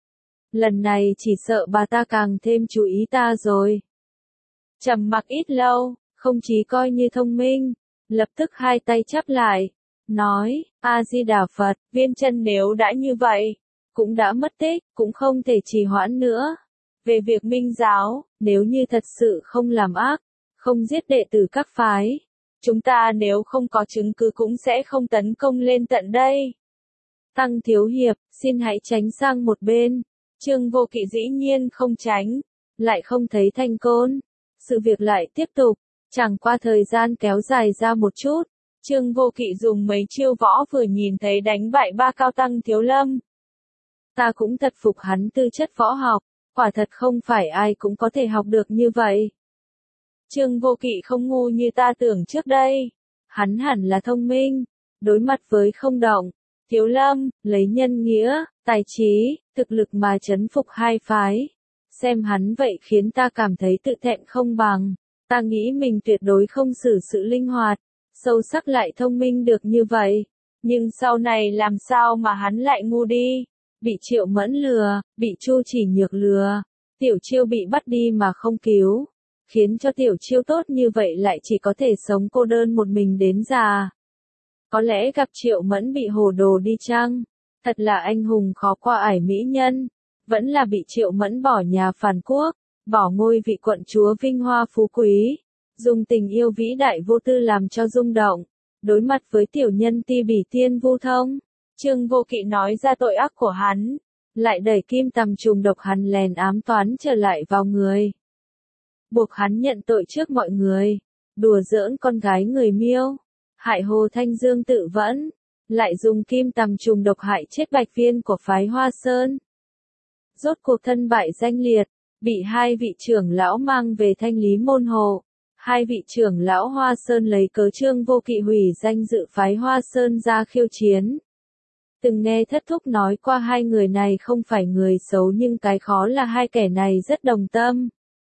lần này chỉ sợ bà ta càng thêm chú ý ta rồi. Trầm mặc ít lâu, không chí coi như thông minh, lập tức hai tay chắp lại, nói, A-di-đà Phật, Viên Chân nếu đã như vậy, cũng đã mất tích, cũng không thể trì hoãn nữa. Về việc minh giáo, nếu như thật sự không làm ác, không giết đệ tử các phái, chúng ta nếu không có chứng cứ cũng sẽ không tấn công lên tận đây. Tăng Thiếu Hiệp, xin hãy tránh sang một bên. Trương Vô Kỵ dĩ nhiên không tránh, lại không thấy Thanh Côn. Sự việc lại tiếp tục, chẳng qua thời gian kéo dài ra một chút. Trương Vô Kỵ dùng mấy chiêu võ vừa nhìn thấy đánh bại ba cao tăng Thiếu Lâm. Ta cũng thật phục hắn tư chất võ học, quả thật không phải ai cũng có thể học được như vậy. Trương Vô Kỵ không ngu như ta tưởng trước đây, hắn hẳn là thông minh, đối mặt với không động, Thiếu Lâm, lấy nhân nghĩa, tài trí, thực lực mà chấn phục hai phái. Xem hắn vậy khiến ta cảm thấy tự thẹn không bằng, ta nghĩ mình tuyệt đối không xử sự linh hoạt, sâu sắc lại thông minh được như vậy. Nhưng sau này làm sao mà hắn lại ngu đi, bị Triệu Mẫn lừa, bị Chu Chỉ Nhược lừa, Tiểu Chiêu bị bắt đi mà không cứu, khiến cho Tiểu Chiêu tốt như vậy lại chỉ có thể sống cô đơn một mình đến già. Có lẽ gặp Triệu Mẫn bị hồ đồ đi chăng? Thật là anh hùng khó qua ải mỹ nhân, vẫn là bị Triệu Mẫn bỏ nhà phản quốc, bỏ ngôi vị quận chúa vinh hoa phú quý, dùng tình yêu vĩ đại vô tư làm cho rung động, đối mặt với tiểu nhân Ti Bỉ Tiên Vu Thông. Trương Vô Kỵ nói ra tội ác của hắn, lại đẩy kim tầm trùng độc hắn lèn ám toán trở lại vào người. Buộc hắn nhận tội trước mọi người, đùa giỡn con gái người Miêu, hại Hồ Thanh Dương tự vẫn, lại dùng kim tầm trùng độc hại chết Bạch Viên của phái Hoa Sơn. Rốt cuộc thân bại danh liệt, bị hai vị trưởng lão mang về Thanh Lý môn hộ. Hai vị trưởng lão Hoa Sơn lấy cớ Trương Vô Kỵ hủy danh dự phái Hoa Sơn ra khiêu chiến. Từng nghe thất thúc nói qua hai người này không phải người xấu nhưng cái khó là hai kẻ này rất đồng tâm.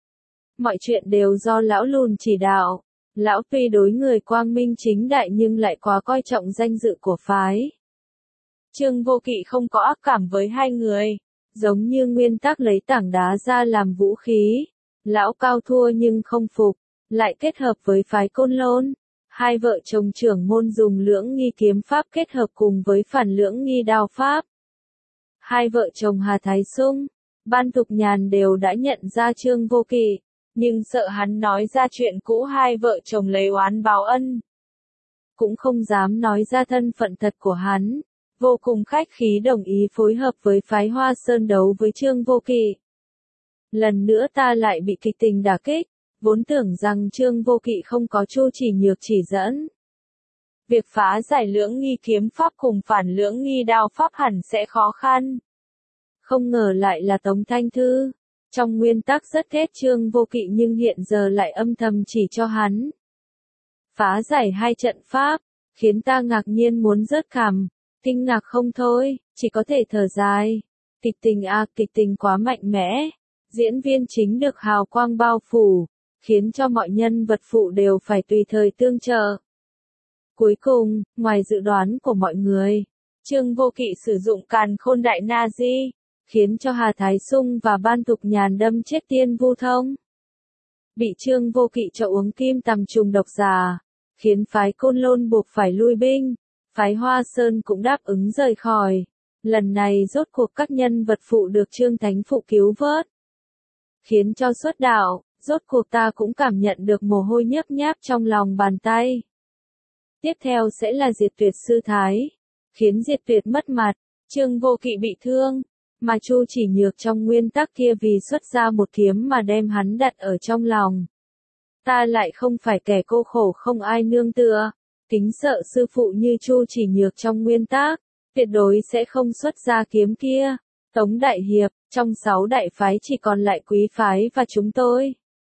Mọi chuyện đều do lão lùn chỉ đạo. Lão tuy đối người quang minh chính đại nhưng lại quá coi trọng danh dự của phái. Trương Vô Kỵ không có ác cảm với hai người, giống như nguyên tắc lấy tảng đá ra làm vũ khí. Lão cao thua nhưng không phục, lại kết hợp với phái Côn Lôn. Hai vợ chồng trưởng môn dùng lưỡng nghi kiếm pháp kết hợp cùng với phản lưỡng nghi đao pháp. Hai vợ chồng Hà Thái Sung, Ban Tục Nhàn đều đã nhận ra Trương Vô Kỵ, nhưng sợ hắn nói ra chuyện cũ hai vợ chồng lấy oán báo ân. Cũng không dám nói ra thân phận thật của hắn, vô cùng khách khí đồng ý phối hợp với phái Hoa Sơn đấu với Trương Vô Kỵ. Lần nữa ta lại bị kịch tình đả kích, vốn tưởng rằng Trương Vô Kỵ không có Chu Chỉ Nhược chỉ dẫn. Việc phá giải lưỡng nghi kiếm pháp cùng phản lưỡng nghi đao pháp hẳn sẽ khó khăn. Không ngờ lại là Tống Thanh Thư. Trong nguyên tắc rất ghét Trương Vô Kỵ nhưng hiện giờ lại âm thầm chỉ cho hắn. Phá giải hai trận pháp, khiến ta ngạc nhiên muốn rớt cằm, kinh ngạc không thôi, chỉ có thể thở dài. Kịch tình a kịch tình quá mạnh mẽ, diễn viên chính được hào quang bao phủ, khiến cho mọi nhân vật phụ đều phải tùy thời tương trợ. Cuối cùng, ngoài dự đoán của mọi người, Trương Vô Kỵ sử dụng Càn Khôn Đại Na Di, khiến cho Hà Thái Sung và Ban Tục Nhàn đâm chết Tiên Vu Thông. Bị Trương Vô Kỵ cho uống kim tầm trùng độc già, khiến phái Côn Lôn buộc phải lui binh, phái Hoa Sơn cũng đáp ứng rời khỏi. Lần này rốt cuộc các nhân vật phụ được Trương Thánh Phụ cứu vớt, khiến cho xuất đạo, rốt cuộc ta cũng cảm nhận được mồ hôi nhấp nháp trong lòng bàn tay. Tiếp theo sẽ là Diệt Tuyệt Sư Thái, khiến Diệt Tuyệt mất mặt, Trương Vô Kỵ bị thương, mà Chu Chỉ Nhược trong nguyên tắc kia vì xuất ra một kiếm mà đem hắn đặt ở trong lòng. Ta lại không phải kẻ cô khổ không ai nương tựa, kính sợ sư phụ như Chu Chỉ Nhược trong nguyên tắc, tuyệt đối sẽ không xuất ra kiếm kia. Tống Đại Hiệp, trong sáu đại phái chỉ còn lại Quý phái và chúng tôi.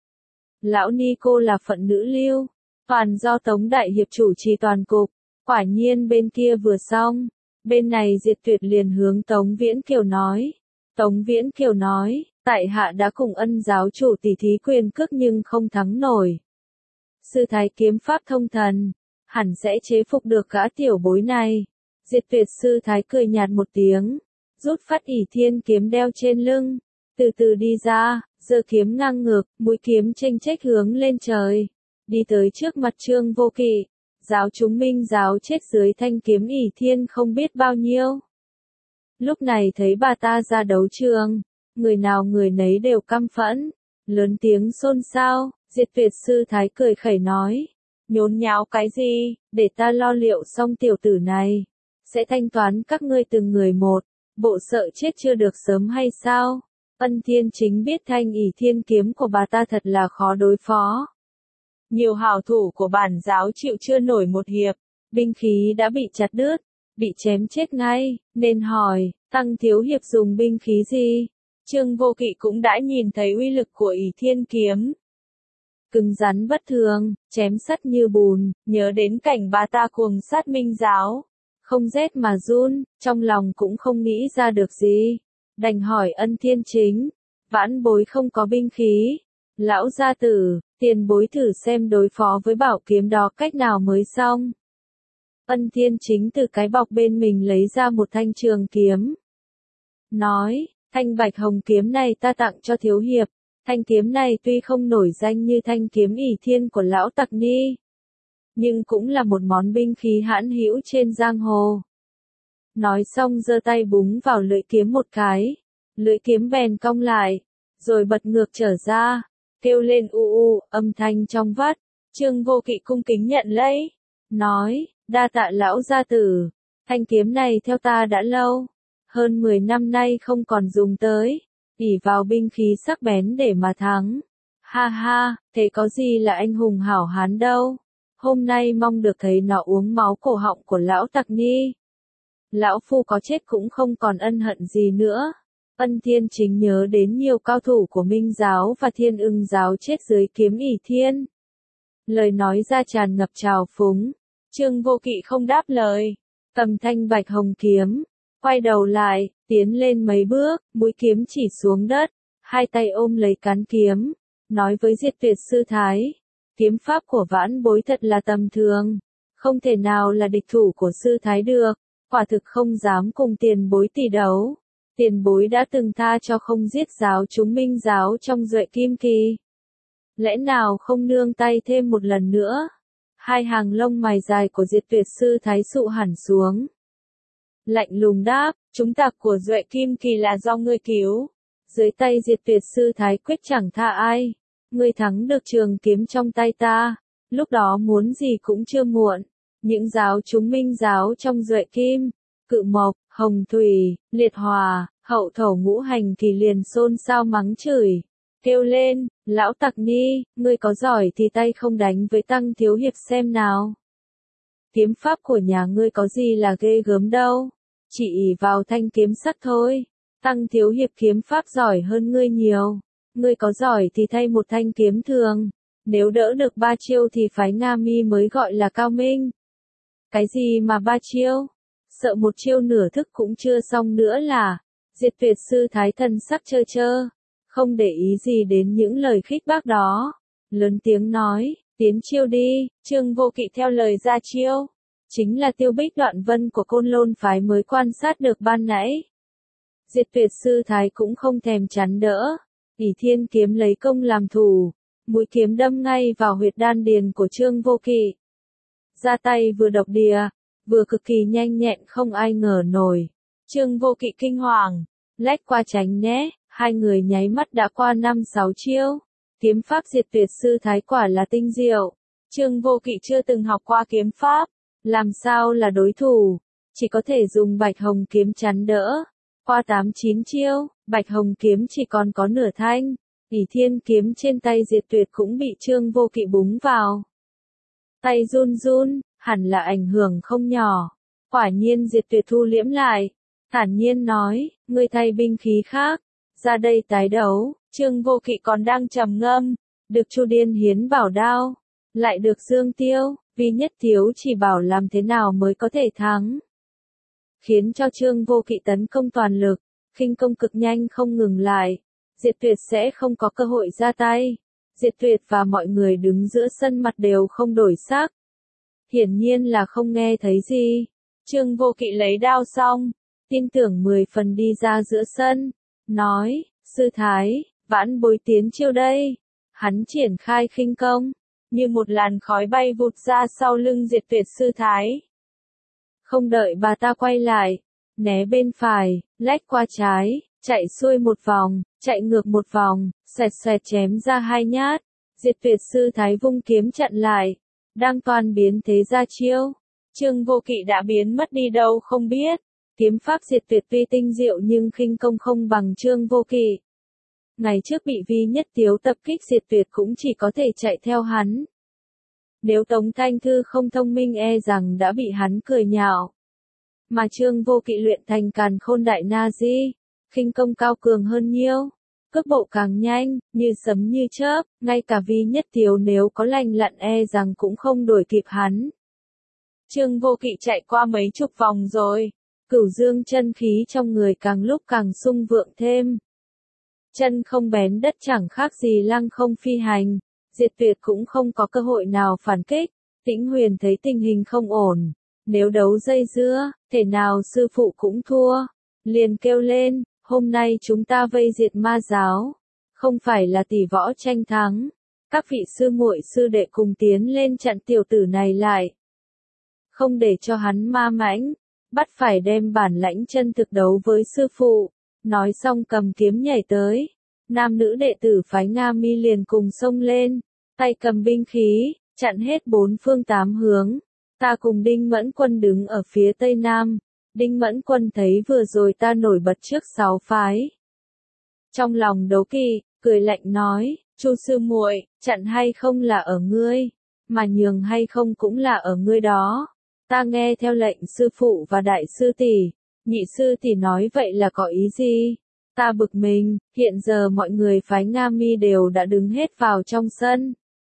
Lão Ni cô là phận nữ lưu, toàn do Tống Đại Hiệp chủ trì toàn cục. Quả nhiên bên kia vừa xong, bên này Diệt Tuyệt liền hướng Tống Viễn Kiều nói. Tống Viễn Kiều nói, tại hạ đã cùng Ân giáo chủ tỉ thí quyền cước nhưng không thắng nổi. Sư thái kiếm pháp thông thần, hẳn sẽ chế phục được gã tiểu bối này. Diệt Tuyệt sư thái cười nhạt một tiếng, rút phát ỷ thiên kiếm đeo trên lưng, từ từ đi ra, giơ kiếm ngang ngược, mũi kiếm chênh chếch hướng lên trời, đi tới trước mặt Trương Vô Kỵ. Giáo chúng Minh giáo chết dưới thanh kiếm ỷ thiên không biết bao nhiêu. Lúc này thấy bà ta ra đấu trường, người nào người nấy đều căm phẫn, lớn tiếng xôn xao. Diệt Tuyệt sư thái cười khẩy nói, nhốn nháo cái gì, để ta lo liệu xong tiểu tử này, sẽ thanh toán các ngươi từng người một, bộ sợ chết chưa được sớm hay sao? Ân Thiên Chính biết thanh ỷ thiên kiếm của bà ta thật là khó đối phó. Nhiều hảo thủ của bản giáo chịu chưa nổi một hiệp, binh khí đã bị chặt đứt, bị chém chết ngay, nên hỏi, Tăng thiếu hiệp dùng binh khí gì? Trương Vô Kỵ cũng đã nhìn thấy uy lực của ỷ thiên kiếm. Cứng rắn bất thường, chém sắt như bùn, nhớ đến cảnh bà ta cuồng sát Minh giáo. Không rét mà run, trong lòng cũng không nghĩ ra được gì. Đành hỏi Ân Thiên Chính, vãn bối không có binh khí. Lão gia tử, tiền bối thử xem đối phó với bảo kiếm đó cách nào mới xong. Ân Thiên Chính từ cái bọc bên mình lấy ra một thanh trường kiếm. Nói, thanh bạch hồng kiếm này ta tặng cho thiếu hiệp. Thanh kiếm này tuy không nổi danh như thanh kiếm ỷ thiên của lão tặc ni, nhưng cũng là một món binh khí hãn hữu trên giang hồ. Nói xong giơ tay búng vào lưỡi kiếm một cái, lưỡi kiếm bèn cong lại, rồi bật ngược trở ra, kêu lên u u, âm thanh trong vắt. Trương Vô Kỵ cung kính nhận lấy, nói, đa tạ lão gia tử, thanh kiếm này theo ta đã lâu, hơn mười năm nay không còn dùng tới, ỷ vào binh khí sắc bén để mà thắng. Ha ha, thế có gì là anh hùng hảo hán đâu, hôm nay mong được thấy nó uống máu cổ họng của lão tặc ni. Lão phu có chết cũng không còn ân hận gì nữa. Ân Thiên Chính nhớ đến nhiều cao thủ của Minh giáo và Thiên Ưng giáo chết dưới kiếm ỷ thiên. Lời nói ra tràn ngập trào phúng. Trương Vô Kỵ không đáp lời, cầm thanh bạch hồng kiếm, quay đầu lại, tiến lên mấy bước, mũi kiếm chỉ xuống đất, hai tay ôm lấy cán kiếm, nói với Diệt Tuyệt sư thái, kiếm pháp của vãn bối thật là tầm thường, không thể nào là địch thủ của sư thái được, quả thực không dám cùng tiền bối tỷ đấu. Tiền bối đã từng tha cho không giết giáo chúng Minh giáo trong Duệ Kim Kỳ, lẽ nào không nương tay thêm một lần nữa? Hai hàng lông mày dài của Diệt Tuyệt sư thái sụ hẳn xuống. Lạnh lùng đáp, chúng tặc của Duệ Kim Kỳ là do ngươi cứu. Dưới tay Diệt Tuyệt sư thái quyết chẳng tha ai. Ngươi thắng được trường kiếm trong tay ta, lúc đó muốn gì cũng chưa muộn. Những giáo chúng Minh giáo trong Duệ Kim, Cự Mộc, Hồng Thủy, Liệt Hòa, Hậu Thổ ngũ hành kỳ liền xôn xao mắng chửi, kêu lên, lão tặc ni, ngươi có giỏi thì tay không đánh với Tăng thiếu hiệp xem nào. Kiếm pháp của nhà ngươi có gì là ghê gớm đâu, chỉ ỷ vào thanh kiếm sắt thôi. Tăng thiếu hiệp kiếm pháp giỏi hơn ngươi nhiều, ngươi có giỏi thì thay một thanh kiếm thường, nếu đỡ được ba chiêu thì phái Nga Mi mới gọi là cao minh. Cái gì mà ba chiêu? Sợ một chiêu nửa thức cũng chưa xong nữa là. Diệt Tuyệt sư thái thân sắc trơ trơ, không để ý gì đến những lời khích bác đó, lớn tiếng nói, tiến chiêu đi. Trương Vô Kỵ theo lời ra chiêu, chính là Tiêu Bích Đoạn Vân của Côn Lôn phái mới quan sát được ban nãy. Diệt Tuyệt sư thái cũng không thèm chắn đỡ, ỷ thiên kiếm lấy công làm thủ, mũi kiếm đâm ngay vào huyệt đan điền của Trương Vô Kỵ. Ra tay vừa độc địa, vừa cực kỳ nhanh nhẹn không ai ngờ nổi. Trương Vô Kỵ kinh hoàng, lách qua tránh né, hai người nháy mắt đã qua năm sáu chiêu. Kiếm pháp Diệt Tuyệt sư thái quả là tinh diệu. Trương Vô Kỵ chưa từng học qua kiếm pháp, làm sao là đối thủ, chỉ có thể dùng bạch hồng kiếm chắn đỡ. Qua tám chín chiêu, bạch hồng kiếm chỉ còn có nửa thanh, ỷ thiên kiếm trên tay Diệt Tuyệt cũng bị Trương Vô Kỵ búng vào. Tay run run, hẳn là ảnh hưởng không nhỏ. Quả nhiên Diệt Tuyệt thu liễm lại, thản nhiên nói, ngươi thay binh khí khác, ra đây tái đấu. Trương Vô Kỵ còn đang trầm ngâm, được Chu Điên hiến bảo đao, lại được Dương Tiêu, Vi Nhất Thiếu chỉ bảo làm thế nào mới có thể thắng. Khiến cho Trương Vô Kỵ tấn công toàn lực, khinh công cực nhanh không ngừng lại, Diệt Tuyệt sẽ không có cơ hội ra tay. Diệt Tuyệt và mọi người đứng giữa sân mặt đều không đổi sắc. Hiển nhiên là không nghe thấy gì. Trương Vô Kỵ lấy đao xong, tin tưởng mười phần đi ra giữa sân, nói, sư thái, vãn bối tiến chiêu đây. Hắn triển khai khinh công, như một làn khói bay vụt ra sau lưng Diệt Tuyệt sư thái. Không đợi bà ta quay lại, né bên phải, lách qua trái, chạy xuôi một vòng, chạy ngược một vòng, xoẹt xoẹt chém ra hai nhát. Diệt Tuyệt sư thái vung kiếm chặn lại, đang toàn biến thế ra chiêu. Trương Vô Kỵ đã biến mất đi đâu không biết. Kiếm pháp Diệt Tuyệt tuy tinh diệu nhưng khinh công không bằng Trương Vô Kỵ. Ngày trước bị Vi Nhất Tiếu tập kích Diệt Tuyệt cũng chỉ có thể chạy theo hắn. Nếu Tống Thanh Thư không thông minh e rằng đã bị hắn cười nhạo. Mà Trương Vô Kỵ luyện thành Càn Khôn Đại Na Di, khinh công cao cường hơn nhiều, cước bộ càng nhanh, như sấm như chớp, ngay cả Vi Nhất Tiếu nếu có lành lặn e rằng cũng không đuổi kịp hắn. Trương Vô Kỵ chạy qua mấy chục vòng rồi, Cửu Dương chân khí trong người càng lúc càng sung vượng thêm. Chân không bén đất chẳng khác gì lăng không phi hành, Diệt Tuyệt cũng không có cơ hội nào phản kích. Tĩnh Huyền thấy tình hình không ổn, nếu đấu dây dưa, thể nào sư phụ cũng thua, liền kêu lên, hôm nay chúng ta vây diệt ma giáo, không phải là tỷ võ tranh thắng, các vị sư muội sư đệ cùng tiến lên chặn tiểu tử này lại, không để cho hắn ma mãnh, bắt phải đem bản lãnh chân thực đấu với sư phụ. Nói xong cầm kiếm nhảy tới, nam nữ đệ tử phái Nga Mi liền cùng xông lên, tay cầm binh khí, chặn hết bốn phương tám hướng. Ta cùng Đinh Mẫn Quân đứng ở phía tây nam, Đinh Mẫn Quân thấy vừa rồi ta nổi bật trước sáu phái. Trong lòng đố kỵ, cười lạnh nói, Chu sư muội, chặn hay không là ở ngươi, mà nhường hay không cũng là ở ngươi đó. Ta nghe theo lệnh sư phụ và đại sư tỷ, nhị sư tỷ nói vậy là có ý gì? Ta bực mình, hiện giờ mọi người phái Nga Mi đều đã đứng hết vào trong sân.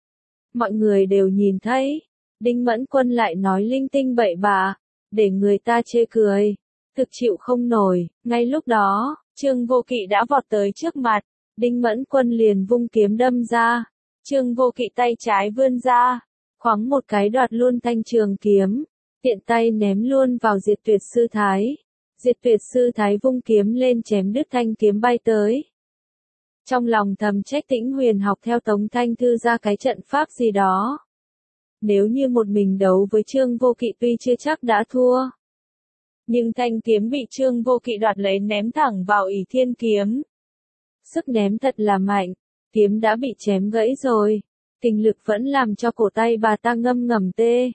Mọi người đều nhìn thấy, Đinh Mẫn Quân lại nói linh tinh bậy bạ, để người ta chê cười, thực chịu không nổi. Ngay lúc đó, Trương Vô Kỵ đã vọt tới trước mặt, Đinh Mẫn Quân liền vung kiếm đâm ra, Trương Vô Kỵ tay trái vươn ra, khoáng một cái đoạt luôn thanh trường kiếm, tiện tay ném luôn vào Diệt Tuyệt sư thái. Diệt Tuyệt sư thái vung kiếm lên chém đứt thanh kiếm bay tới. Trong lòng thầm trách Tĩnh Huyền học theo Tống Thanh Thư ra cái trận pháp gì đó. Nếu như một mình đấu với Trương Vô Kỵ tuy chưa chắc đã thua. Nhưng thanh kiếm bị Trương Vô Kỵ đoạt lấy ném thẳng vào ỷ thiên kiếm. Sức ném thật là mạnh, kiếm đã bị chém gãy rồi. Kinh lực vẫn làm cho cổ tay bà ta ngâm ngầm tê.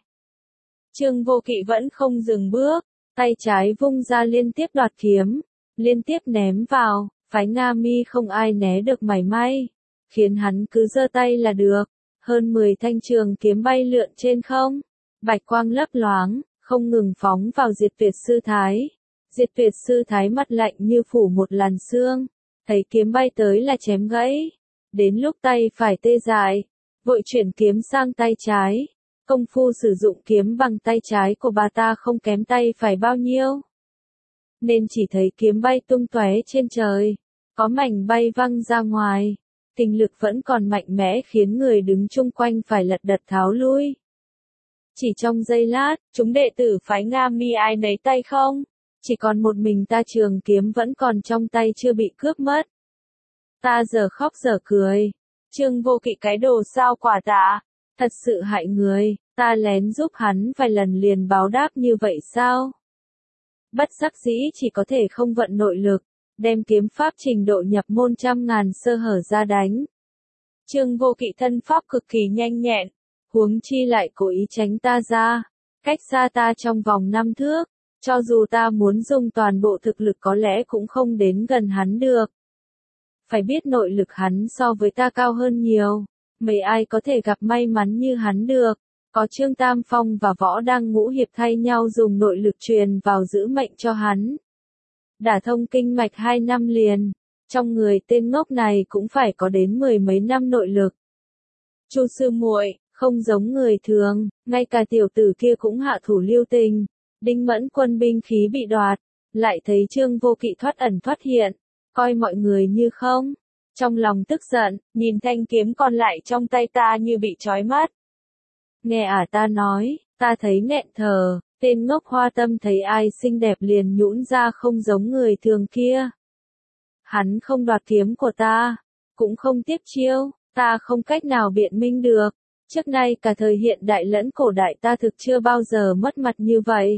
Trương Vô Kỵ vẫn không dừng bước, tay trái vung ra liên tiếp đoạt kiếm, liên tiếp ném vào, phái Nga Mi không ai né được mảy may, khiến hắn cứ giơ tay là được. Hơn mười thanh trường kiếm bay lượn trên không, bạch quang lấp loáng, không ngừng phóng vào Diệt Tuyệt sư thái. Diệt Tuyệt sư thái mặt lạnh như phủ một làn sương, thấy kiếm bay tới là chém gãy. Đến lúc tay phải tê dại, vội chuyển kiếm sang tay trái. Công phu sử dụng kiếm bằng tay trái của bà ta không kém tay phải bao nhiêu. Nên chỉ thấy kiếm bay tung tóe trên trời, có mảnh bay văng ra ngoài. Kinh lực vẫn còn mạnh mẽ khiến người đứng chung quanh phải lật đật tháo lui. Chỉ trong giây lát, chúng đệ tử phái Nga Mi ai nấy tay không, chỉ còn một mình ta trường kiếm vẫn còn trong tay chưa bị cướp mất. Ta giờ khóc giờ cười, Trương Vô Kỵ cái đồ sao quả tạ, thật sự hại người, ta lén giúp hắn vài lần liền báo đáp như vậy sao? Bất đắc dĩ chỉ có thể không vận nội lực, đem kiếm pháp trình độ nhập môn trăm ngàn sơ hở ra đánh. Trương Vô Kỵ thân pháp cực kỳ nhanh nhẹn, huống chi lại cố ý tránh ta ra, cách xa ta trong vòng năm thước, cho dù ta muốn dùng toàn bộ thực lực có lẽ cũng không đến gần hắn được. Phải biết nội lực hắn so với ta cao hơn nhiều, mấy ai có thể gặp may mắn như hắn được. Có Trương Tam Phong và Võ Đăng Ngũ Hiệp thay nhau dùng nội lực truyền vào giữ mệnh cho hắn. Đả thông kinh mạch hai năm liền, trong người tên ngốc này cũng phải có đến mười mấy năm nội lực. Chu sư muội, không giống người thường, ngay cả tiểu tử kia cũng hạ thủ lưu tình. Đinh Mẫn Quân binh khí bị đoạt, lại thấy Trương Vô Kỵ thoát ẩn thoát hiện, coi mọi người như không. Trong lòng tức giận, nhìn thanh kiếm còn lại trong tay ta như bị trói mắt. Nghe ả ta nói, ta thấy nghẹn thở, Tên ngốc hoa tâm thấy ai xinh đẹp liền nhũn ra không giống người thường kia. Hắn không đoạt kiếm của ta, cũng không tiếp chiêu, ta không cách nào biện minh được. Trước nay cả thời hiện đại lẫn cổ đại ta thực chưa bao giờ mất mặt như vậy.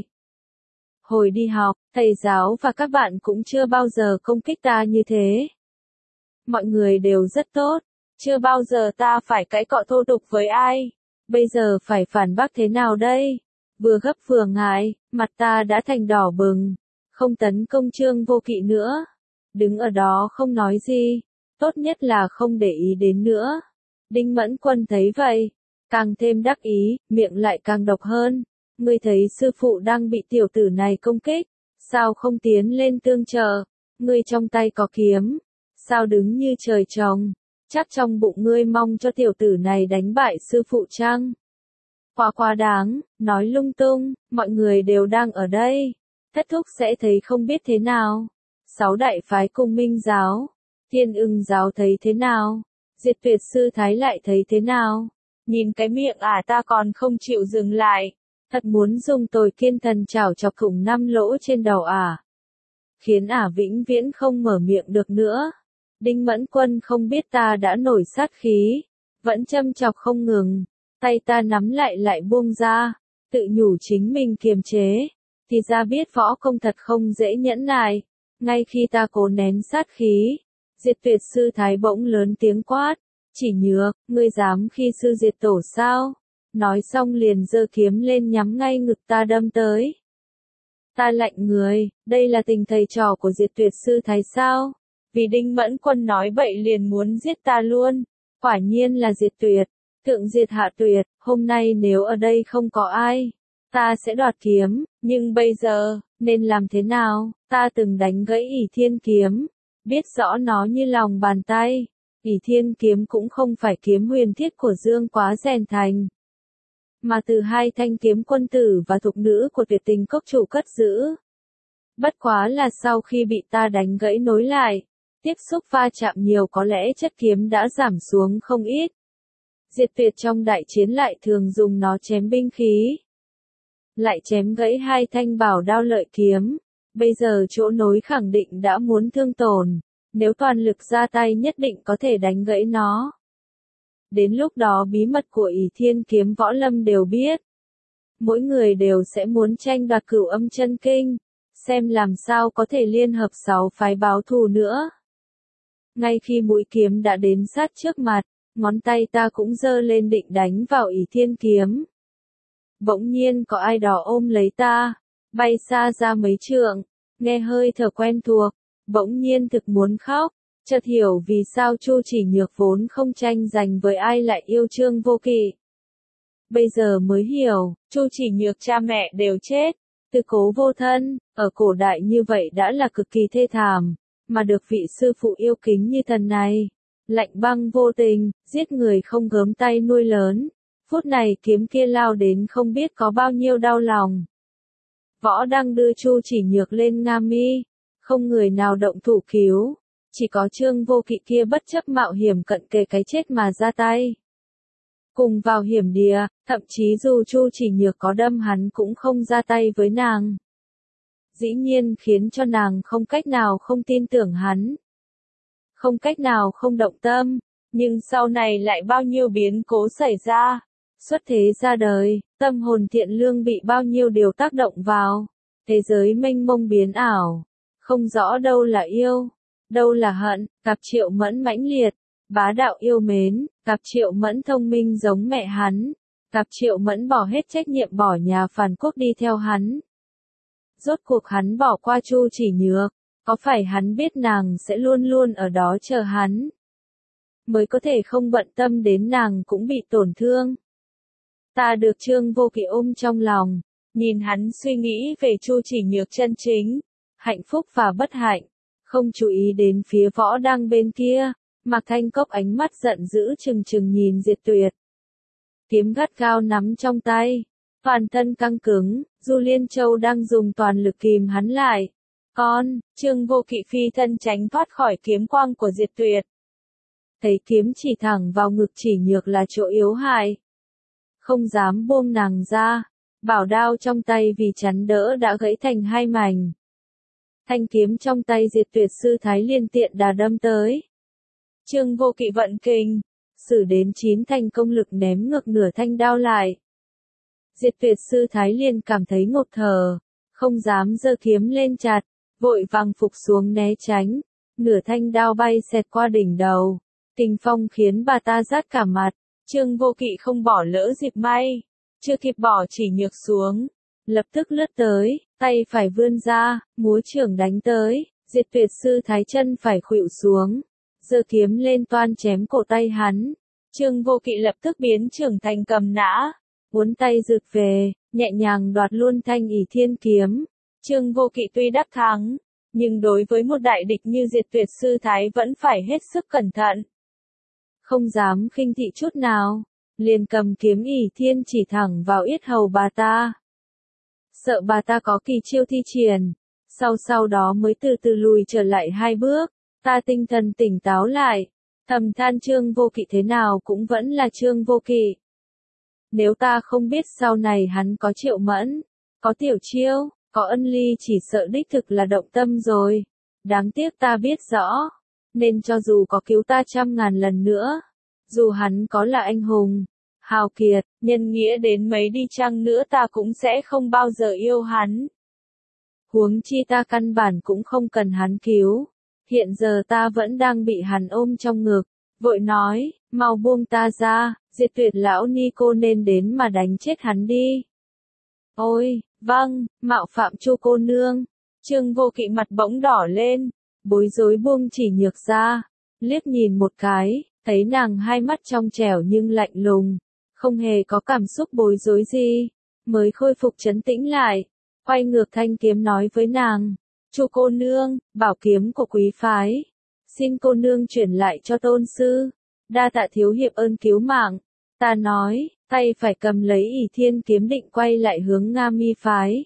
Hồi đi học, thầy giáo và các bạn cũng chưa bao giờ công kích ta như thế. Mọi người đều rất tốt, chưa bao giờ ta phải cãi cọ thô tục với ai. Bây giờ phải phản bác thế nào đây? Vừa gấp vừa ngại, mặt ta đã thành đỏ bừng, không tấn công Trương Vô Kỵ nữa. Đứng ở đó không nói gì, tốt nhất là không để ý đến nữa. Đinh Mẫn Quân thấy vậy, càng thêm đắc ý, miệng lại càng độc hơn. Ngươi thấy sư phụ đang bị tiểu tử này công kích, sao không tiến lên tương trợ? Ngươi trong tay có kiếm, sao đứng như trời trồng? Chắc trong bụng ngươi mong cho tiểu tử này đánh bại sư phụ chăng? Quá quá đáng, nói lung tung, mọi người đều đang ở đây. Thất thúc sẽ thấy không biết thế nào. Sáu đại phái cùng Minh giáo, Thiên Ưng giáo thấy thế nào? Diệt Tuyệt sư thái lại thấy thế nào? Nhìn cái miệng ả ta còn không chịu dừng lại. Thật muốn dùng Tồi Kiên Thần chảo chọc thủng năm lỗ trên đầu ả. Khiến ả vĩnh viễn không mở miệng được nữa. Đinh Mẫn Quân không biết ta đã nổi sát khí, vẫn châm chọc không ngừng. Tay ta nắm lại lại buông ra, tự nhủ chính mình kiềm chế. Thì ra biết võ công thật không dễ nhẫn nại. Ngay khi ta cố nén sát khí, Diệt Tuyệt sư thái bỗng lớn tiếng quát. Chỉ Nhược, ngươi dám khi sư diệt tổ sao? Nói xong liền giơ kiếm lên nhắm ngay ngực ta đâm tới. Ta lạnh người, đây là tình thầy trò của Diệt Tuyệt sư thái sao? Vì Đinh Mẫn Quân nói vậy liền muốn giết ta luôn. Quả nhiên là Diệt Tuyệt, thượng diệt hạ tuyệt. Hôm nay nếu ở đây không có ai, ta sẽ đoạt kiếm. Nhưng bây giờ, nên làm thế nào? Ta từng đánh gãy ỷ thiên kiếm, biết rõ nó như lòng bàn tay. ỷ thiên kiếm cũng không phải kiếm huyền thiết của Dương Quá rèn thành, mà từ hai thanh kiếm quân tử và thục nữ của Tuyệt Tình Cốc chủ cất giữ. Bất quá là sau khi bị ta đánh gãy nối lại, tiếp xúc va chạm nhiều có lẽ chất kiếm đã giảm xuống không ít. Diệt Tuyệt trong đại chiến lại thường dùng nó chém binh khí, lại chém gãy hai thanh bảo đao lợi kiếm. Bây giờ chỗ nối khẳng định đã muốn thương tổn, nếu toàn lực ra tay nhất định có thể đánh gãy nó. Đến lúc đó bí mật của ỷ thiên kiếm võ lâm đều biết. Mỗi người đều sẽ muốn tranh đoạt Cửu Âm Chân Kinh, xem làm sao có thể liên hợp sáu phái báo thù nữa. Ngay khi mũi kiếm đã đến sát trước mặt, ngón tay ta cũng giơ lên định đánh vào ỷ thiên kiếm. Bỗng nhiên có ai đó ôm lấy ta, bay xa ra mấy trượng, nghe hơi thở quen thuộc, bỗng nhiên thực muốn khóc, chợt hiểu vì sao Chu Chỉ Nhược vốn không tranh giành với ai lại yêu Trương Vô Kỵ. Bây giờ mới hiểu, Chu Chỉ Nhược cha mẹ đều chết, tư cố vô thân, ở cổ đại như vậy đã là cực kỳ thê thảm, mà được vị sư phụ yêu kính như thần này, lạnh băng vô tình, giết người không gớm tay nuôi lớn. Phút này kiếm kia lao đến không biết có bao nhiêu đau lòng. Võ Đăng đưa Chu Chỉ Nhược lên Nga Mi, không người nào động thủ cứu, chỉ có Trương Vô Kỵ kia bất chấp mạo hiểm cận kề cái chết mà ra tay. Cùng vào hiểm địa, thậm chí dù Chu Chỉ Nhược có đâm hắn cũng không ra tay với nàng. Dĩ nhiên khiến cho nàng không cách nào không tin tưởng hắn, không cách nào không động tâm, nhưng sau này lại bao nhiêu biến cố xảy ra. Xuất thế ra đời, tâm hồn thiện lương bị bao nhiêu điều tác động vào, thế giới mênh mông biến ảo, không rõ đâu là yêu, đâu là hận. Gặp Triệu Mẫn mãnh liệt, bá đạo yêu mến, gặp Triệu Mẫn thông minh giống mẹ hắn, gặp Triệu Mẫn bỏ hết trách nhiệm bỏ nhà phản quốc đi theo hắn. Rốt cuộc hắn bỏ qua Chu Chỉ Nhược, có phải hắn biết nàng sẽ luôn luôn ở đó chờ hắn, mới có thể không bận tâm đến nàng cũng bị tổn thương. Ta được Trương Vô Kỵ ôm trong lòng, nhìn hắn suy nghĩ về Chu Chỉ Nhược chân chính, hạnh phúc và bất hạnh, không chú ý đến phía Võ Đăng bên kia. Mạc Thanh Cốc ánh mắt giận dữ trừng trừng nhìn Diệt Tuyệt. Kiếm gắt gao nắm trong tay, toàn thân căng cứng, Du Liên Châu đang dùng toàn lực kìm hắn lại. Con, Trương Vô Kỵ phi thân tránh thoát khỏi kiếm quang của Diệt Tuyệt. Thấy kiếm chỉ thẳng vào ngực Chỉ Nhược là chỗ yếu hại, không dám buông nàng ra, bảo đao trong tay vì chắn đỡ đã gãy thành hai mảnh. Thanh kiếm trong tay Diệt Tuyệt Sư Thái liên tiện đà đâm tới. Trương Vô Kỵ vận kình, sử đến chín thành công lực ném ngược nửa thanh đao lại. Diệt Tuyệt Sư Thái liền cảm thấy ngột thở, không dám giơ kiếm lên chặt, vội vàng phục xuống né tránh, nửa thanh đao bay xẹt qua đỉnh đầu, kình phong khiến bà ta rát cả mặt. Trương Vô Kỵ không bỏ lỡ dịp may, chưa kịp bỏ chỉ nhược xuống, lập tức lướt tới, tay phải vươn ra, múa chưởng đánh tới. Diệt Tuyệt Sư Thái chân phải khuỵu xuống, giơ kiếm lên toan chém cổ tay hắn. Trương Vô Kỵ lập tức biến chưởng thành cầm nã, uốn tay rượt về, nhẹ nhàng đoạt luôn thanh ỷ thiên kiếm. Trương Vô Kỵ tuy đắc thắng, nhưng đối với một đại địch như Diệt Tuyệt Sư Thái vẫn phải hết sức cẩn thận. Không dám khinh thị chút nào, liền cầm kiếm ỷ thiên chỉ thẳng vào yết hầu bà ta. Sợ bà ta có kỳ chiêu thi triển, sau sau đó mới từ từ lùi trở lại hai bước. Ta tinh thần tỉnh táo lại, thầm than Trương Vô Kỵ thế nào cũng vẫn là Trương Vô Kỵ. Nếu ta không biết sau này hắn có Triệu Mẫn, có Tiểu Chiêu, có Ân Ly chỉ sợ đích thực là động tâm rồi. Đáng tiếc ta biết rõ, nên cho dù có cứu ta trăm ngàn lần nữa, dù hắn có là anh hùng, hào kiệt, nhân nghĩa đến mấy đi chăng nữa ta cũng sẽ không bao giờ yêu hắn. Huống chi ta căn bản cũng không cần hắn cứu. Hiện giờ ta vẫn đang bị hắn ôm trong ngực, vội nói, mau buông ta ra, Diệt Tuyệt lão ni cô nên đến mà đánh chết hắn đi. Ôi, vâng, mạo phạm Chu cô nương. Trương Vô Kỵ mặt bỗng đỏ lên, bối rối buông chỉ nhược ra, liếc nhìn một cái, thấy nàng hai mắt trong trẻo nhưng lạnh lùng, không hề có cảm xúc bối rối gì, mới khôi phục trấn tĩnh lại, quay ngược thanh kiếm nói với nàng. Chu cô nương, bảo kiếm của quý phái, xin cô nương chuyển lại cho tôn sư, đa tạ thiếu hiệp ơn cứu mạng. Ta nói, tay phải cầm lấy ỷ thiên kiếm định quay lại hướng Nga Mi phái.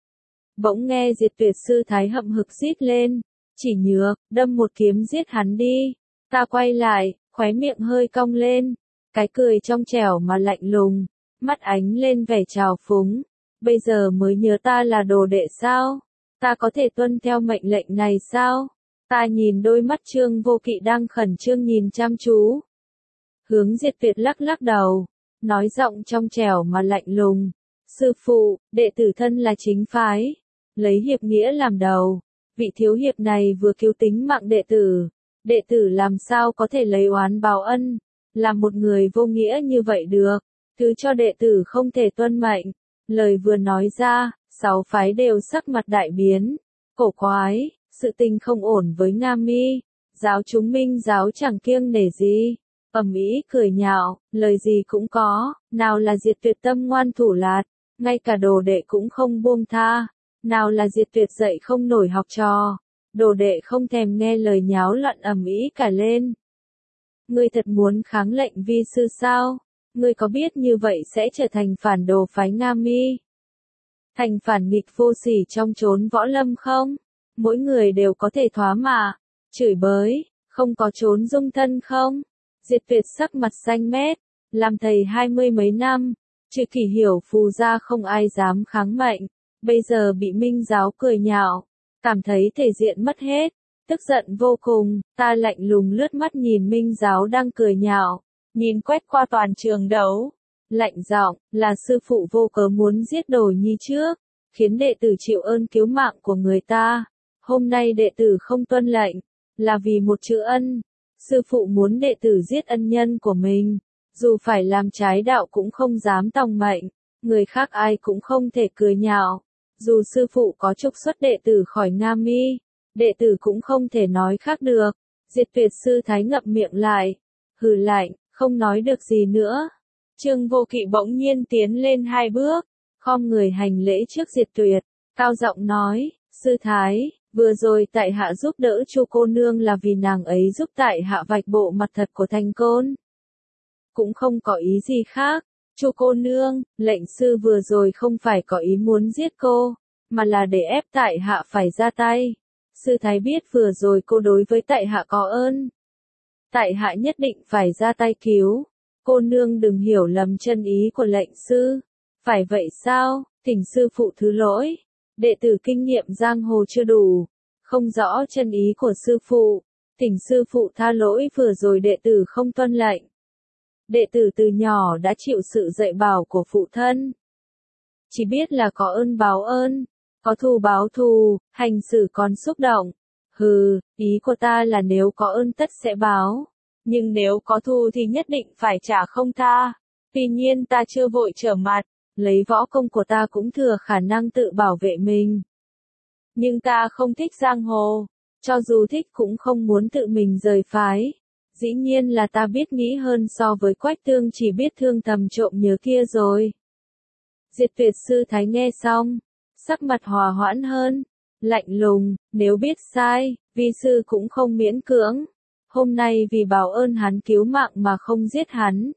Bỗng nghe Diệt Tuyệt Sư Thái hậm hực rít lên, chỉ nhược, đâm một kiếm giết hắn đi. Ta quay lại, khóe miệng hơi cong lên, cái cười trong trẻo mà lạnh lùng, mắt ánh lên vẻ trào phúng. Bây giờ mới nhớ ta là đồ đệ sao? Ta có thể tuân theo mệnh lệnh này sao? Ta nhìn đôi mắt Trương Vô Kỵ đang khẩn trương nhìn chăm chú. Hướng Diệt Tuyệt lắc lắc đầu, nói giọng trong trẻo mà lạnh lùng. Sư phụ, đệ tử thân là chính phái, lấy hiệp nghĩa làm đầu. Vị thiếu hiệp này vừa cứu tính mạng đệ tử. Đệ tử làm sao có thể lấy oán báo ân, làm một người vô nghĩa như vậy được. Thứ cho đệ tử không thể tuân mệnh. Lời vừa nói ra, sáu phái đều sắc mặt đại biến. Cổ quái, sự tình không ổn với Nga Mi. Giáo chúng Minh giáo chẳng kiêng nể gì. Ầm ĩ cười nhạo, lời gì cũng có, nào là Diệt Tuyệt tâm ngoan thủ lạt, ngay cả đồ đệ cũng không buông tha. Nào là Diệt Tuyệt dạy không nổi học trò, đồ đệ không thèm nghe lời nháo loạn ầm ĩ cả lên. Ngươi thật muốn kháng lệnh vi sư sao? Ngươi có biết như vậy sẽ trở thành phản đồ phái Nga Mi? Thành phản nghịch vô sỉ trong chốn võ lâm không? Mỗi người đều có thể thoá mạ, chửi bới, không có chốn dung thân không? Diệt Tuyệt sắc mặt xanh mét, làm thầy hai mươi mấy năm, trừ Kỷ Hiểu phù ra không ai dám kháng mệnh, bây giờ bị Minh giáo cười nhạo, cảm thấy thể diện mất hết, tức giận vô cùng. Ta lạnh lùng lướt mắt nhìn Minh giáo đang cười nhạo, nhìn quét qua toàn trường đấu, lạnh giọng, là sư phụ vô cớ muốn giết Đồ Nhi trước, khiến đệ tử chịu ơn cứu mạng của người ta. Hôm nay đệ tử không tuân lệnh, là vì một chữ ân. Sư phụ muốn đệ tử giết ân nhân của mình, dù phải làm trái đạo cũng không dám tòng mệnh, người khác ai cũng không thể cười nhạo. Dù sư phụ có trục xuất đệ tử khỏi Nga Mi, đệ tử cũng không thể nói khác được. Diệt Tuyệt Sư Thái ngậm miệng lại, hừ lạnh, không nói được gì nữa. Trương Vô Kỵ bỗng nhiên tiến lên hai bước, khom người hành lễ trước Diệt Tuyệt, cao giọng nói, Sư Thái, vừa rồi tại hạ giúp đỡ Chu cô nương là vì nàng ấy giúp tại hạ vạch bộ mặt thật của Thành Côn. Cũng không có ý gì khác. Chu cô nương, lệnh sư vừa rồi không phải có ý muốn giết cô, mà là để ép tại hạ phải ra tay. Sư Thái biết vừa rồi cô đối với tại hạ có ơn. Tại hạ nhất định phải ra tay cứu. Cô nương đừng hiểu lầm chân ý của lệnh sư. Phải vậy sao, thỉnh sư phụ thứ lỗi, đệ tử kinh nghiệm giang hồ chưa đủ, không rõ chân ý của sư phụ, thỉnh sư phụ tha lỗi vừa rồi đệ tử không tuân lệnh. Đệ tử từ nhỏ đã chịu sự dạy bảo của phụ thân. Chỉ biết là có ơn báo ơn, có thù báo thù, hành xử còn xúc động. Hừ, ý của ta là nếu có ơn tất sẽ báo, nhưng nếu có thù thì nhất định phải trả không tha. Tuy nhiên ta chưa vội trở mặt, lấy võ công của ta cũng thừa khả năng tự bảo vệ mình. Nhưng ta không thích giang hồ, cho dù thích cũng không muốn tự mình rời phái. Dĩ nhiên là ta biết nghĩ hơn so với Quách Tương chỉ biết thương thầm trộm nhớ kia rồi. Diệt Tuyệt sư thái nghe xong, sắc mặt hòa hoãn hơn, lạnh lùng, nếu biết sai, vi sư cũng không miễn cưỡng. Hôm nay vì báo ơn hắn cứu mạng mà không giết hắn.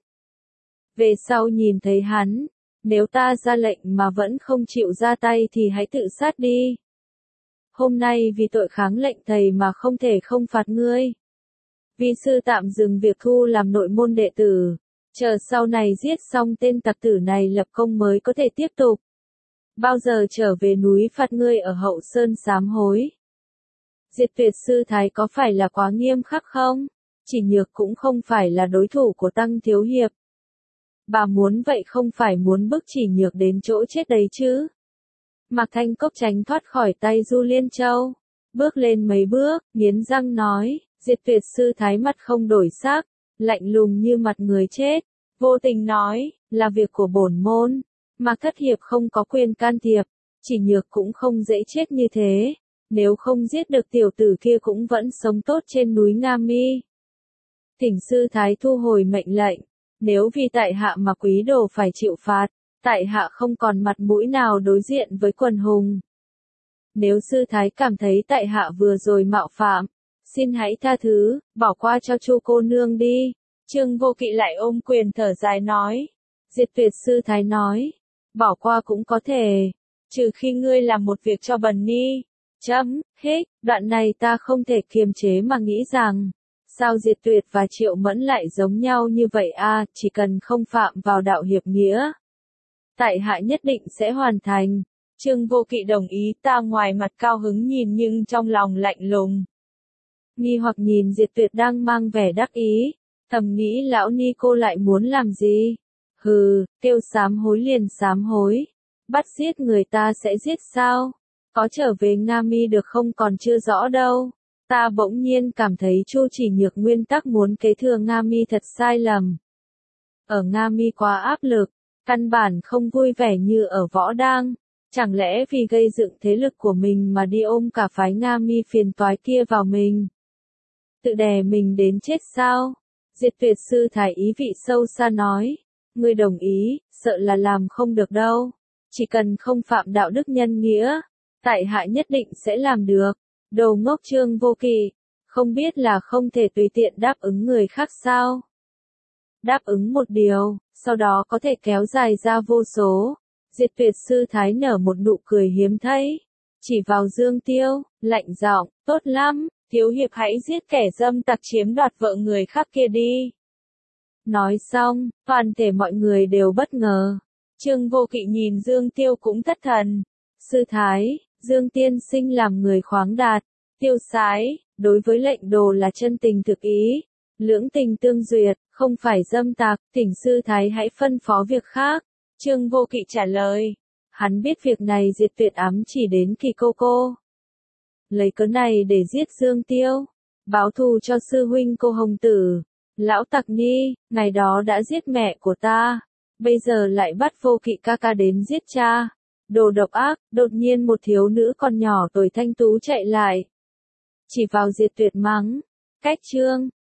Về sau nhìn thấy hắn, nếu ta ra lệnh mà vẫn không chịu ra tay thì hãy tự sát đi. Hôm nay vì tội kháng lệnh thầy mà không thể không phạt ngươi. Vi sư tạm dừng việc thu làm nội môn đệ tử, chờ sau này giết xong tên tặc tử này lập công mới có thể tiếp tục. Bao giờ trở về núi phạt ngươi ở Hậu Sơn sám hối. Diệt Tuyệt sư thái có phải là quá nghiêm khắc không? Chỉ Nhược cũng không phải là đối thủ của Tăng thiếu hiệp. Bà muốn vậy không phải muốn bức Chỉ Nhược đến chỗ chết đấy chứ? Mạc Thanh Cốc tránh thoát khỏi tay Du Liên Châu, bước lên mấy bước, nghiến răng nói, Diệt Tuyệt sư thái mặt không đổi sắc, lạnh lùng như mặt người chết, vô tình nói, là việc của bổn môn, Mạc thất hiệp không có quyền can thiệp, Chỉ Nhược cũng không dễ chết như thế, nếu không giết được tiểu tử kia cũng vẫn sống tốt trên núi Nga Mi. Thỉnh sư thái thu hồi mệnh lệnh, nếu vì tại hạ mà quý đồ phải chịu phạt, tại hạ không còn mặt mũi nào đối diện với quần hùng. Nếu sư thái cảm thấy tại hạ vừa rồi mạo phạm, xin hãy tha thứ, bỏ qua cho Chu cô nương đi. Trương Vô Kỵ lại ôm quyền thở dài nói. Diệt Tuyệt sư thái nói, bỏ qua cũng có thể, trừ khi ngươi làm một việc cho bần ni. Chấm, hết, đoạn này ta không thể kiềm chế mà nghĩ rằng, sao Diệt Tuyệt và Triệu Mẫn lại giống nhau như vậy a, chỉ cần không phạm vào đạo hiệp nghĩa. Tại hạ nhất định sẽ hoàn thành. Trương Vô Kỵ đồng ý, ta ngoài mặt cao hứng nhìn nhưng trong lòng lạnh lùng. Nghi hoặc nhìn Diệt Tuyệt đang mang vẻ đắc ý, thầm nghĩ lão ni cô lại muốn làm gì? Hừ, kêu sám hối liền sám hối, bắt giết người ta sẽ giết sao? Có trở về Nga Mi được không còn chưa rõ đâu. Ta bỗng nhiên cảm thấy Chu Chỉ Nhược nguyên tắc muốn kế thừa Nga Mi thật sai lầm. Ở Nga Mi quá áp lực, căn bản không vui vẻ như ở Võ Đang. Chẳng lẽ vì gây dựng thế lực của mình mà đi ôm cả phái Nga Mi phiền toái kia vào mình? Tự đè mình đến chết sao? Diệt Tuyệt sư thái ý vị sâu xa nói. Ngươi đồng ý, sợ là làm không được đâu. Chỉ cần không phạm đạo đức nhân nghĩa, tại hạ nhất định sẽ làm được. Đồ ngốc Trương Vô Kỵ, không biết là không thể tùy tiện đáp ứng người khác sao? Đáp ứng một điều, sau đó có thể kéo dài ra vô số. Diệt Tuyệt sư thái nở một nụ cười hiếm thấy, chỉ vào Dương Tiêu, lạnh giọng, tốt lắm, thiếu hiệp hãy giết kẻ dâm tặc chiếm đoạt vợ người khác kia đi. Nói xong, toàn thể mọi người đều bất ngờ. Trương Vô Kỵ nhìn Dương Tiêu cũng thất thần. Sư thái, Dương tiên sinh làm người khoáng đạt, tiêu sái, đối với lệnh đồ là chân tình thực ý, lưỡng tình tương duyệt, không phải dâm tặc, thỉnh sư thái hãy phân phó việc khác. Trương Vô Kỵ trả lời, hắn biết việc này Diệt Tuyệt ám chỉ đến Kỳ cô cô. Lấy cớ này để giết Dương Tiêu, báo thù cho sư huynh cô Hồng Tử. Lão tặc ni, ngày đó đã giết mẹ của ta, bây giờ lại bắt Vô Kỵ ca ca đến giết cha. Đồ độc ác, đột nhiên một thiếu nữ còn nhỏ tuổi thanh tú chạy lại. Chỉ vào Diệt Tuyệt mắng, cách Trương,